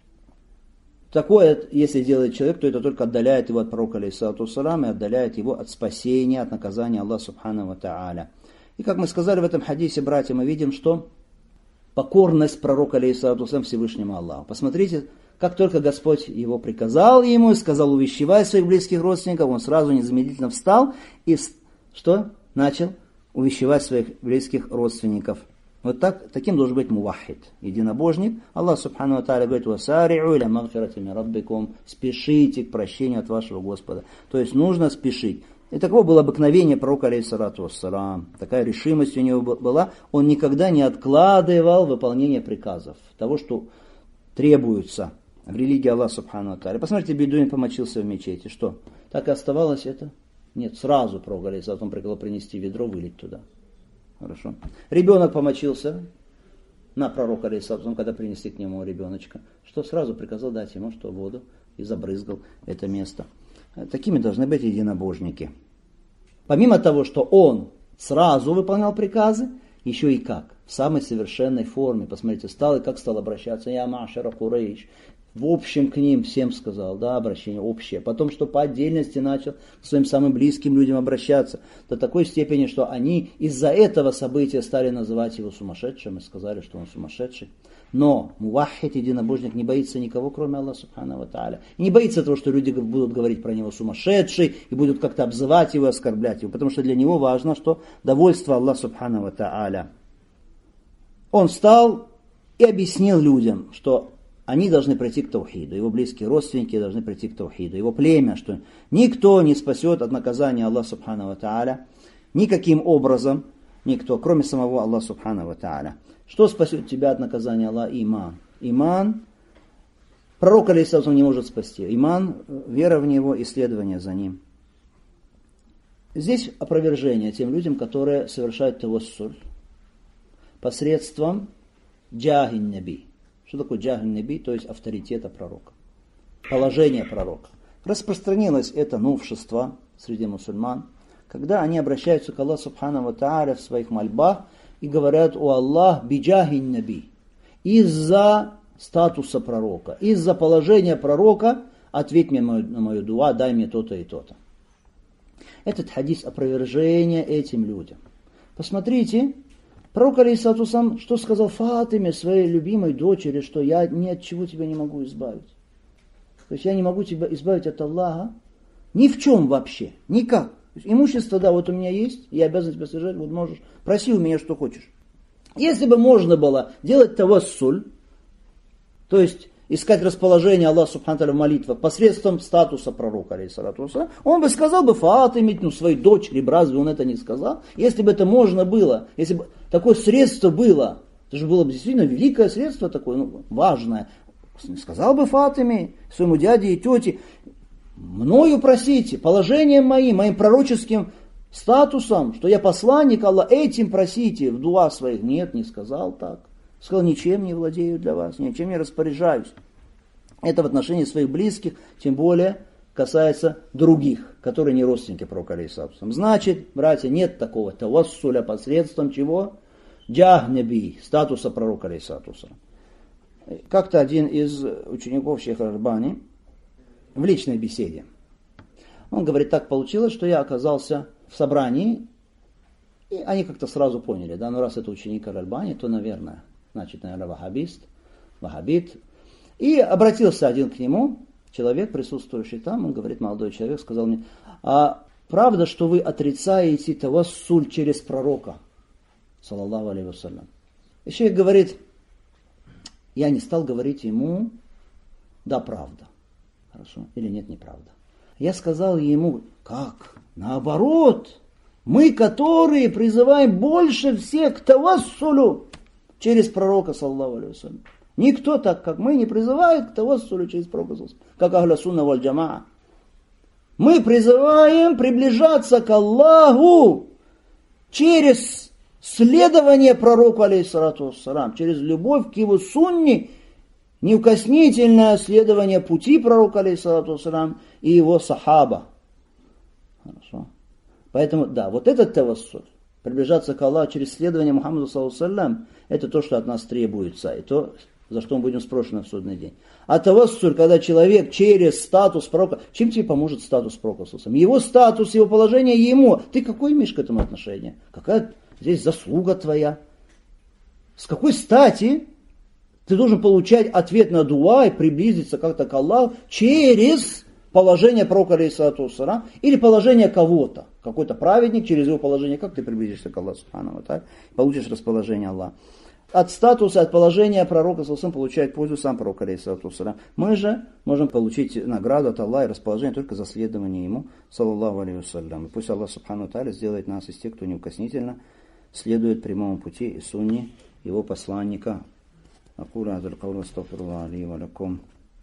[SPEAKER 1] Такое, если делает человек, то это только отдаляет его от пророка, алейхиссалату вассалам, и отдаляет его от спасения, от наказания Аллаха субхану ва тааля. И как мы сказали в этом хадисе, братья, мы видим, что покорность пророка, алейхиссалату вассалам, Всевышнему Аллаху. Посмотрите, как только Господь его приказал ему и сказал увещевай своих близких родственников, он сразу незамедлительно встал и что? Начал увещевать своих близких родственников. Вот таким должен быть муваххид, единобожник. Аллах субхану ва тааля говорит, «Васари'у иля магфирати мин раббикум», спешите к прощению от вашего Господа. То есть нужно спешить. И таково было обыкновение пророка, алейхиссалату вассалам. Такая решимость у него была. Он никогда не откладывал выполнение приказов, того, что требуется в религии Аллаха Субхану ва Тааля. Посмотрите, бедуин помочился в мечети. Что? Так и оставалось это? Нет, сразу пророк алейхиссалам приказал принести ведро, вылить туда. Хорошо. Ребенок помочился на пророка алейхиссалам, когда принесли к нему ребеночка. Что сразу приказал дать ему, что воду, и забрызгал это место. Такими должны быть единобожники. Помимо того, что он сразу выполнял приказы, еще и как? В самой совершенной форме. Посмотрите, стал и как стал обращаться. Я ма'шара Курейш. В общем к ним всем сказал, да, обращение общее. Потом, что по отдельности начал к своим самым близким людям обращаться. До такой степени, что они из-за этого события стали называть его сумасшедшим и сказали, что он сумасшедший. Но муваххид, единобожник, не боится никого, кроме Аллаха Субхану ва Тааля. И не боится того, что люди будут говорить про него сумасшедший и будут как-то обзывать его, оскорблять его. Потому что для него важно, что довольство Аллаха Субхану ва Тааля. Он встал и объяснил людям, что они должны прийти к таухиду, его близкие родственники должны прийти к таухиду, его племя, что никто не спасет от наказания Аллаха Субхану ва Тааля, никаким образом, никто, кроме самого Аллаха Субхану ва Тааля. Что спасет тебя от наказания Аллаха? Иман. Иман, пророк алейхиссалам не может спасти. Иман, вера в него, исследование за ним. Здесь опровержение тем людям, которые совершают тавассуль посредством джахин наби. Что такое джахин наби? То есть авторитета пророка. Положение пророка. Распространилось это новшество среди мусульман, когда они обращаются к Аллаху Субхану ва Тааля в своих мольбах и говорят: «О Аллах, биджахин наби». Из-за статуса пророка, из-за положения пророка ответь мне на мою дуа, дай мне то-то и то-то. Этот хадис опровержение этим людям. Посмотрите, пророк алейхиссалам что сказал Фатиме, своей любимой дочери, что я ни от чего тебя не могу избавить. То есть я не могу тебя избавить от Аллаха ни в чем вообще, никак. Имущество, да, вот у меня есть, я обязан тебя содержать, вот можешь, проси у меня, что хочешь. Если бы можно было делать тавассуль, то есть искать расположение Аллаха Субхану ва Тааля в молитвах посредством статуса пророка, алейхиссалату, он бы сказал бы Фатиме, своей дочери, разве он это не сказал? Если бы это можно было, если бы такое средство было, это же было бы действительно великое средство такое, важное, сказал бы Фатиме, своему дяде и тете: мною просите, положением моим пророческим статусом, что я посланник Аллаха, этим просите в дуа своих. Нет, не сказал так. Сказал: ничем не владею для вас, ничем не распоряжаюсь. Это в отношении своих близких, тем более касается других, которые не родственники пророка алейхиссалам. Значит, братья, нет такого тавассуля посредством чего? Джах наби, статуса пророка алейхиссалам. Как-то один из учеников шейха Аль-Альбани в личной беседе. Он говорит: так получилось, что я оказался в собрании, и они как-то сразу поняли, да, ну раз это ученик Аль-Альбани, то, наверное, ваххабит. И обратился один к нему, человек, присутствующий там, он говорит: молодой человек, сказал мне: а правда, что вы отрицаете тавассуль через пророка, саллаллаху алейхи вассалям? И человек говорит: я не стал говорить ему: да, правда. Хорошо, или нет, неправда. Я сказал ему: как? Наоборот, мы, которые призываем больше всех к тавассулю через пророка, саллаллаху алейхи вассалям. Никто так, как мы, не призывает к тавассулю через пророка, как ахля сунна валь джамаа. Мы призываем приближаться к Аллаху через следование пророку, алейхиссалату вассалам, через любовь к его сунне, неукоснительное следование пути пророка, алейхиссалату вассалам, и его сахаба. Хорошо. Поэтому, да, вот этот тавассуль, приближаться к Аллаху через следование Мухаммаду, саллаллаху алейхи вассалям, это то, что от нас требуется, и то, за что мы будем спрошены в судный день. А тавассуль, когда человек через статус пророка, чем тебе поможет статус пророка, саллаллаху алейхи вассалям? Его статус, его положение ему. Ты какое имеешь к этому отношение? Какая здесь заслуга твоя? С какой стати ты должен получать ответ на дуа и приблизиться как-то к Аллаху через положение пророка, алейхиссалату вассалам, или положение кого-то, какой-то праведник, через его положение, как ты приблизишься к Аллаху, субхану ва тааля, получишь расположение Аллаха. От статуса, от положения пророка, саллаллаху алейхи, получает пользу сам пророк, алейхиссалату вассалам. Мы же можем получить награду от Аллаха и расположение только за следование ему, саллаллаху алейхи вассалям. И пусть Аллах, субхану ва тааля, сделает нас из тех, кто неукоснительно следует прямому пути и сунне его посланника. أقول هذا القول واستغفر الله لي ولكم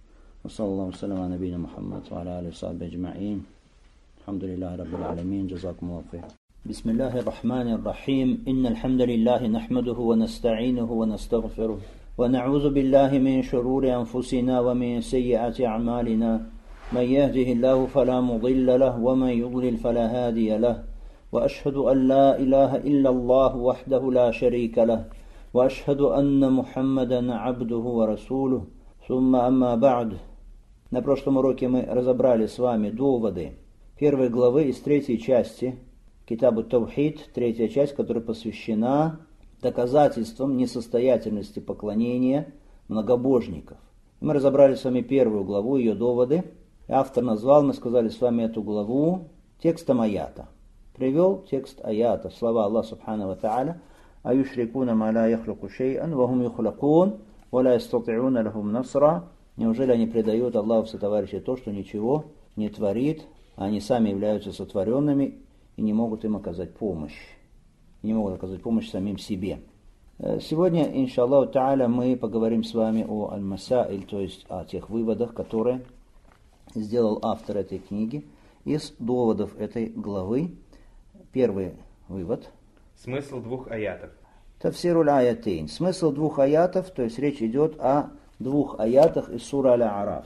[SPEAKER 1] وصلى الله وسلم على نبينا محمد وعلى آله وصحبه أجمعين. الحمد لله رب العالمين. جزاكم الله خير. بسم الله الرحمن الرحيم. إن الحمد لله نحمده ونستعينه ونستغفره ونعوذ بالله من شرور أنفسنا ومن سيئات أعمالنا. من يهده الله فلا مضل له ومن يضلل فلا هادي له. وأشهد أن لا إله إلا الله وحده لا شريك له وأشهد أن محمدا عبده ورسوله. ثم أما بعد. На прошлом уроке мы разобрали с вами доводы первой главы из третьей части Китабу Таухид, третья часть, которая посвящена доказательствам несостоятельности поклонения многобожников. Мы разобрали с вами первую главу, ее доводы. Автор назвал, мы сказали с вами эту главу текстом аята. Привел текст аята, слова Аллаха Субхану ва Тааля: «Аюшрикуна ма ла яхлуку шей'ан, ва хум юхлакун, ва ла ястати'уна лахум насра». Неужели они предают Аллаху сотоварища то, что ничего не творит, а они сами являются сотворенными и не могут им оказать помощь. Не могут оказать помощь самим себе. Сегодня, иншаллаху та'аля, мы поговорим с вами о аль-масаиль, то есть о тех выводах, которые сделал автор этой книги из доводов этой главы. Первый вывод.
[SPEAKER 3] Смысл двух аятов.
[SPEAKER 1] Тафсируль аятейн. Смысл двух аятов, то есть речь идет о двух аятах из сура Аль-А'раф,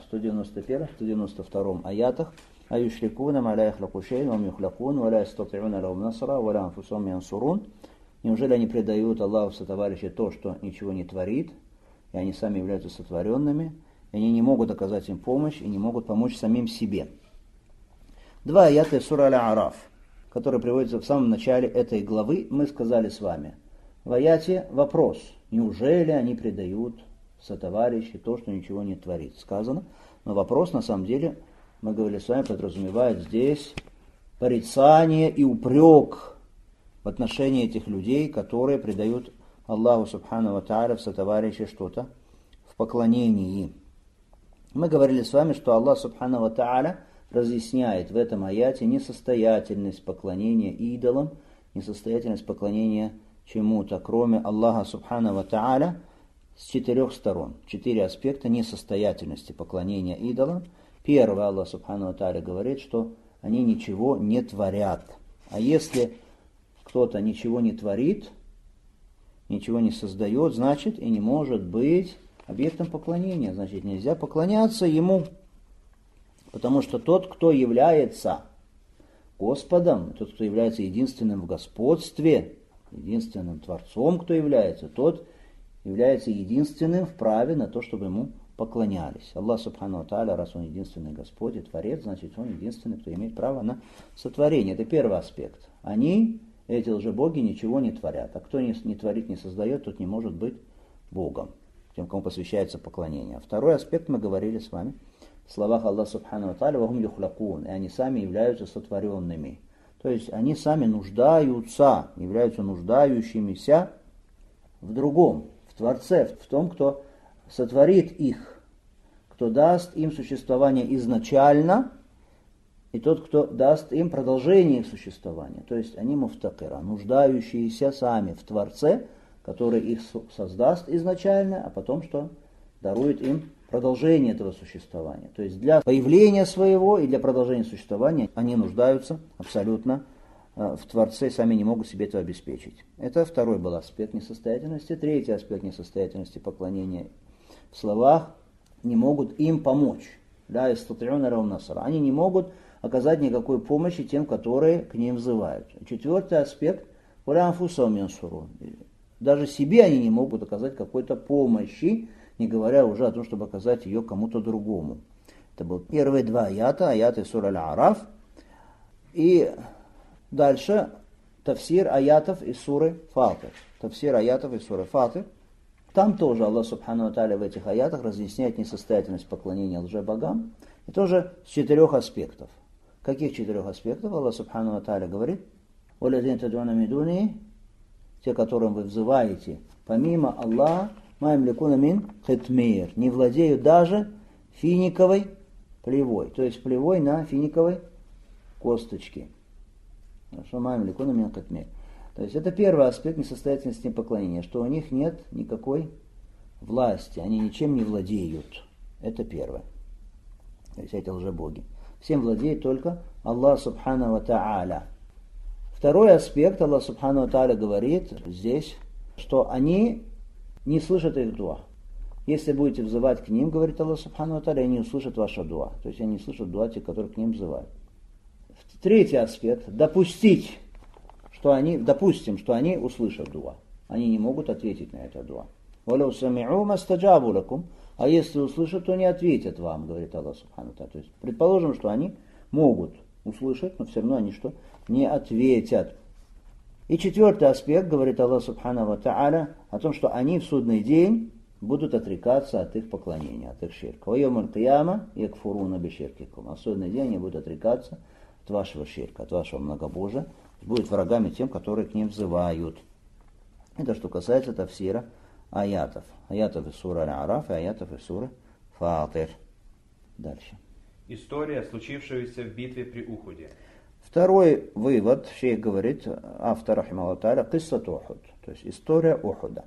[SPEAKER 1] 191-192 аятах. «Аюшрикуна ма ла яхлаку шей'ан ва хум юхлакун, ва ла ястати'уна лахум насра, ва ла анфусахум янсурун». Неужели они предают Аллаху сотоварища то, что ничего не творит, и они сами являются сотворенными, и они не могут оказать им помощь, и не могут помочь самим себе. Два аята из сура Аль-А'раф, которые приводятся в самом начале этой главы, мы сказали с вами. В аяте вопрос: неужели они предают сотоварищи то, что ничего не творит? Сказано, но вопрос на самом деле, мы говорили с вами, подразумевает здесь порицание и упрек в отношении этих людей, которые предают Аллаху Субхану ва Тааля в сотоварищи что-то в поклонении. Мы говорили с вами, что Аллах Субхану ва Тааля разъясняет в этом аяте несостоятельность поклонения идолам, несостоятельность поклонения чему-то, кроме Аллаха Субхану ва Тааля, с 4 сторон. 4 аспекта несостоятельности поклонения идолам. Первый, Аллах Субхану ва Тааля говорит, что они ничего не творят. А если кто-то ничего не творит, ничего не создает, значит и не может быть объектом поклонения. Значит, нельзя поклоняться ему. Потому что тот, кто является Господом, тот, кто является единственным в господстве, единственным Творцом, кто является, тот является единственным вправе на то, чтобы ему поклонялись. Аллах Субхану ва Тааля, раз он единственный Господь и Творец, значит он единственный, кто имеет право на сотворение. Это первый аспект. Они, эти лжебоги, ничего не творят. А кто не творит, не создает, тот не может быть Богом, тем, кому посвящается поклонение. Второй аспект мы говорили с вами в словах Аллаха Субхану ва Тааля: «Ва хум юхлакун», и они сами являются сотворенными. То есть они сами нуждаются, являются нуждающимися в другом, в Творце, в том, кто сотворит их, кто даст им существование изначально, и тот, кто даст им продолжение их существования. То есть они муфтакира, нуждающиеся сами в Творце, который их создаст изначально, а потом что? Дарует им продолжение этого существования. То есть для появления своего и для продолжения существования они нуждаются абсолютно в Творце, сами не могут себе этого обеспечить. Это второй был аспект несостоятельности. Третий аспект несостоятельности поклонения в словах: не могут им помочь. Они не могут оказать никакой помощи тем, которые к ним взывают. Четвертый аспект: даже себе они не могут оказать какой-то помощи, не говоря уже о том, чтобы оказать ее кому-то другому. Это были первые два аята, аяты сура Аль-А'раф. И дальше тафсир аятов из суры Фатир. Тафсир аятов из суры Фатир. Там тоже Аллах Субхану ва Тааля в этих аятах разъясняет несостоятельность поклонения лжебогам. И тоже с 4 аспектов. Каких 4 аспектов? Аллах Субхану ва Тааля говорит: «Валядин тадуна мидуни», те, которым вы взываете, помимо Аллаха, маем ликуна мин хитмир, не владеют даже финиковой плевой, то есть плевой на финиковой косточке. Маем ликуна мин хитмир. То есть это первый аспект несостоятельности поклонения, что у них нет никакой власти, они ничем не владеют. Это первое. то есть эти лжебоги. Всем владеет только Аллах Субхану ва Та'аля. Второй аспект, Аллах Субхану ва Та'аля говорит здесь, что они не слышат их дуа. Если будете взывать к ним, говорит Аллах Субхану ва Та'аля, они услышат ваша дуа. То есть они слышат дуа те, которые к ним взывают. Третий аспект, допустим, что они услышат дуа. Они не могут ответить на это дуа. وَلَوْ سَمِعُوا مَا اسْتَجَابُوا لَكُمْ. А если услышат, то не ответят вам, говорит Аллах Субхану ва Та'аля. То есть предположим, что они могут услышать, но все равно они что? Не ответят. И четвертый аспект, говорит Аллах Субхану ва Та'аля, о том, что они в судный день будут отрекаться от их поклонения, от их ширка. وَيَوْمَ الْقِيَامَةِ يَكْفُرُونَ بِشِرْكِكُمْ. А в судный день они будут отрекаться от вашего ширка, от вашего многобожия, будут врагами тем, которые к ним взывают. Это что касается тафсира аятов. Аятов из суры Аль-Араф и аятов из суры Фатир. Дальше.
[SPEAKER 3] История, случившаяся в битве при Ухуде.
[SPEAKER 1] Второй вывод, шейх говорит, автор рахимахуллах тааля, киссат Ухуд, то есть история Ухуда.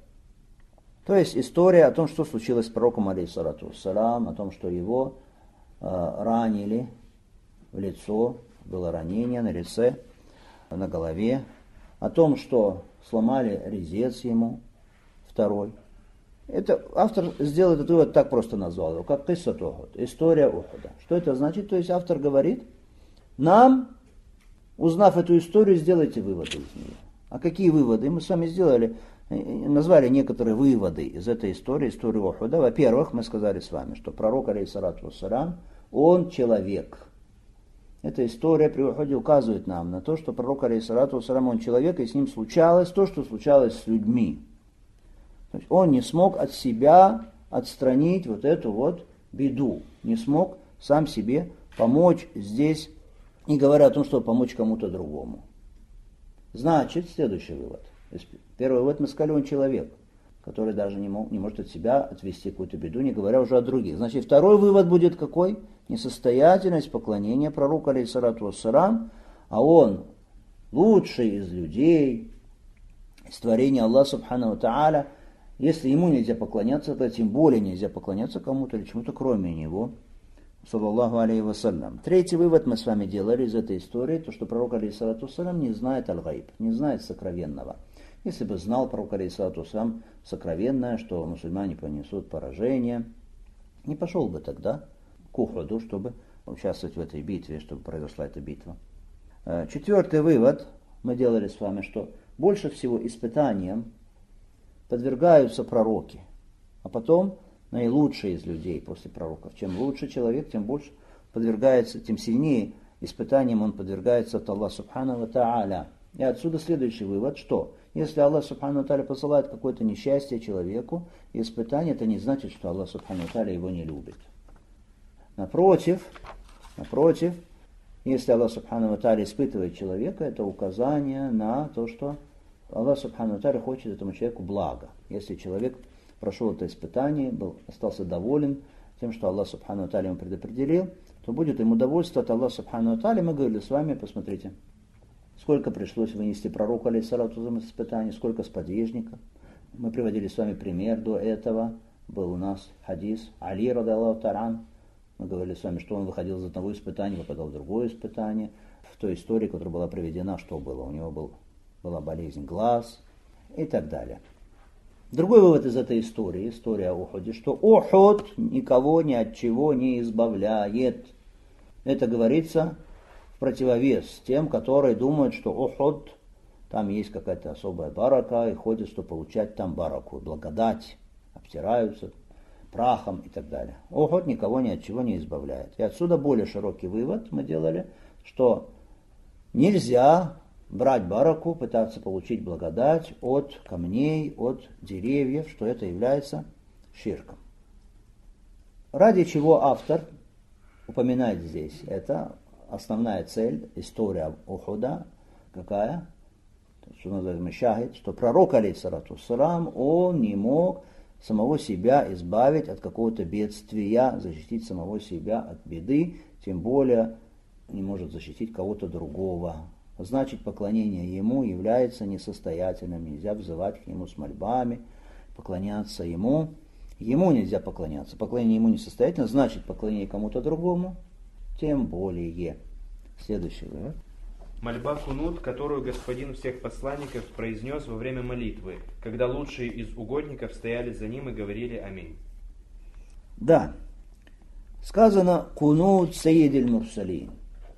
[SPEAKER 1] То есть история о том, что случилось с пророком, алейхиссалату вассалам, о том, что его ранили в лицо, было ранение на лице, на голове, о том, что сломали резец ему, второй. Это автор сделал этот вывод, так просто назвал его, как киссат Ухуд, история Ухуда. Что это значит? То есть автор говорит, нам, узнав эту историю, сделайте выводы из нее. А какие выводы? Мы с вами сделали, назвали некоторые выводы из этой истории Ухуда. Во-первых, мы сказали с вами, что пророк, алейхиссалату вассалам, он человек. Эта история при Ухуде указывает нам на то, что пророк, алейхиссалату вассалам, он человек, и с ним случалось то, что случалось с людьми. То есть он не смог от себя отстранить вот эту вот беду, не смог сам себе помочь здесь, не говоря о том, чтобы помочь кому-то другому. Значит, следующий вывод. Первый вывод мы сказали, он человек, который даже не может от себя отвести какую-то беду, не говоря уже о других. Значит, второй вывод будет какой? Несостоятельность поклонения пророку, алейхиссалату вассалам, а он лучший из людей, из творения Аллаха Субхану ва Та'аля. Если ему нельзя поклоняться, то тем более нельзя поклоняться кому-то или чему-то кроме него. Саллаллаху алейхи вассалям. Третий вывод мы с вами делали из этой истории, то что пророк, алейхиссалату вассалям, не знает аль-гайб, не знает сокровенного. Если бы знал пророк, алейхиссалату вассалям, сокровенное, что мусульмане понесут поражение, не пошел бы тогда к Ухуду, чтобы участвовать в этой битве, чтобы произошла эта битва. Четвертый вывод мы делали с вами, что больше всего испытаниям подвергаются пророки, а потом наилучшие из людей после пророков. Чем лучше человек, тем больше подвергается, тем сильнее испытаниям он подвергается от Аллаха Субхану ва Та'аля. И отсюда следующий вывод, что если Аллах Субхану ва Та'аля посылает какое-то несчастье человеку, испытание, это не значит, что Аллах Субхану ва Та'аля его не любит. Напротив, если Аллах Субхану ва Та'аля испытывает человека, это указание на то, что Аллах Субхану ва Та'аля хочет этому человеку блага. Если человек прошел это испытание, остался доволен тем, что Аллах Субхану ва Та'аля ему предопределил, то будет ему удовольствие от Аллаха Субхану ва Та'аля. Мы говорили с вами, посмотрите, сколько пришлось вынести пророку, алейхиссалату вассалам, испытаний, сколько сподвижников. Мы приводили с вами пример до этого. Был у нас хадис Али, радаллаху та'аля. Мы говорили с вами, что он выходил из одного испытания, попадал в другое испытание. В той истории, которая была приведена, что было? У него была болезнь глаз и так далее. Другой вывод из этой истории, история о Ухуде, что Ухуд никого ни от чего не избавляет. Это говорится в противовес тем, которые думают, что Ухуд, там есть какая-то особая барака, и ходят, чтобы получать там бараку, благодать, обтираются прахом и так далее. Ухуд никого ни от чего не избавляет. И отсюда более широкий вывод мы делали, что нельзя брать бараку, пытаться получить благодать от камней, от деревьев, что это является ширком. Ради чего автор упоминает здесь это? Основная цель, история Ухуда, какая? Что называется шахид, что пророк, алейхиссалату вассалам, он не мог самого себя избавить от какого-то бедствия, защитить самого себя от беды, тем более не может защитить кого-то другого. Значит, поклонение ему является несостоятельным, нельзя взывать к нему с мольбами, поклоняться ему. Ему нельзя поклоняться. Поклонение ему несостоятельно, значит, поклонение кому-то другому
[SPEAKER 4] тем более. Следующий вывод.
[SPEAKER 3] Мольба кунут, которую господин всех посланников произнес во время молитвы, когда лучшие из угодников стояли за ним и говорили аминь.
[SPEAKER 4] Да, сказано кунут сайидиль мурсалин.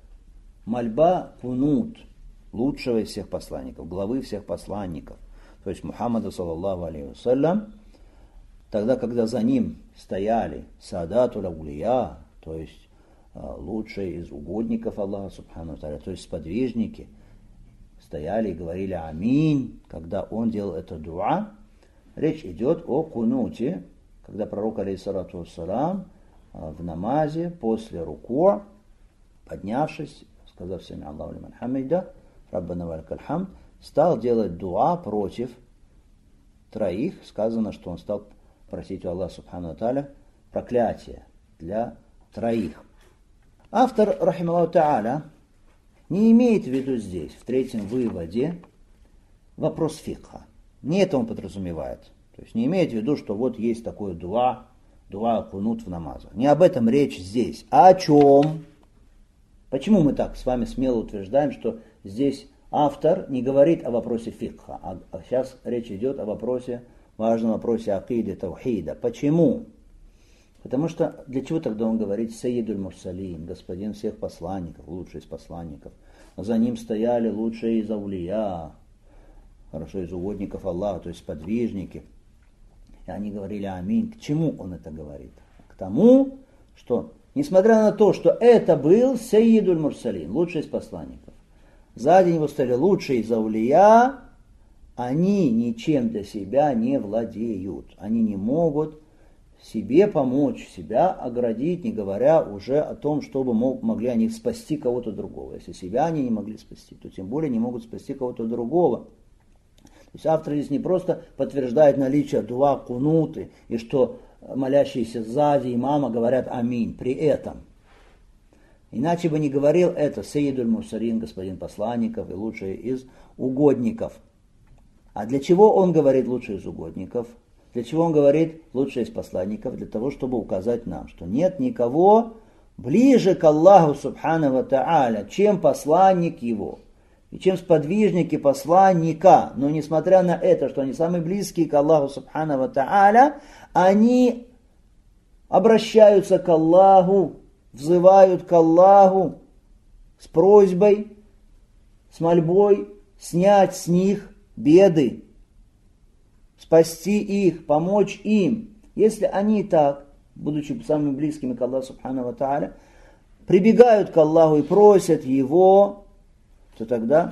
[SPEAKER 4] Мольба кунут лучшего из всех посланников, главы всех посланников, то есть Мухаммада саллаллаху алейхи вассалям, тогда, когда за ним стояли саадатуль аулия, то есть лучшие из угодников Аллаха субхану ва тааля, то есть сподвижники, стояли и говорили аминь, когда он делал это дуа. Речь идет о кунуте, когда пророк алейхиссалату вассалам в намазе после руку, поднявшись, сказав сами Аллаху лиман хамида, Раббана ва лакаль хамд, стал делать дуа против троих. Сказано, что он стал просить у Аллаха субхану ва тааля проклятие для троих. Автор, рахималлаху тааля, не имеет в виду здесь, в третьем выводе, вопрос фикха. Не это он подразумевает. То есть не имеет в виду, что вот есть такое дуа кунут в намазах. Не об этом речь здесь. А о чем? Почему мы так с вами смело утверждаем, что здесь автор не говорит о вопросе фикха, а сейчас речь идет о вопросе, важном вопросе акиды, таухида. Почему? Потому что для чего тогда он говорит «Сайидуль Мурсалин», господин всех посланников, лучший из посланников. За ним стояли лучшие из аулия, хорошо, из угодников Аллаха, то есть сподвижники. И они говорили аминь. К чему он это говорит? К тому, что, несмотря на то, что это был Сайидуль Мурсалин, лучший из посланников, сзади него стояли лучшие из аулия, они ничем для себя не владеют. Они не могут себе помочь, себя оградить, не говоря уже о том, чтобы могли они спасти кого-то другого. Если себя они не могли спасти, то тем более не могут спасти кого-то другого. То есть автор здесь не просто подтверждает наличие дуа кунуты, и что молящиеся сзади имама говорят аминь при этом. Иначе бы не говорил это Сайидуль Мурсалин, господин посланников и лучший из угодников. А для чего он говорит лучший из угодников? Для чего он говорит лучший из посланников? Для того, чтобы указать нам, что нет никого ближе к Аллаху субхану ва тааля, чем посланник его, и чем сподвижники посланника. Но несмотря на это, что они самые близкие к Аллаху субхану ва тааля, они обращаются к Аллаху, взывают к Аллаху с просьбой, с мольбой снять с них беды, спасти их, помочь им. Если они так, будучи самыми близкими к Аллаху субхану ва тааля, прибегают к Аллаху и просят Его, то тогда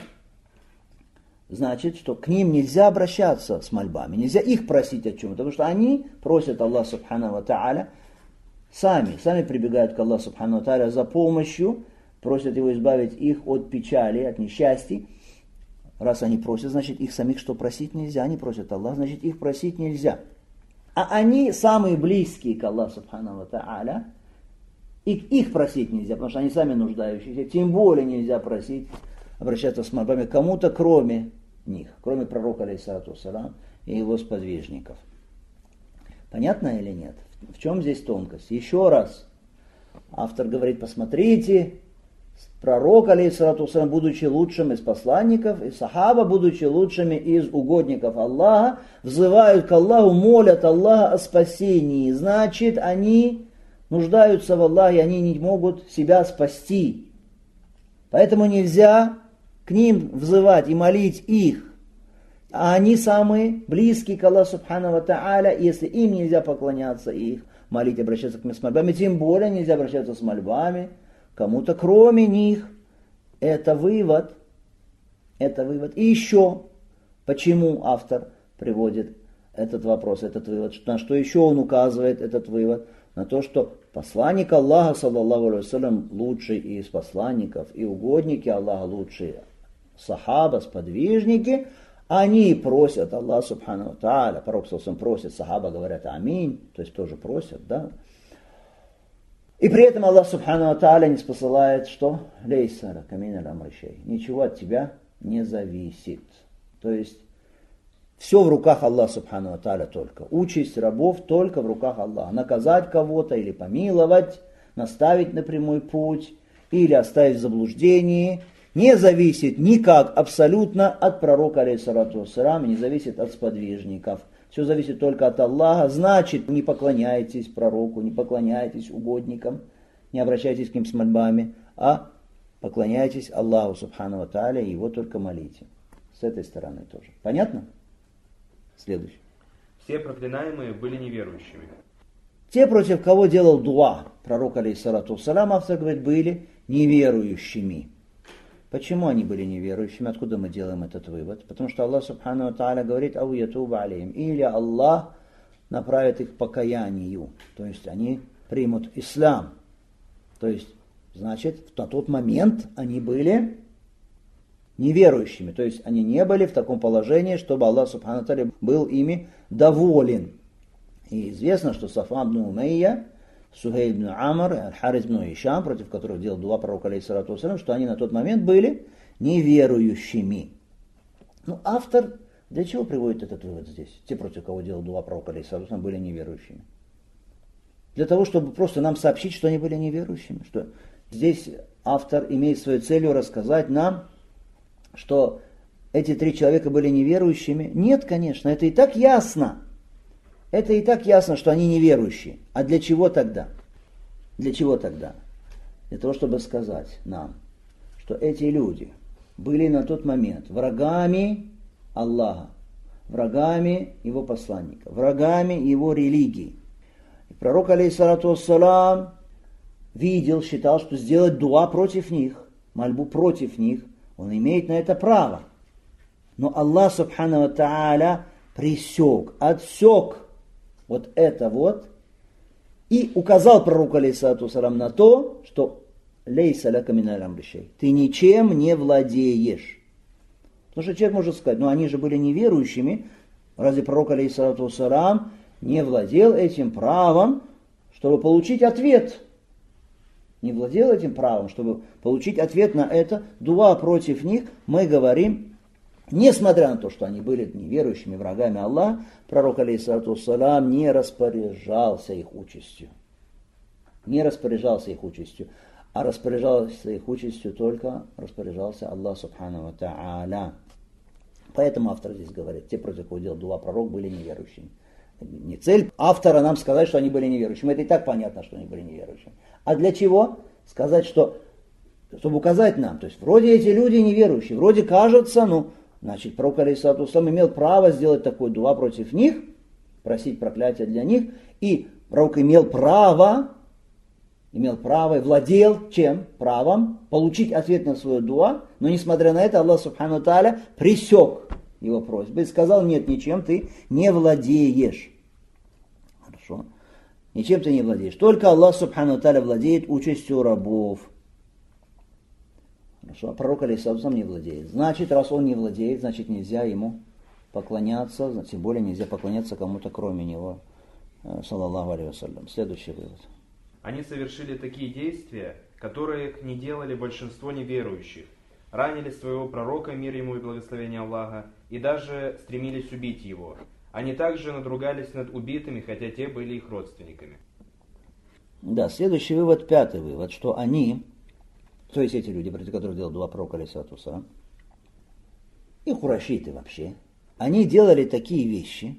[SPEAKER 4] значит, что к ним нельзя обращаться с мольбами, нельзя их просить о чем-то, потому что они просят Аллаха субхану ва тааля, сами прибегают к Аллаху субхану ва тааля за помощью, просят Его избавить их от печали, от несчастий. Раз они просят, значит их самих что просить нельзя, они просят Аллаха, значит их просить нельзя. А они самые близкие к Аллаху субхану ва тааля, и их просить нельзя, потому что они сами нуждающиеся, тем более нельзя просить, обращаться с мольбами кому-то, кроме них, кроме пророка алейхиссалату вассалам и его сподвижников. Понятно или нет? В чем здесь тонкость? Еще раз, автор говорит, посмотрите, пророк, алейхиссалату вассалам, будучи лучшим из посланников, и сахаба, будучи лучшими из угодников Аллаха, взывают к Аллаху, молят Аллаха о спасении. Значит, они нуждаются в Аллахе, они не могут себя спасти. Поэтому нельзя к ним взывать и молить их. А они самые близкие к Аллаху субхану ва тааля, если им нельзя поклоняться и их молить, обращаться к ним с мольбами, тем более нельзя обращаться с мольбами кому-то кроме них. Это вывод. И еще, почему автор приводит этот вопрос, этот вывод, на что еще он указывает этот вывод? На то, что посланник Аллаха, саллаллаху алейхи вассалям, лучший из посланников, и угодники Аллаха лучшие, сахаба, сподвижники, они просят Аллаха субхану ва тааля, пророк саллаллаху просит, сахаба говорят аминь, то есть тоже просят, да. И при этом Аллах субхану ва тааля не спосылает, что лейса лака миналь амри шей, ничего от тебя не зависит. То есть все в руках Аллаха субхану ва тааля только. Участь рабов только в руках Аллаха. Наказать кого-то или помиловать
[SPEAKER 5] наставить на прямой путь или оставить в заблуждении, не зависит никак абсолютно от пророка, алейхиссалату вассалям, не зависит от сподвижников. Все зависит только от Аллаха. Значит, не поклоняйтесь пророку, не поклоняйтесь угодникам, не обращайтесь к ним с мольбами, а поклоняйтесь Аллаху субхану ва тааля и его только молите. С этой стороны тоже. Понятно? Следующий.
[SPEAKER 3] Все проклинаемые были неверующими.
[SPEAKER 5] Те, против кого делал дуа пророк, алейхиссалату вассалям, автор говорит, были неверующими. Почему они были неверующими? Откуда мы делаем этот вывод? Потому что Аллах субхану ва тааля говорит, ау ятуба алейхим. Или Аллах направит их к покаянию. То есть они примут ислам. То есть, значит, на тот момент они были неверующими. То есть они не были в таком положении, чтобы Аллах субхану ва тааля был ими доволен. И известно, что Сафван ибн Умайя, Сухейль ибн Амр, Аль-Харис ибн Ишам, против которых делал дуа пророк, алейхиссалату вассалям, что они на тот момент были неверующими. Ну, автор для чего приводит этот вывод здесь? Те, против кого делал дуа пророк, алейхиссалату вассалям, были неверующими. Для того, чтобы просто нам сообщить, что они были неверующими. Что здесь автор имеет своей целью рассказать нам, что эти 3 человека были неверующими. Нет, конечно, это и так ясно. Это и так ясно, что они неверующие. А для чего тогда? Для чего тогда? Для того, чтобы сказать нам, что эти люди были на тот момент врагами Аллаха, врагами его посланника, врагами его религии. И пророк, алейхиссалату вассалам, видел, считал, что сделать дуа против них, мольбу против них, он имеет на это право. Но Аллах субхану ва тааля пресек, отсек вот это вот, и указал пророку, алейхиссалату вассалам, на то, что лейса лака миналь амри шей, ты ничем не владеешь. Потому что человек может сказать, ну они же были неверующими, разве пророк, алейхиссалату вассалам, не владел этим правом, чтобы получить ответ? Не владел этим правом, чтобы получить ответ на это, дуа против них, мы говорим, несмотря на то, что они были неверующими врагами Аллаха, пророк, алейхиссалату вассалам, не распоряжался их участью. Не распоряжался их участью. А распоряжался их участью только распоряжался Аллах субхану ва тааля. Поэтому автор здесь говорит, те, против кого делал дуа пророк, были неверующими. Не цель автора нам сказать, что они были неверующими. Это и так понятно, что они были неверующими. А для чего? Сказать, что, чтобы указать нам, то есть вроде эти люди неверующие, вроде кажется, ну, значит, пророк, алейхиссалату вассалам, имел право сделать такой дуа против них, просить проклятия для них, и пророк имел право и владел чем? Правом получить ответ на свою дуа, но несмотря на это, Аллах субхану ва тааля пресек его просьбы и сказал, нет, ничем ты не владеешь. Хорошо. Ничем ты не владеешь. Только Аллах субхану ва тааля владеет участью рабов. Хорошо. А пророк, алейхиссалату вассалам, не владеет. Значит, раз он не владеет, значит нельзя ему поклоняться, тем более нельзя поклоняться кому-то кроме него. Саллаллаху алейхи вассалям. Следующий вывод.
[SPEAKER 3] Они совершили такие действия, которые не делали большинство неверующих. Ранили своего пророка, мир ему и благословение Аллаха, и даже стремились убить его. Они также надругались над убитыми, хотя те были их родственниками.
[SPEAKER 5] Да, следующий вывод, 5-й вывод, что они, то есть эти люди, против которых делал дуа пророк, алейхиссалату вассалам, и хурашиты вообще, они делали такие вещи,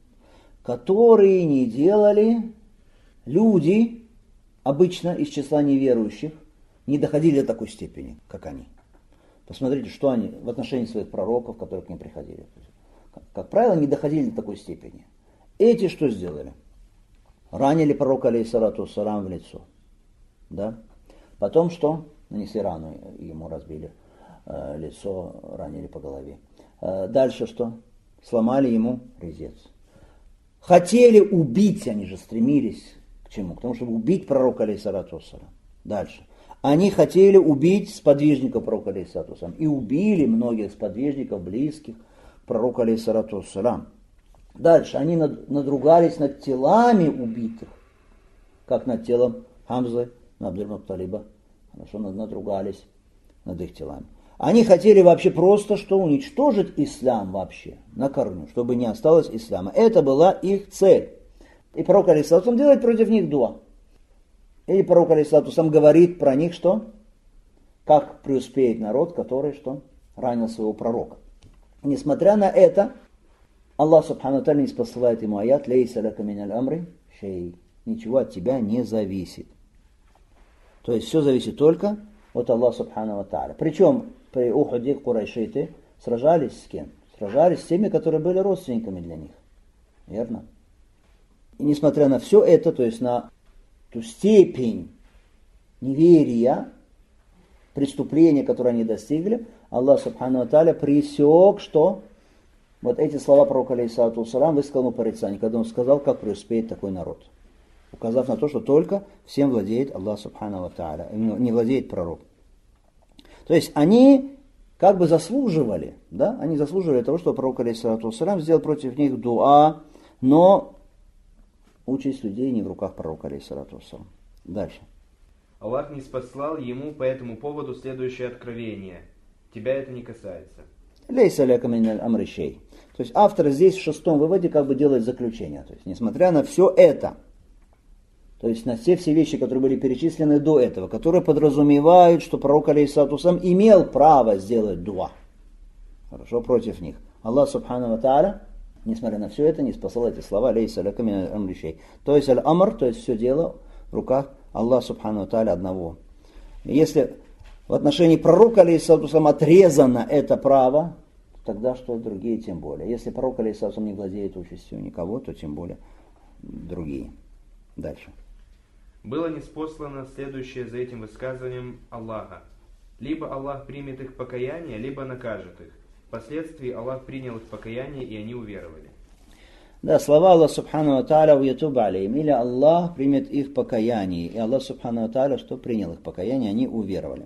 [SPEAKER 5] которые не делали люди, обычно из числа неверующих, не доходили до такой степени, как они. Посмотрите, что они в отношении своих пророков, которые к ним приходили. Как правило, не доходили до такой степени. Эти что сделали? Ранили пророка, алейхиссалату вассалам, в лицо. Да? Потом что? Нанесли рану, ему разбили лицо, ранили по голове. Дальше что? Сломали ему резец. Хотели убить, они же стремились к чему? К тому, чтобы убить пророка, алейхиссалату вассалам. Дальше. Они хотели убить сподвижников пророка, алейхиссалату вассалам. И убили многих сподвижников, близких пророка, алейхиссалату вассалам. Дальше. Они надругались над телами убитых. Как над телом Хамзы, Абдуль-Мутталиба. Хорошо, надругались над их телами. Они хотели вообще просто что? Уничтожить ислам вообще на корню, чтобы не осталось ислама. Это была их цель. И пророк, алейхиссалату вассалам, делает против них дуа. Или пророк, алейхиссалату вассалам, говорит про них, что? Как преуспеет народ, который, что? Ранил своего пророка. Несмотря на это, Аллах Субхану ва Тааля не посылает ему аят «Лейса лака миналь амри шей». Ничего от тебя не зависит. То есть все зависит только от Аллаха Субхану ва Тааля. Причем при Ухуде курайшиты сражались с кем? Сражались с теми, которые были родственниками для них. Верно? И несмотря на все это, то есть на ту степень неверия, преступления, которые они достигли, Аллах Субхану ва Тааля пресек, что вот эти слова пророка, алейхиссалату вассалам, высказал ему порицание, когда он сказал, как преуспеет такой народ. Указав на то, что только всем владеет Аллах Субхану ва Тааля, не владеет пророк. То есть они как бы заслуживали, да, они заслуживали того, что пророк, алейхиссалату вассалам, сделал против них дуа, но участь людей не в руках пророка, алейхиссалату вассалам. Дальше.
[SPEAKER 3] Аллах не спаслал ему по этому поводу следующее откровение. Тебя это не касается.
[SPEAKER 5] Лейса ляка миналь амри шей. То есть автор здесь в 6 выводе как бы делает заключение. То есть несмотря на все это, то есть на все вещи, которые были перечислены до этого, которые подразумевают, что пророк, алейхиссалату вассалам, имел право сделать дуа. Хорошо, против них. Аллах Субхану ва Тааля, несмотря на все это, не спасал эти слова лейса ляка миналь амри шей. То есть аль-амр, то есть все дело в руках Аллаха Субхану ва Тааля одного. Если в отношении пророка, алейхиссалату вассалам, отрезано это право, тогда что другие тем более. Если пророк, алейхиссалату вассалам, не владеет участью никого, то тем более другие. Дальше.
[SPEAKER 3] Было ниспослано следующее за этим высказыванием Аллаха. Либо Аллах примет их покаяние, либо накажет их. Впоследствии Аллах принял их покаяние, и они уверовали.
[SPEAKER 5] Да, слова Аллаха Субхану ва Тааля в ютубе алейхим, или Аллах примет их покаяние, и Аллах Субхану ва Тааля, что принял их покаяние, они уверовали.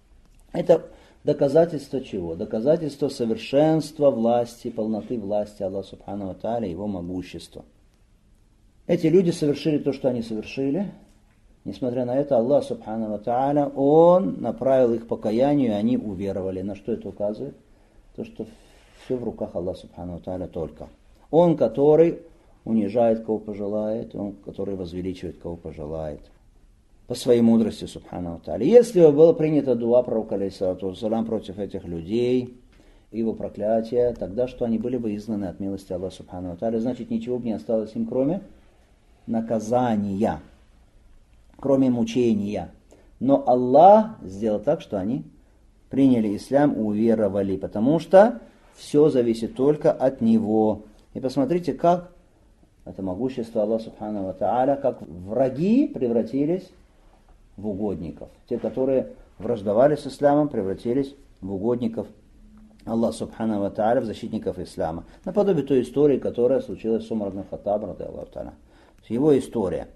[SPEAKER 5] Это доказательство чего? Доказательство совершенства власти, полноты власти Аллаха Субхану ва Тааля, его могущества. Эти люди совершили то, что они совершили. Несмотря на это, Аллах Субхану ва Тааля, Он направил их покаянию, и они уверовали. На что это указывает? То, что все в руках Аллаха Субхану ва Тааля только. Он, который унижает, кого пожелает, Он, который возвеличивает, кого пожелает. По своей мудрости, Субхану ва Тааля. Если было принято дуа пророка, алейхиссалату вассалам, против этих людей, его проклятия, тогда что они были бы изгнаны от милости Аллаха Субхану ва Тааля, значит, ничего бы не осталось им, кроме наказания, кроме мучения. Но Аллах сделал так, что они приняли ислам, уверовали, потому что все зависит только от Него. И посмотрите, как это могущество Аллаха Субхану ва Тааля, как враги превратились в угодников. Те, которые враждовали с исламом, превратились в угодников Аллаха Субхану ва Тааля, в защитников ислама. Наподобие той истории, которая случилась с Умар ибн Хаттабом, ради Аллаху Тааля. Его история.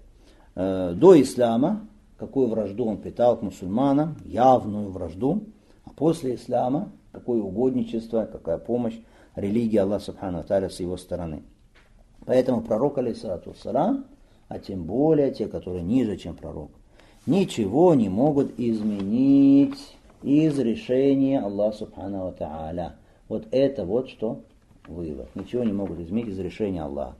[SPEAKER 5] До ислама, какую вражду он питал к мусульманам, явную вражду, а после ислама, какое угодничество, какая помощь религии Аллаха Субхану ва Тааля с его стороны. Поэтому пророк, алейхиссалату вассалам, а тем более те, которые ниже, чем пророк, ничего не могут изменить из решения Аллаха Субхану ва Тааля. Вот это вот что вывод. Ничего не могут изменить из решения Аллаха.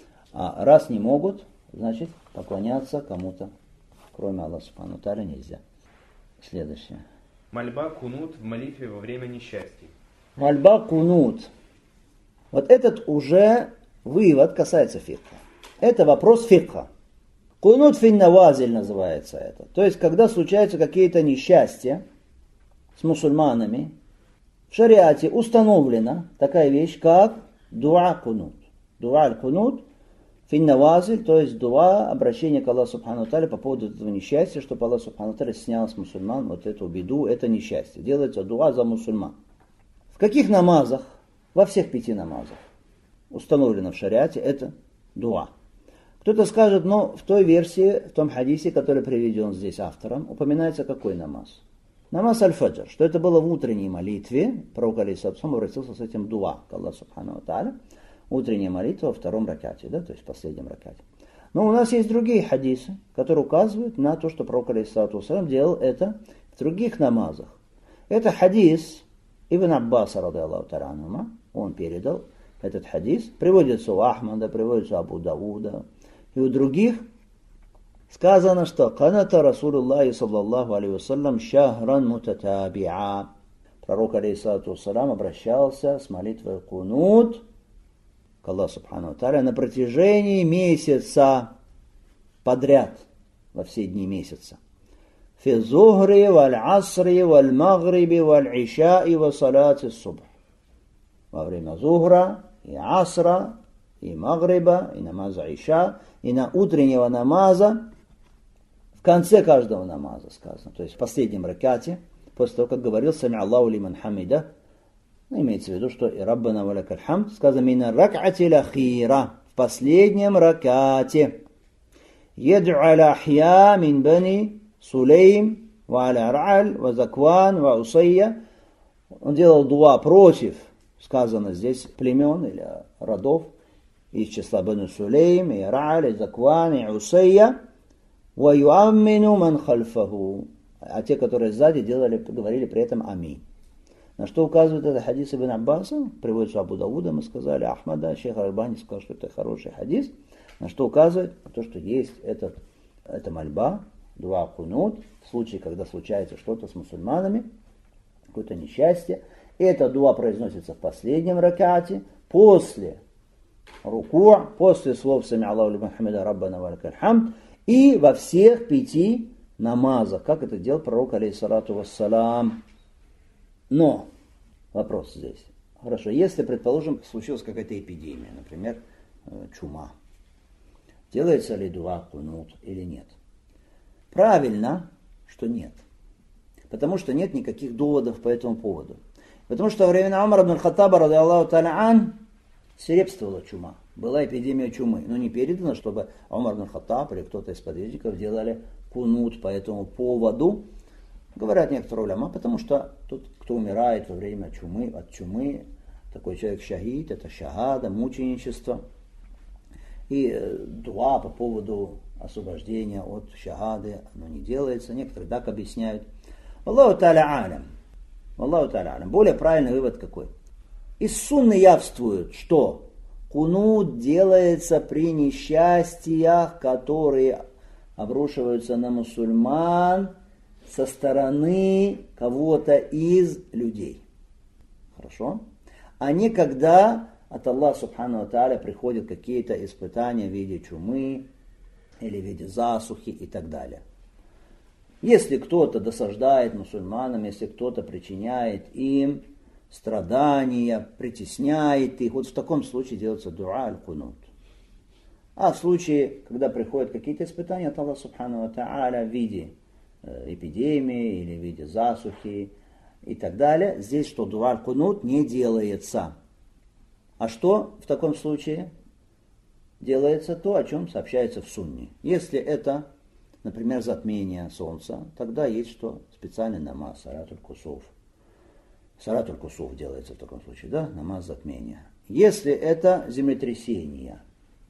[SPEAKER 5] А раз не могут, значит поклоняться кому-то, кроме Аллаха Субхану ва Тааля, нельзя. Следующее.
[SPEAKER 3] Мольба кунут в молитве во время несчастья.
[SPEAKER 5] Мольба кунут. Вот этот уже вывод касается фикха. Это вопрос фикха. Кунут фин навазиль называется это. То есть, когда случаются какие-то несчастья с мусульманами, в шариате установлена такая вещь, как дуа кунут. Дуа кунут фин навазиль, то есть дуа, обращение к Аллаху Субхану ва Тааля по поводу этого несчастья, чтобы Аллах Субхану ва Тааля снял с мусульман вот эту беду, это несчастье. Делается дуа за мусульман. В каких намазах? Во всех 5 намазах. Установлено в шариате это дуа. Кто-то скажет, но в той версии, в том хадисе, который приведен здесь автором, упоминается какой намаз? Намаз аль-фаджр, что это было в утренней молитве. Пророк, алейхиссалату вассалам, обратился с этим дуа к Аллаху Субхану ва Тааля. Утренняя молитва во 2-м ракате, да, то есть в последнем ракате. Но у нас есть другие хадисы, которые указывают на то, что пророк, алейхиссалату вассалам, делал это в других намазах. Это хадис Ибн Аббаса, ради Аллаху Тааля анхума, он передал этот хадис, приводится у Ахмада, приводится у Абу Дауда и у других Сказано, что каната Расулуллахи саллаллаху алейхи вассалям шахран мутатабиа. Пророк алейхиссалату вассалям обращался с молитвой кунут к Аллаху субхану ва тааля на протяжении месяца подряд, во все дни месяца. Фи зухри валь асри валь магриби валь ишаи ва салати субх. Во время зухра и асра, и магриба, и намаза иша, и на утреннего намаза, в конце каждого намаза сказано, то есть в последнем ракате, после того, как говорил «Сами Аллаху лиман хамида», имеется в виду, что и «Раббана ва лакаль хамд», сказано «Мина ракати лахира», в последнем ракате. «Ед'у аля ахья мин бани Сулейм, ва аля Ра'аль, ва Закван, ва Усайя». Он делал дуа против, сказано здесь, племен или родов, из числа Бани Сулейм, и Ра'аль, и Закван, и Усайя, ва юаммину ман хальфаху. А те, которые сзади говорили при этом аминь. На что указывает это хадис Ибн Аббаса, приводится Абу Давуда, мы сказали, Ахмада, шейх Аль-Альбани сказал, что это хороший хадис. На что указывает то, что есть эта мольба, дуа кунут, в случае, когда случается что-то с мусульманами, какое-то несчастье. Эта дуа произносится в последнем ракате, после руку, после слов «Сами Аллаху лиман хамида, Раббана ва лакаль хамд», и во всех 5 намазах, как это делал пророк, алейхиссалату вассалам. Но вопрос здесь. Хорошо, если, предположим, случилась какая-то эпидемия, например, чума, делается ли дуа кунут или нет? Правильно, что нет. Потому что нет никаких доводов по этому поводу. Потому что во времена Умара ибн Хаттаба, ради Аллаху та'аля ан, свирепствовала чума. Была эпидемия чумы. Но не передано, чтобы Умар ибн Хаттаб или кто-то из подвижников делали кунут по этому поводу. Говорят некоторые уляма, потому что тот, кто умирает во время чумы, от чумы, такой человек шахид, это шахада, мученичество. И дуа по поводу освобождения от шахады, оно не делается. Некоторые так объясняют. Аллаху та'аля алям. Аллаху та'аля алям. Более правильный вывод какой? Из сунны явствует, что кунут делается при несчастьях, которые обрушиваются на мусульман со стороны кого-то из людей. Хорошо? А не когда от Аллаха субхану ва тааля приходят какие-то испытания в виде чумы или в виде засухи и так далее. Если кто-то досаждает мусульманам, если кто-то причиняет им страдания, притесняет их, вот в таком случае делается дуа аль-кунут. А в случае, когда приходят какие-то испытания от Аллаха субхану ва тааля в виде эпидемии или в виде засухи и так далее, здесь что дуа аль-кунут не делается. А что в таком случае? Делается то, о чем сообщается в сунне. Если это, например, затмение солнца, тогда есть что? Специальный намаз, салатуль кусуф. Салатуль кусуф делается в таком случае, да? Намаз затмения. Если это землетрясение,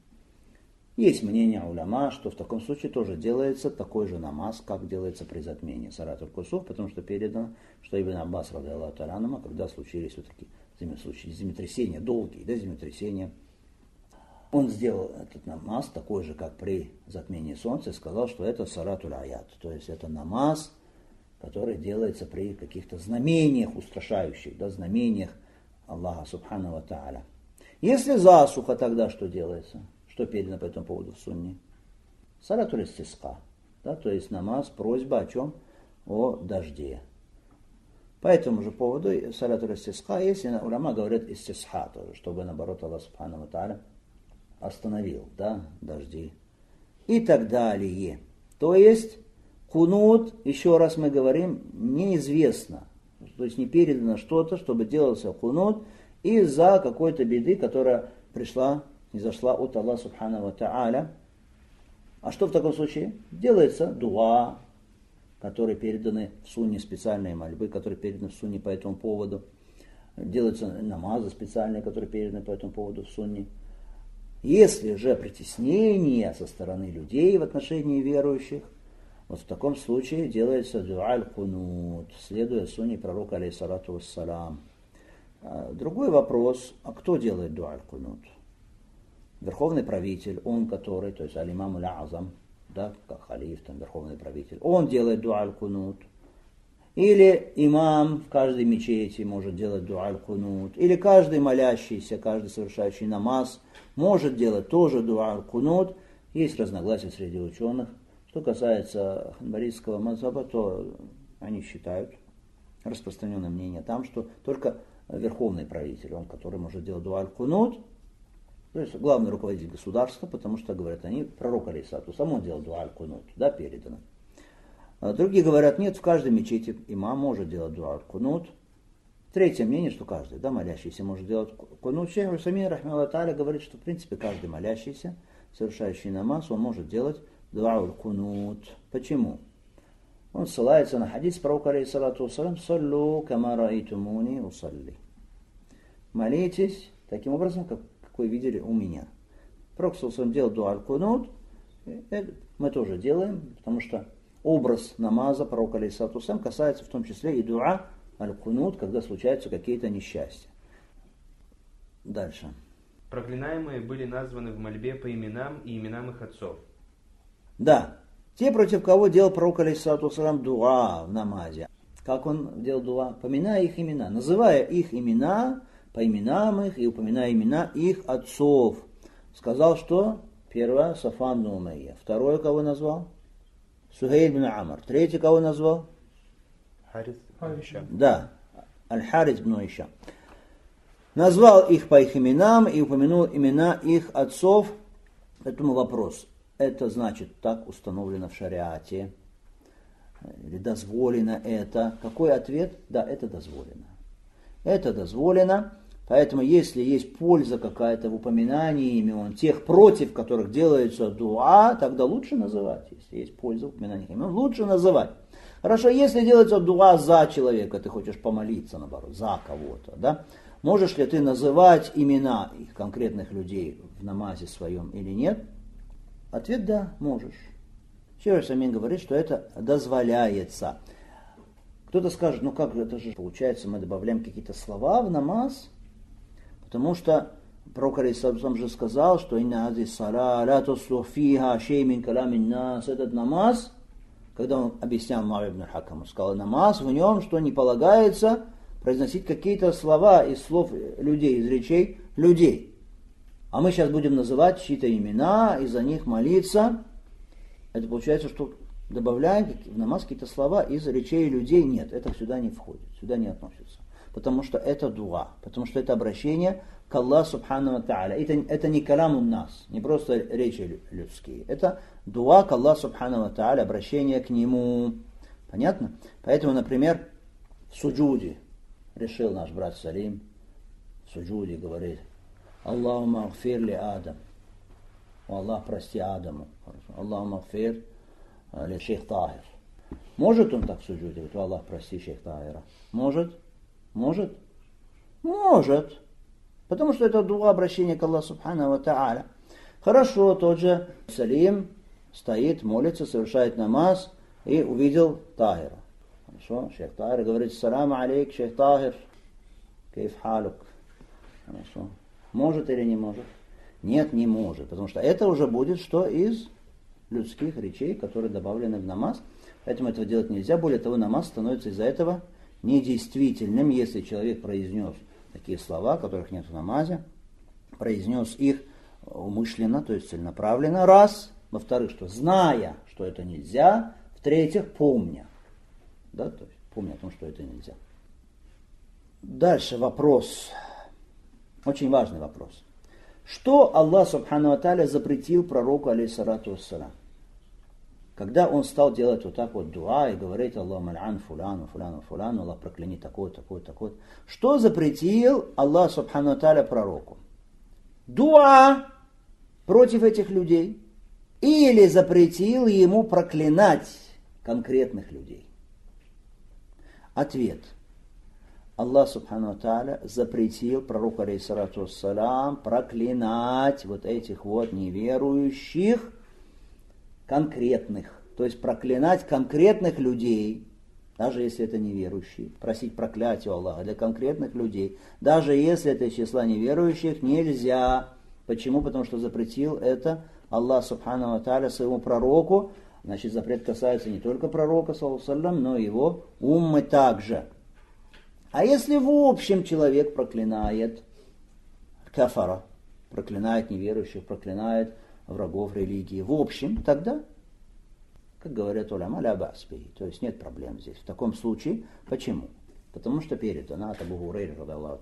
[SPEAKER 5] есть мнение уляма, что в таком случае тоже делается такой же намаз, как делается при затмении салатуль кусуф, потому что передано, что Ибн Аббас, ради Аллаху та'аля анху, когда случились вот такие землетрясения, долгие, да, землетрясения, он сделал этот намаз такой же, как при затмении солнца, и сказал, что это салатуль аят, то есть это намаз, который делается при каких-то знамениях устрашающих, да, знамениях Аллаха субхану ва тааля. Если засуха, тогда что делается? Что передано по этому поводу в сунне? Салатуль истисқа, да, то есть намаз, просьба о чем? О дожде. По этому же поводу салатуль истисқа, если уляма говорят истисха тоже, чтобы наоборот Аллах субхану ва тааля остановил, да, дожди и так далее. То есть кунут, еще раз мы говорим, неизвестно, то есть не передано что-то, чтобы делался кунут из-за какой-то беды, которая произошла от Аллаха субхану ва тааля. А что в таком случае? Делается дуа, которые переданы в сунне, специальные мольбы, которые переданы в сунне по этому поводу. Делаются намазы специальные, которые переданы по этому поводу в сунне. Если же притеснение со стороны людей в отношении верующих, вот в таком случае делается дуа аль-кунут, следуя сунне пророка алейхиссалату вассалам. Другой вопрос, а кто делает дуа аль-кунут? Верховный правитель, он который, то есть аль-имам аль-азам, да, как халиф, там, верховный правитель, он делает дуа аль-кунут. Или имам в каждой мечети может делать дуа аль-кунут. Или каждый молящийся, каждый совершающий намаз может делать тоже дуа аль-кунут. Есть разногласия среди ученых. Что касается ханбалийского мазхаба, то они считают, распространенное мнение там, что только верховный правитель, он, который может делать дуа аль-кунут, то есть главный руководитель государства, потому что, говорят они, пророк алейхиссалату вассалам, он делал дуа аль-кунут, да, передано. А другие говорят, нет, в каждой мечети имам может делать дуа аль-кунут. Третье мнение, что каждый, да, молящийся может делать кунут. Шейх Усаймин, рахмаллаху тааля, говорит, что в принципе каждый молящийся, совершающий намаз, он может делать дуа аль-кунут. Почему? Он ссылается на хадис пророка алейхиссалату вассалам: «Саллу кама раайтумуни усалли». Молитесь таким образом, как вы видели у меня. Пророк саллаллаху делал дуа аль-кунут, мы тоже делаем, потому что образ намаза пророка алейхиссалату вассалам касается в том числе и дуа аль-кунут, когда случаются какие-то несчастья. Дальше.
[SPEAKER 3] Проклинаемые были названы в мольбе по именам и именам их отцов.
[SPEAKER 5] Да, те, против кого делал пророк алейхиссалату вассалам дуа в намазе. Как он делал дуа? Поминая их имена, называя их имена по именам их и упоминая имена их отцов. Сказал, что? Первое, Сафан бн Умайя. Второе, кого назвал? Сухейль бн Амр. Третий, кого назвал?
[SPEAKER 3] Харис бн Ишам.
[SPEAKER 5] Да, Аль-Харис бн Ишам. Назвал их по их именам и упомянул имена их отцов. Поэтому вопрос. Это значит, так установлено в шариате? Или дозволено это? Какой ответ? Да, это дозволено. Это дозволено. Поэтому, если есть польза какая-то в упоминании имен тех, против которых делается дуа, тогда лучше называть. Если есть польза в упоминании имен, лучше называть. Хорошо, если делается дуа за человека, ты хочешь помолиться, наоборот, за кого-то, да? Можешь ли ты называть имена их конкретных людей в намазе своем или нет? Ответ да, можешь. Шейх Усаймин говорит, что это дозволяется. Кто-то скажет, ну как это же получается, мы добавляем какие-то слова в намаз, потому что пророк алейхиссалам же сказал, что инна хази сала ла туслух фиха шей мин каламин нас. Этот намаз, когда он объяснял Муавия ибн Хакаму, сказал, намаз в нем, что не полагается произносить какие-то слова из слов людей, из речей людей. А мы сейчас будем называть чьи-то имена и за них молиться. Это получается, что добавляем в намаз какие-то слова из речей людей. Нет, это сюда не входит, сюда не относится. Потому что это дуа, потому что это обращение к Аллаху Субхану ва Тааля. Это не каламун нас, не просто речи людские. Это дуа к Аллаху Субхану ва Тааля, обращение к Нему. Понятно? Поэтому, например, в суджуде решил наш брат Салим, в суджуде говорит: Аллахумма агфир ли Адам. Аллах, прости Адаму. Аллахумма агфир ли шейх Тахир. Может он так в суджуде говорит: Аллах, прости шейх Тахира? Может? Может? Может. Потому что это дуа, обращение к Аллаху Субхану ва Тааля. Хорошо, тот же Салим стоит, молится, совершает намаз и увидел Тахира. Хорошо, шейх Тахир говорит: салам алейк, шейх Тахир, кейф халук. Хорошо. Может или не может? Нет, не может, потому что это уже будет что из людских речей, которые добавлены в намаз. Поэтому этого делать нельзя. Более того, намаз становится из-за этого недействительным, если человек произнес такие слова, которых нет в намазе, произнес их умышленно, то есть целенаправленно, раз. Во-вторых, что зная, что это нельзя. В-третьих, помня. Да, то есть помня о том, что это нельзя. Дальше вопрос. Очень важный вопрос. Что Аллах Субхану ва Тааля запретил пророку алейхиссалату вассалам? Когда он стал делать вот так вот дуа и говорить: Аллаху маль'ан фуляну, фуляну, фуляну, Аллах прокляни такой, такой, такой. Что запретил Аллах Субхану ва Тааля пророку? Дуа против этих людей? Или запретил ему проклинать конкретных людей? Ответ. Аллах Субхану ва Тааля запретил пророку алейхиссалату вассалам проклинать вот этих вот неверующих конкретных. То есть проклинать конкретных людей, даже если это неверующие. Просить проклятие у Аллаха для конкретных людей. Даже если это из числа неверующих, нельзя. Почему? Потому что запретил это Аллах Субхану ва Тааля своему пророку, значит запрет касается не только пророка, саллаллаху алейхи ва саллям, но и его уммы также. А если в общем человек проклинает кафара, проклинает неверующих, проклинает врагов религии, в общем, тогда, как говорят уляма, ля ба'с бихи, то есть нет проблем здесь. В таком случае, почему? Потому что передано от Абу Хурайры,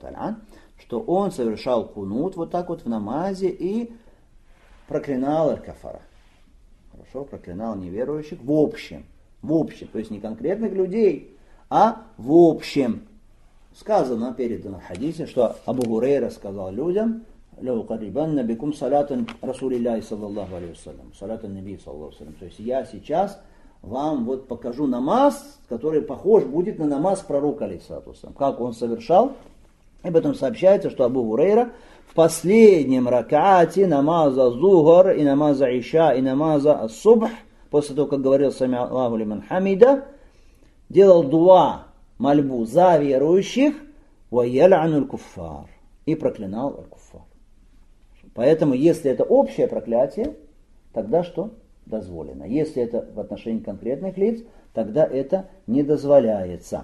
[SPEAKER 5] что он совершал кунут вот так вот в намазе и проклинал аль-кафара. Хорошо, проклинал неверующих в общем, то есть не конкретных людей, а в общем. Сказано, передано в хадисе, что Абу Хурайра сказал людям: «Лауқарибанна бикум салатан Расулиллахи саллаллаху алейхи вассалям, салатан Наби саллаллаху алейхи вассалям». То есть я сейчас вам вот покажу намаз, который похож будет на намаз пророка алейхиссалату вассалям. Как он совершал. И потом сообщается, что Абу Хурайра в последнем ракате намаза зухр и намаза иша и намаза субх, после того, как говорил сами Аллаху лиман хамида, делал дуа, мольбу за верующих, ваял'ануль куффар, и проклинал аль-куффар. Поэтому, если это общее проклятие, тогда что? Дозволено. Если это в отношении конкретных лиц, тогда это не дозволяется.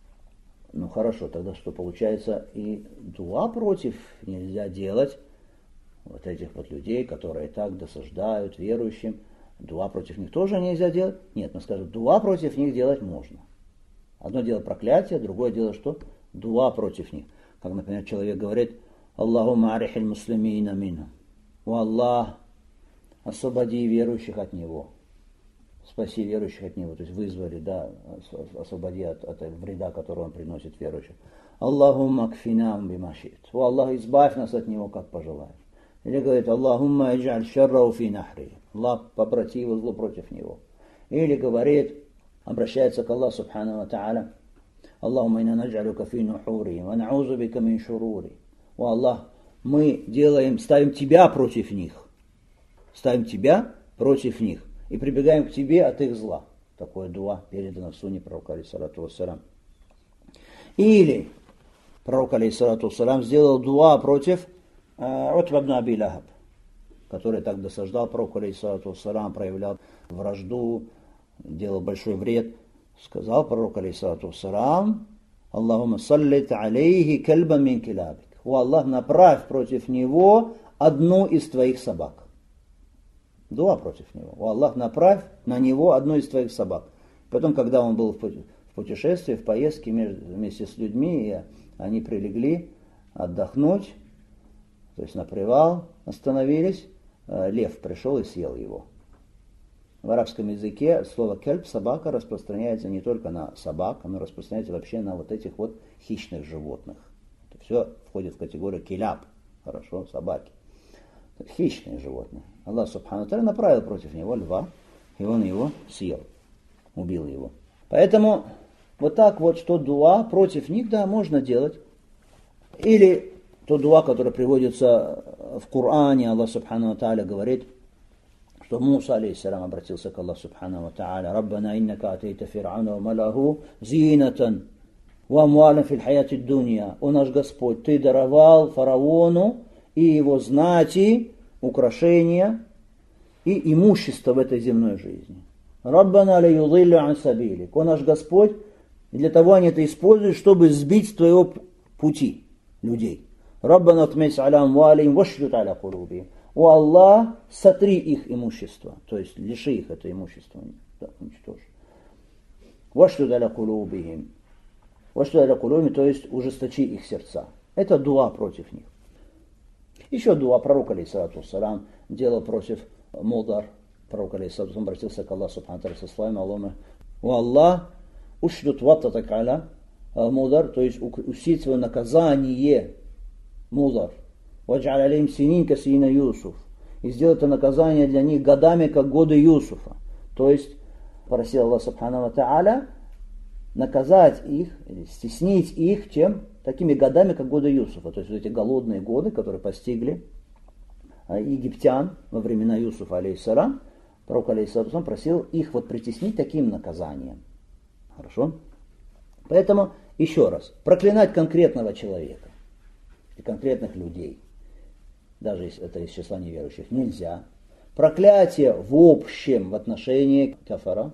[SPEAKER 5] Ну хорошо, тогда что получается? И дуа против нельзя делать вот этих вот людей, которые так досаждают верующим. Дуа против них тоже нельзя делать? Нет, мы скажем, дуа против них делать можно. Одно дело проклятие, другое дело что? Дуа против них. Как, например, человек говорит: Аллахумма арихиль муслимина мина. О Аллах, освободи верующих от него. Спаси верующих от него. То есть вызвали, да, освободи от вреда, который он приносит верующим. Аллахумма кфинам бимашит. О Аллах, избавь нас от него, как пожелаешь. Или говорит: Аллахумма иджаль шаррау фи нахри. Аллах, побрати его зло против него. Или говорит, обращается к Аллаху Субхану ва Тааля: Аллахумма инна наджалюка фи нухури, ва наузу бика мин шурури. О Аллах, мы ставим тебя против них. Ставим тебя против них. И прибегаем к тебе от их зла. Такое дуа передано в сунне пророка алейхиссалату вассалям. Или пророк алейхиссалату вассалям сделал дуа против Утба ибн Аби Лахаб, который так досаждал пророку алейхиссалату вассалям, проявлял вражду, делал большой вред. Сказал пророк алейхиссалату вассалям: Аллахумма саллит алейхи кальба мин килабик. О Аллах, направь против него одну из твоих собак. Дуа против него. О Аллах, направь на него одну из твоих собак. Потом, когда он был в путешествии, в поездке вместе с людьми, и они прилегли отдохнуть, то есть на привал остановились, лев пришел и съел его. В арабском языке слово кельб, собака, распространяется не только на собак, оно распространяется вообще на вот этих вот хищных животных. Это все входит в категорию киляб, хорошо, собаки. Хищные животные. Аллах Субхану ва Тааля направил против него льва, и он его съел, убил его. Поэтому вот так вот, что дуа против них, да, можно делать. Или то дуа, которое приводится в Коране, Аллах Субхану ва Тааля говорит, что Муса алейхиссалям обратился к Аллаху Субхану ва Тааля: Раббана иннака атейта фир'ауна ва малаху зинатан ва амвалан фил хаяти дунья. О наш Господь, ты даровал фараону и его знати украшения и имущество в этой земной жизни. Раббана ля юдиллю ан сабилик. О наш Господь, и для того они это используют, чтобы сбить с твоего пути людей. Раббана тмис аля амвалим вашдуд аля кулубихим. О Аллах, сотри их имущество, то есть лиши их это имущество, да, уничтожь. Вашдуд аля кулубихим. Вашдуд аля кулубихим, то есть ужесточи их сердца. Это дуа против них. Еще дуа пророка алейхиссалату вассалям делал против мудар. Пророк алейхиссалату вассалям обратился к Аллаху Субхану ва Тааля со словами: О Аллах, ушдут ваттатак аля мудар, то есть усиль свое наказание мудар. Вадж'аль алейхим синин ка синина Юсуф. И сделал это наказание для них годами, как годы Юсуфа. То есть просил Аллах Субхану ва Тааля наказать их, стеснить их такими годами, как годы Юсуфа. То есть вот эти голодные годы, которые постигли египтян во времена Юсуфа алейхиссалам, пророк алейхиссалам просил их вот притеснить таким наказанием. Хорошо? Поэтому, еще раз, проклинать конкретного человека и конкретных людей, даже если это из числа неверующих, нельзя. проклятие в общем в отношении кафара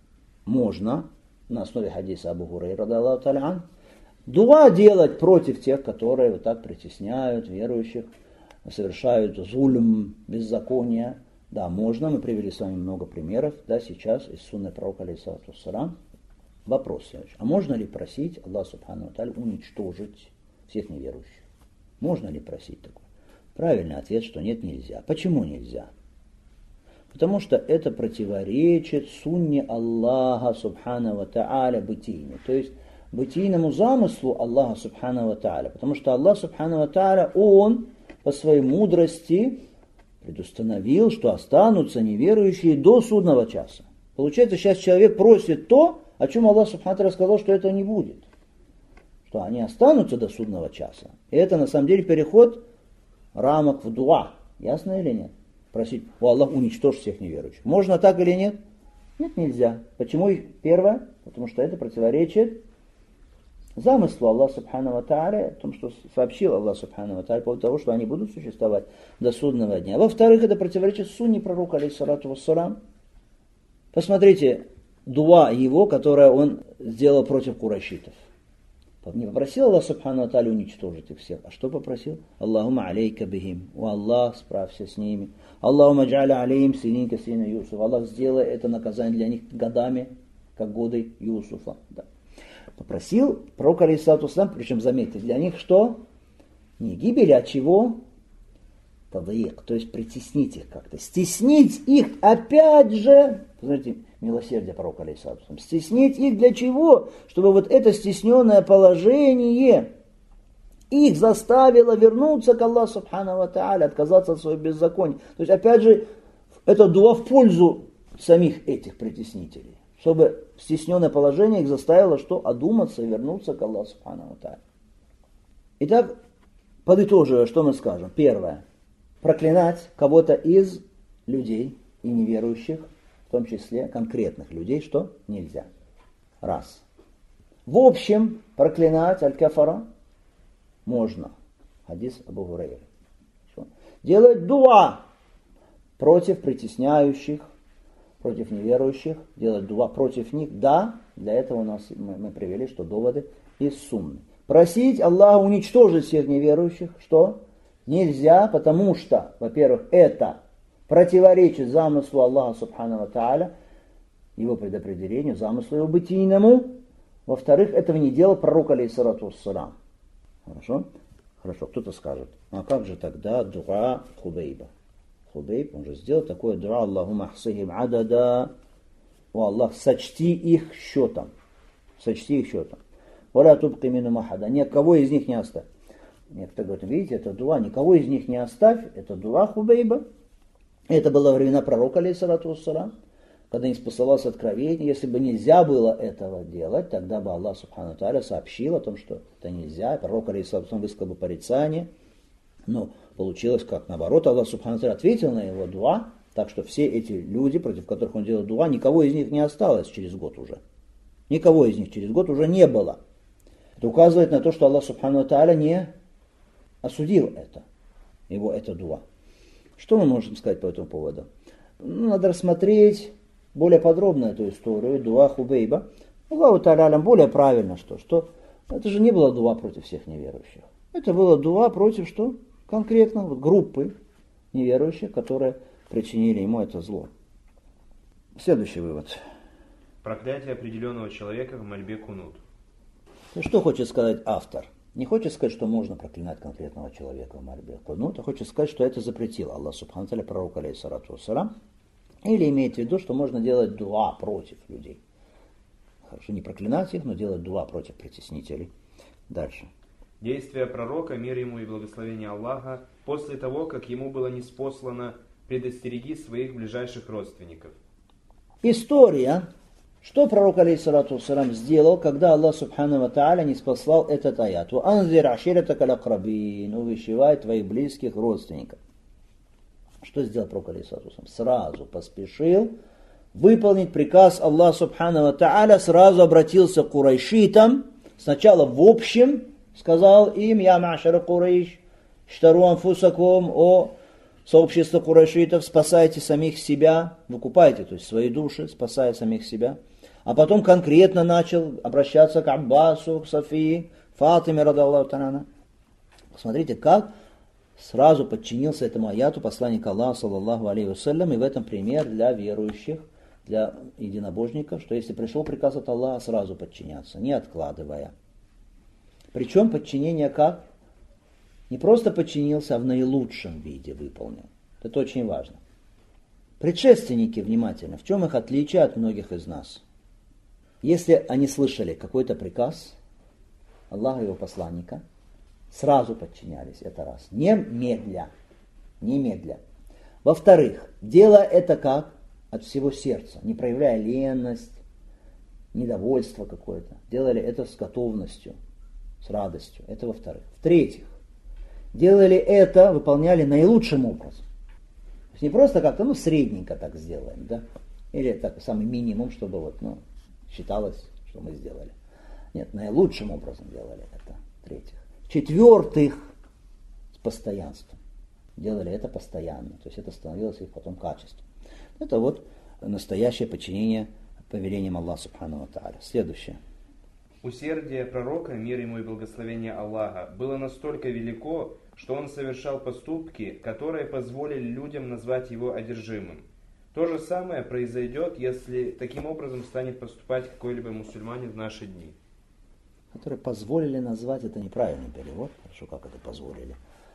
[SPEAKER 5] можно, на основе хадиса Абу Хурайра, радиаллаху та'аля ан, дуа делать против тех, которые вот так притесняют верующих, совершают зульм, беззаконие. Да, можно, мы привели с вами много примеров, да, сейчас из сунны пророка, алейхиссалату вассалам. Вопрос следующий. А можно ли просить Аллаха субхану ва тааля уничтожить всех неверующих? Можно ли просить такое? Правильный ответ, что нет, нельзя. Почему нельзя? Потому что это противоречит сунне Аллаха субхану ва тааля бытийне. То есть бытийному замыслу Аллаха субхану ва тааля. Потому что Аллах субхану ва тааля, Он по своей мудрости предустановил, что останутся неверующие до судного часа. Получается, сейчас человек просит то, о чем Аллах субхану ва тааля сказал, что этого не будет. Что они останутся до судного часа. И это на самом деле переход рамок в дуа. Ясно или нет? Просить, о Аллах, уничтожь всех неверующих. Можно так или нет? Нет, нельзя. Почему? Первое, потому что это противоречит замыслу Аллаха субхану ва тааля, о том, что сообщил Аллах субхану ва тааля, по поводу того, что они будут существовать до судного дня. Во-вторых, это противоречит сунне пророка, алейхиссалату вассалам. Посмотрите, дуа его, которое он сделал против курайшитов. Не попросил Аллах субхану ва тааля уничтожить их всех, а что попросил? Аллахума алейка бихим. О Аллах, справься с ними. Аллахума джа'ля алейхим синин ка сина Юсуфа. Аллах, сделай это наказание для них годами, как годы Юсуфа. Да. Попросил пророк, алейхиссалату вассалам, причем заметьте, для них что? Не гибель, а чего? Тадыик, то есть притеснить их как-то. Стеснить их, опять же, посмотрите, милосердие пророка, алейхиссалату вассалам. Стеснить их для чего? Чтобы вот это стесненное положение их заставило вернуться к Аллаху субхану ва тааля, отказаться от своего беззакония. То есть, опять же, это дуа в пользу самих этих притеснителей. Чтобы стесненное положение их заставило что? Одуматься и вернуться к Аллаху субхану ва тааля. Итак, подытоживая, что мы скажем? Первое. Проклинать кого-то из людей и неверующих, в том числе конкретных людей, что нельзя. Раз. В общем, проклинать аль-кафара можно. Хадис Абу Хурайры. Делать дуа против притесняющих, против неверующих, делать дуа против них. Да, для этого мы привели, что доводы из сунны. Просить Аллаха уничтожить всех неверующих, что нельзя, потому что, во-первых, это противоречит замыслу Аллаха субхану ва тааля, его предопределению, замыслу его бытийному. Во-вторых, этого не делал пророк, алейхиссалату вассалам. Хорошо? Хорошо, кто-то скажет, а как же тогда дуа Хубейба? Хубейб, он же сделал такое дуа, Аллахума ахсихим адада, о Аллах, сочти их счетом. Сочти их счетом. Валя тубки минум ахада, никого из них не оставь. Некоторые говорят, видите, это дуа, никого из них не оставь, это дуа Хубейба. Это было во времена пророка, алейхиссалату вассалам, когда не спасалось откровение. Если бы нельзя было этого делать, тогда бы Аллах субхану ва тааля сообщил о том, что это нельзя. Пророк, алейхиссалату вассалам, высказал бы порицание. Но получилось как наоборот. Аллах субхану ва тааля ответил на его дуа, так что все эти люди, против которых он делал дуа, никого из них не осталось через год уже. Никого из них через год уже не было. Это указывает на то, что Аллах субхану ва тааля не осудил это дуа. Что мы можем сказать по этому поводу? Надо рассмотреть более подробно эту историю, дуа Хубейба. Аллаху та'аля более правильно, что это же не было дуа против всех неверующих. Это было дуа против что? Конкретно группы неверующих, которые причинили ему это зло. Следующий вывод.
[SPEAKER 3] Проклятие определенного человека в мольбе кунут.
[SPEAKER 5] Что хочет сказать автор? Не хочет сказать, что можно проклинать конкретного человека в мольбе кунут, а хочет сказать, что это запретил Аллах субхану ва тааля пророку, алейхиссалату вассалам. Или имеет в виду, что можно делать дуа против людей. Хорошо, не проклинать их, но делать дуа против притеснителей. Дальше.
[SPEAKER 3] Действия пророка, мир ему и благословение Аллаха, после того, как ему было ниспослано предостереги своих ближайших родственников.
[SPEAKER 5] История, что пророк, алейхиссалату вассалам, сделал, когда Аллах субхану ва тааля ниспослал этот аят. «Анзир аширатака лакрабин», увещевай твоих близких родственников. Что сделал пророк, алейхиссалату вассалам? Сразу поспешил выполнить приказ Аллаха субхану ва тааля, сразу обратился к курайшитам, сначала в общем сказал им: «Я ма'шара Курайш, штару анфусакум», о сообщество курайшитов, спасайте самих себя, выкупайте, то есть свои души, спасая самих себя. А потом конкретно начал обращаться к Аббасу, к Софии, Фатиме, радаллаху та'аля. Смотрите, как сразу подчинился этому аяту посланник Аллаха, саллаллаху алейхи вассалям, и в этом пример для верующих, для единобожников, что если пришел приказ от Аллаха, сразу подчиняться, не откладывая. Причем подчинение как? Не просто подчинился, а в наилучшем виде выполнил. Это очень важно. Предшественники, внимательно, в чем их отличие от многих из нас? Если они слышали какой-то приказ Аллаха и его посланника, сразу подчинялись, это раз. Немедля. Во-вторых, делая это как? От всего сердца, не проявляя ленность, недовольство какое-то. Делали это с готовностью, с радостью. Это во-вторых. В-третьих, делали это, выполняли наилучшим образом. То есть не просто как-то, средненько так сделаем, да? Или так, самый минимум, чтобы считалось, что мы сделали. Нет, наилучшим образом делали это. В-третьих. В-четвертых, с постоянством. Делали это постоянно. То есть это становилось их потом качеством. Это настоящее подчинение повелениям Аллаха субхану ва тааля. Следующее.
[SPEAKER 3] Усердие пророка, мир ему и благословение Аллаха, было настолько велико, что он совершал поступки, которые позволили людям назвать его одержимым. То же самое произойдет, если таким образом станет поступать какой-либо мусульманин в наши дни.
[SPEAKER 5] Которые позволили назвать, это неправильный перевод. Хорошо, как это позволили.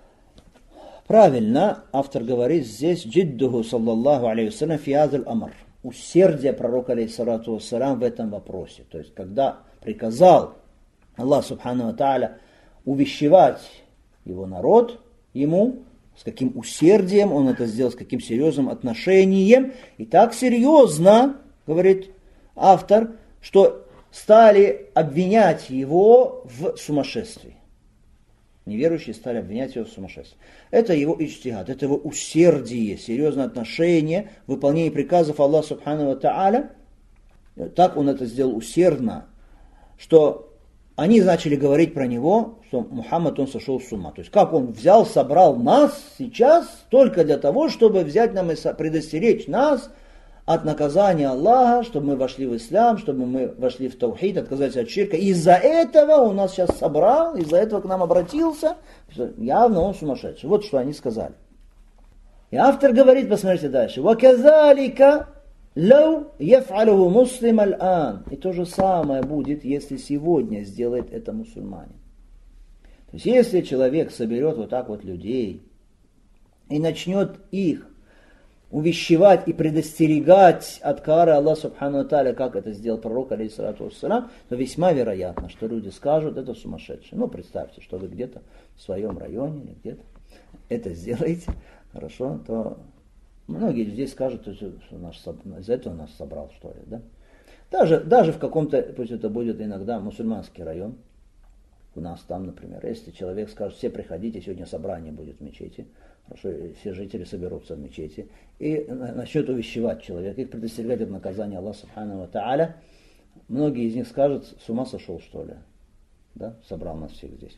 [SPEAKER 5] Правильно, автор говорит здесь «Джиддуху, саллаллаху алейхи вассалям, фи азаль амар». Усердие пророка, алейхиссалату вассалям, в этом вопросе. То есть, когда приказал Аллах, субхану ва тааля, увещевать его народ, ему, с каким усердием он это сделал, с каким серьезным отношением. И так серьезно, говорит автор, что стали обвинять его в сумасшествии. Неверующие стали обвинять его в сумасшествии. Это его иджтихад, это его усердие, серьезное отношение, выполнение приказов Аллаха субхану ва тааля. Так он это сделал усердно, что они начали говорить про него, что Мухаммад, он сошел с ума. То есть как он взял, собрал нас сейчас только для того, чтобы взять нам и предостеречь нас от наказания Аллаха, чтобы мы вошли в ислам, чтобы мы вошли в таухид, отказались от ширка. Из-за этого он нас сейчас собрал, из-за этого к нам обратился. Явно он сумасшедший. Вот что они сказали. И автор говорит, посмотрите дальше. وَكَذَلِكَ لَوْ يَفْعَلُهُ مُسْلِمَ الْآنِ. И то же самое будет, если сегодня сделает это мусульманин. То есть если человек соберет вот так вот людей и начнет их увещевать и предостерегать от кары Аллаха субхану ва тааля, как это сделал пророк, алейхиссалату вассалям, то весьма вероятно, что люди скажут, это сумасшедший. Представьте, что вы где-то в своем районе или где-то это сделаете, хорошо, то многие здесь скажут, что из-за этого нас собрал, что ли, да? Даже в каком-то, пусть это будет иногда мусульманский район, у нас там, например, если человек скажет, все приходите, сегодня собрание будет в мечети, хорошо, все жители соберутся в мечети, и начнет увещевать человека, их предостерегать от наказания Аллаха субхану ва тааля, многие из них скажут, с ума сошел, что ли, да, собрал нас всех здесь.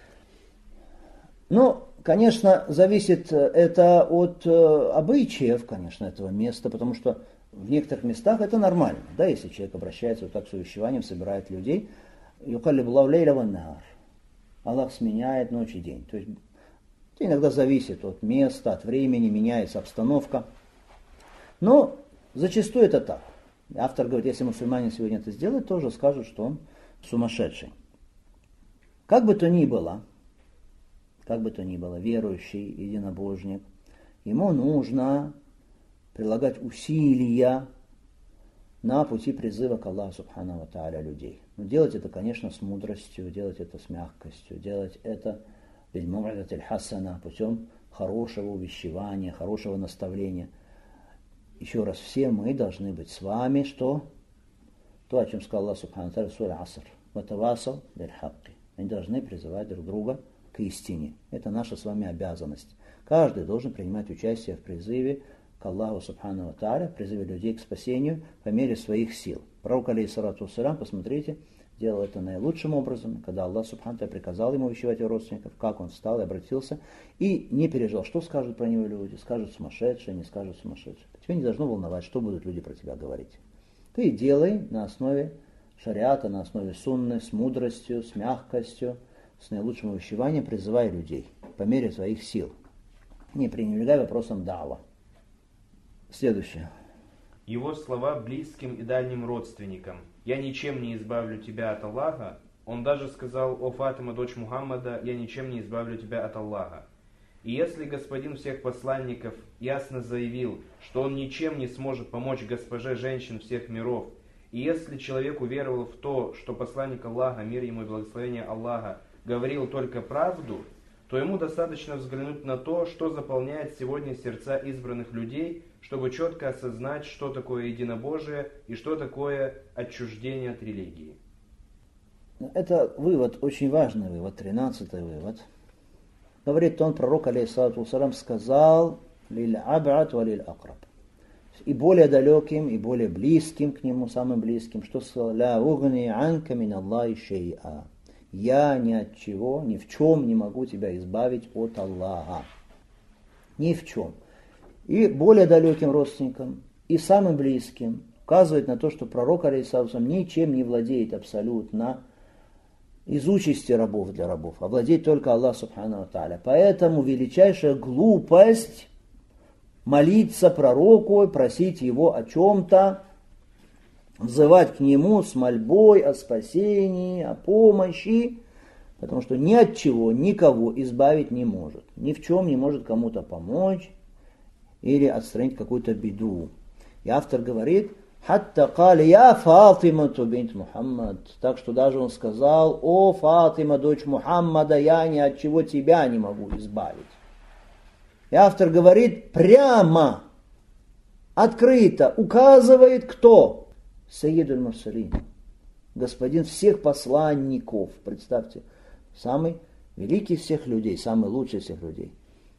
[SPEAKER 5] Конечно, зависит это от обычаев, конечно, этого места, потому что в некоторых местах это нормально, да, если человек обращается вот так с увещеванием, собирает людей, Аллах сменяет ночь и день. То есть это иногда зависит от места, от времени, меняется обстановка. Но зачастую это так. Автор говорит, если мусульманин сегодня это сделает, тоже скажут, что он сумасшедший. Как бы то ни было, верующий, единобожник, ему нужно прилагать усилия на пути призыва к Аллаху субхану ва тааля людей. Но делать это, конечно, с мудростью, делать это с мягкостью, делать это путем хорошего увещевания, хорошего наставления. Еще раз, все мы должны быть с вами, что? То, о чем сказал Аллах субхану ва тааля в суре Аср. «Ватавасал биль-хакки». Они должны призывать друг друга к истине. Это наша с вами обязанность. Каждый должен принимать участие в призыве к Аллаху субхану ва тааля, призыве людей к спасению по мере своих сил. Пророк, алейхиссалату вассалям, посмотрите, делал это наилучшим образом, когда Аллах Субхану Тааля приказал ему увещевать его родственников, как он встал и обратился, и не переживал, что скажут про него люди, скажут сумасшедшие, не скажут сумасшедшие. Тебя не должно волновать, что будут люди про тебя говорить. Ты делай на основе шариата, на основе сунны, с мудростью, с мягкостью, с наилучшим увещеванием, призывай людей по мере своих сил. Не пренебрегай вопросом дава. Следующее.
[SPEAKER 3] Его слова близким и дальним родственникам. «Я ничем не избавлю тебя от Аллаха». Он даже сказал: «О Фатима, дочь Мухаммада, я ничем не избавлю тебя от Аллаха». И если господин всех посланников ясно заявил, что он ничем не сможет помочь госпоже женщин всех миров, и если человек уверовал в то, что посланник Аллаха, мир ему и благословение Аллаха, говорил только правду, то ему достаточно взглянуть на то, что заполняет сегодня сердца избранных людей, чтобы четко осознать, что такое единобожие и что такое отчуждение от религии.
[SPEAKER 5] Это вывод, очень важный вывод, 13-й вывод. Говорит он, пророк, алейхиссалату вассалям, сказал: «Лиль аб'ат ва лиль акраб». И более далеким, и более близким к нему, самым близким, что сказал: «Ля угни анка мин Аллахи шей'a». Я ни от чего, ни в чем не могу тебя избавить от Аллаха. Ни в чем. И более далеким родственникам, и самым близким указывает на то, что пророк, алейхиссалату ничем не владеет абсолютно из участи рабов для рабов, а владеет только Аллах Субхану ва Тааля. Поэтому величайшая глупость молиться пророку, просить его о чем-то, взывать к нему с мольбой о спасении, о помощи, потому что ни от чего никого избавить не может, ни в чем не может кому-то помочь или отстранить какую-то беду. И автор говорит: «Хатта кали я Фатима бинт Мухаммад». Так что даже он сказал: «О Фатима, дочь Мухаммада, я ни от чего тебя не могу избавить». И автор говорит, прямо, открыто указывает кто? Сайид аль-Мурсалин, господин всех посланников. Представьте, самый великий из всех людей, самый лучший из всех людей.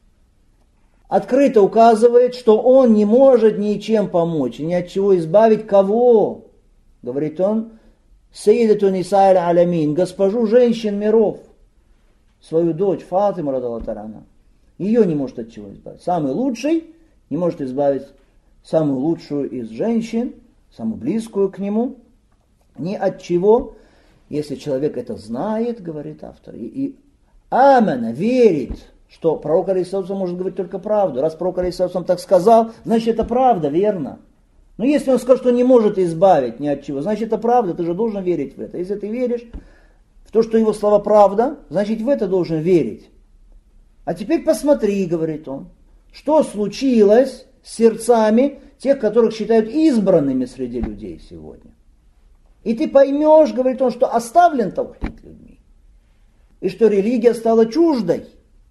[SPEAKER 5] Открыто указывает, что он не может ничем помочь, ни от чего избавить кого? Говорит он: Сайидату Ниса аль-Алямин, госпожу женщин миров, свою дочь Фатиму радаллаху та'аля. Ее не может от чего избавить. Самый лучший не может избавить самую лучшую из женщин, самую близкую к нему, ни от чего. Если человек это знает, говорит автор, и амана, верит, что пророк алейхиссалату может говорить только правду. Раз пророк алейхиссалату так сказал, значит это правда, верно. Но если он скажет, что не может избавить ни от чего, значит это правда, ты же должен верить в это. Если ты веришь в то, что его слова правда, значит в это должен верить. А теперь посмотри, говорит он, что случилось с сердцами тех, которых считают избранными среди людей сегодня. И ты поймешь, говорит он, что оставлен таухид людьми. И что религия стала чуждой.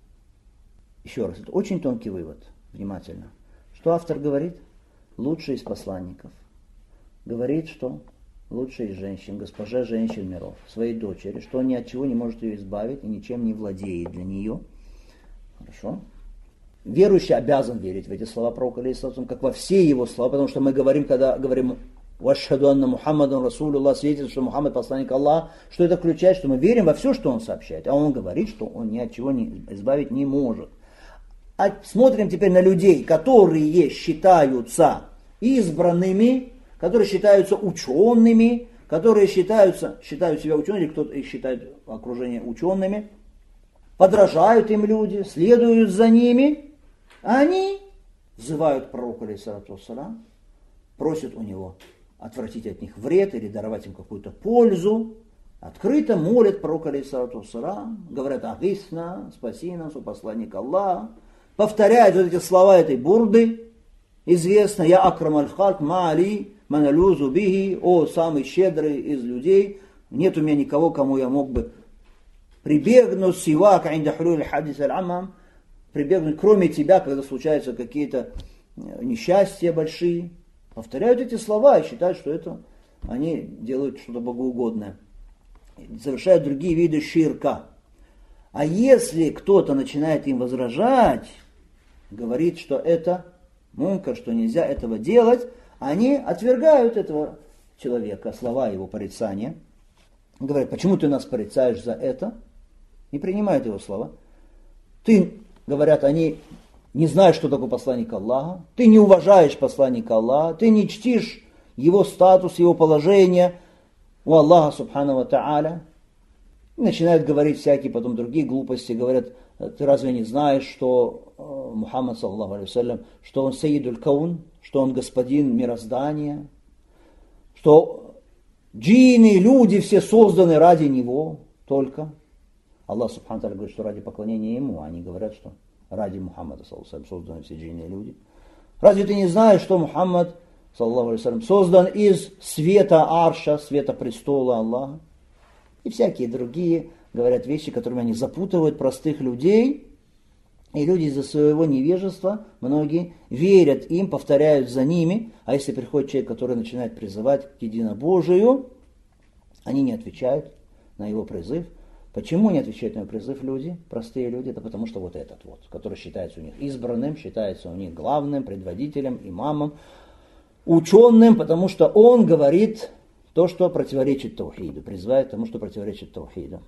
[SPEAKER 5] Еще раз, это очень тонкий вывод. Внимательно. Что автор говорит? Лучший из посланников. Говорит, что лучший из женщин, госпожа женщин миров, своей дочери, что он ни от чего не может ее избавить и ничем не владеет для нее. Хорошо. Верующий обязан верить в эти слова пророка, алейхиссалату, как во все его слова, потому что мы говорим, когда говорим «Вашхаду анна Мухаммадан Расулуллах», свидетельствует, что Мухаммад посланник Аллаха, что это включает, что мы верим во все, что он сообщает. А он говорит, что он ни от чего не избавить не может. А смотрим теперь на людей, которые считаются избранными, которые считаются учеными, которые считают себя учеными, или кто-то их считает окружение учеными, подражают им люди, следуют за ними, а они взывают пророку, алейхиссалату вассалям, просят у него отвратить от них вред или даровать им какую-то пользу, открыто молят пророка, алейхиссалату вассалям, говорят: «Агисна, спаси нас, о посланник Аллаха», повторяют вот эти слова этой бурды, известно: «Я акрам аль-халк, ма'али, маналюзу бихи», о самый щедрый из людей, нет у меня никого, кому я мог бы прибегнуть, сивака инда хулюль хадис аль-амам, прибегнуть, кроме тебя, когда случаются какие-то несчастья большие. Повторяют эти слова и считают, что это они делают что-то богоугодное. Совершают другие виды ширка. А если кто-то начинает им возражать, говорит, что это мункар, что нельзя этого делать, они отвергают этого человека, слова его порицания, говорят, почему ты нас порицаешь за это? Не принимают его слова. Ты, говорят, они не знаешь, что такое посланник Аллаха, ты не уважаешь посланника Аллаха, ты не чтишь его статус, его положение у Аллаха Субхану ва Тааля. И начинают говорить всякие потом другие глупости, говорят, ты разве не знаешь, что Мухаммад, саллаллаху алейхи вассалям, что он Сайидуль Каун, что он господин мироздания, что джинны, люди все созданы ради него только. Аллах Субхану ва Тааля говорит, что ради поклонения ему, а они говорят, что ради Мухаммада, саллаллаху алейхи вассалям, созданы все джинны и люди. Разве ты не знаешь, что Мухаммад, саллаллаху алейхи вассалям, создан из света арша, света престола Аллаха? И всякие другие говорят вещи, которыми они запутывают простых людей. И люди из-за своего невежества, многие, верят им, повторяют за ними. А если приходит человек, который начинает призывать к единобожию, они не отвечают на его призыв. Почему не отвечают на его призыв люди, простые люди? Это потому что вот этот вот, который считается у них избранным, считается у них главным, предводителем, имамом, ученым, потому что он говорит то, что противоречит таухиду, призывает к тому, что противоречит таухиду.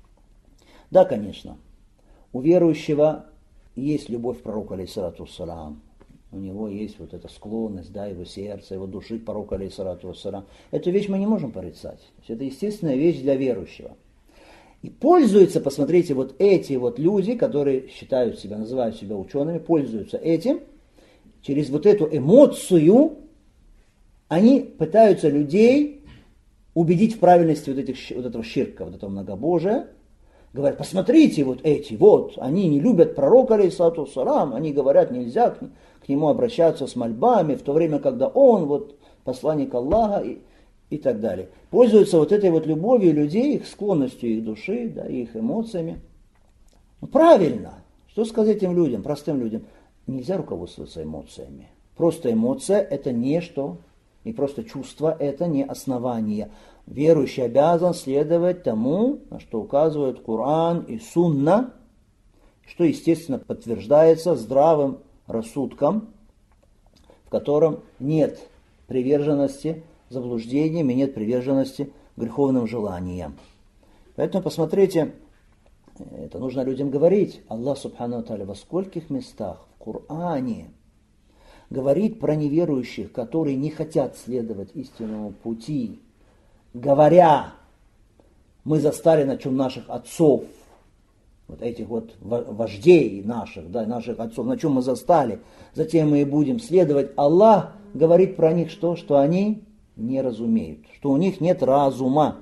[SPEAKER 5] Да, конечно, у верующего есть любовь к пророку, алейхиссалату вассалам. У него есть вот эта склонность, да, его сердца, его души к пророку, алейхиссалату вассалам. Эту вещь мы не можем порицать. Это естественная вещь для верующего. И пользуются, посмотрите, вот эти вот люди, которые считают себя, называют себя учеными, пользуются этим, через вот эту эмоцию они пытаются людей убедить в правильности вот этого ширка, вот этого многобожия. Говорят, посмотрите, вот эти, вот, они не любят пророка, алейхиссалату вассалам, они говорят, нельзя к нему обращаться с мольбами, в то время, когда он, вот, посланник Аллаха и так далее. Пользуются вот этой вот любовью людей, их склонностью их души, да, их эмоциями. Ну, правильно. Что сказать этим людям, простым людям? Нельзя руководствоваться эмоциями. Просто эмоция – это не что, и просто чувство – это не основание. Верующий обязан следовать тому, на что указывают Коран и Сунна, что, естественно, подтверждается здравым рассудком, в котором нет приверженности заблуждениям и нет приверженности греховным желаниям. Поэтому посмотрите, это нужно людям говорить. Аллах Субхану ва Тааля во скольких местах в Коране говорит про неверующих, которые не хотят следовать истинному пути, говоря, мы застали на чем наших отцов, вот этих вот вождей наших, да, наших отцов, на чем мы застали, затем мы и будем следовать. Аллах говорит про них что? Что они не разумеют, что у них нет разума.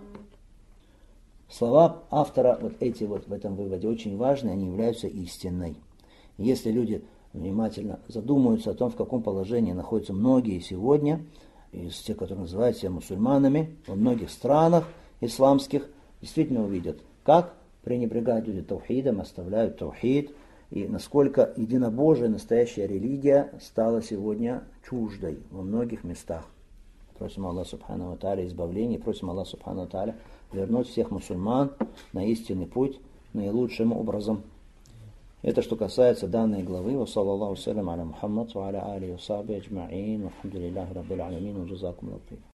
[SPEAKER 5] Слова автора вот эти вот в этом выводе очень важны, они являются истинной. Если люди внимательно задумаются о том, в каком положении находятся многие сегодня, из тех, которые называют себя мусульманами, во многих странах исламских, действительно увидят, как пренебрегают люди таухидом, оставляют таухид, и насколько единобожие, настоящая религия стала сегодня чуждой во многих местах. Просим Аллаха Субхану ва Тааля избавления, просим Аллаха Субхану ва Тааля вернуть всех мусульман на истинный путь наилучшим образом. Это что касается данной главы. Ва саллаллаху салям аля Мухаммад ва аля алихи ва сахбихи аджмаин. Вальхамдулиллахи раббил алямин. Ва джазакум аллаху.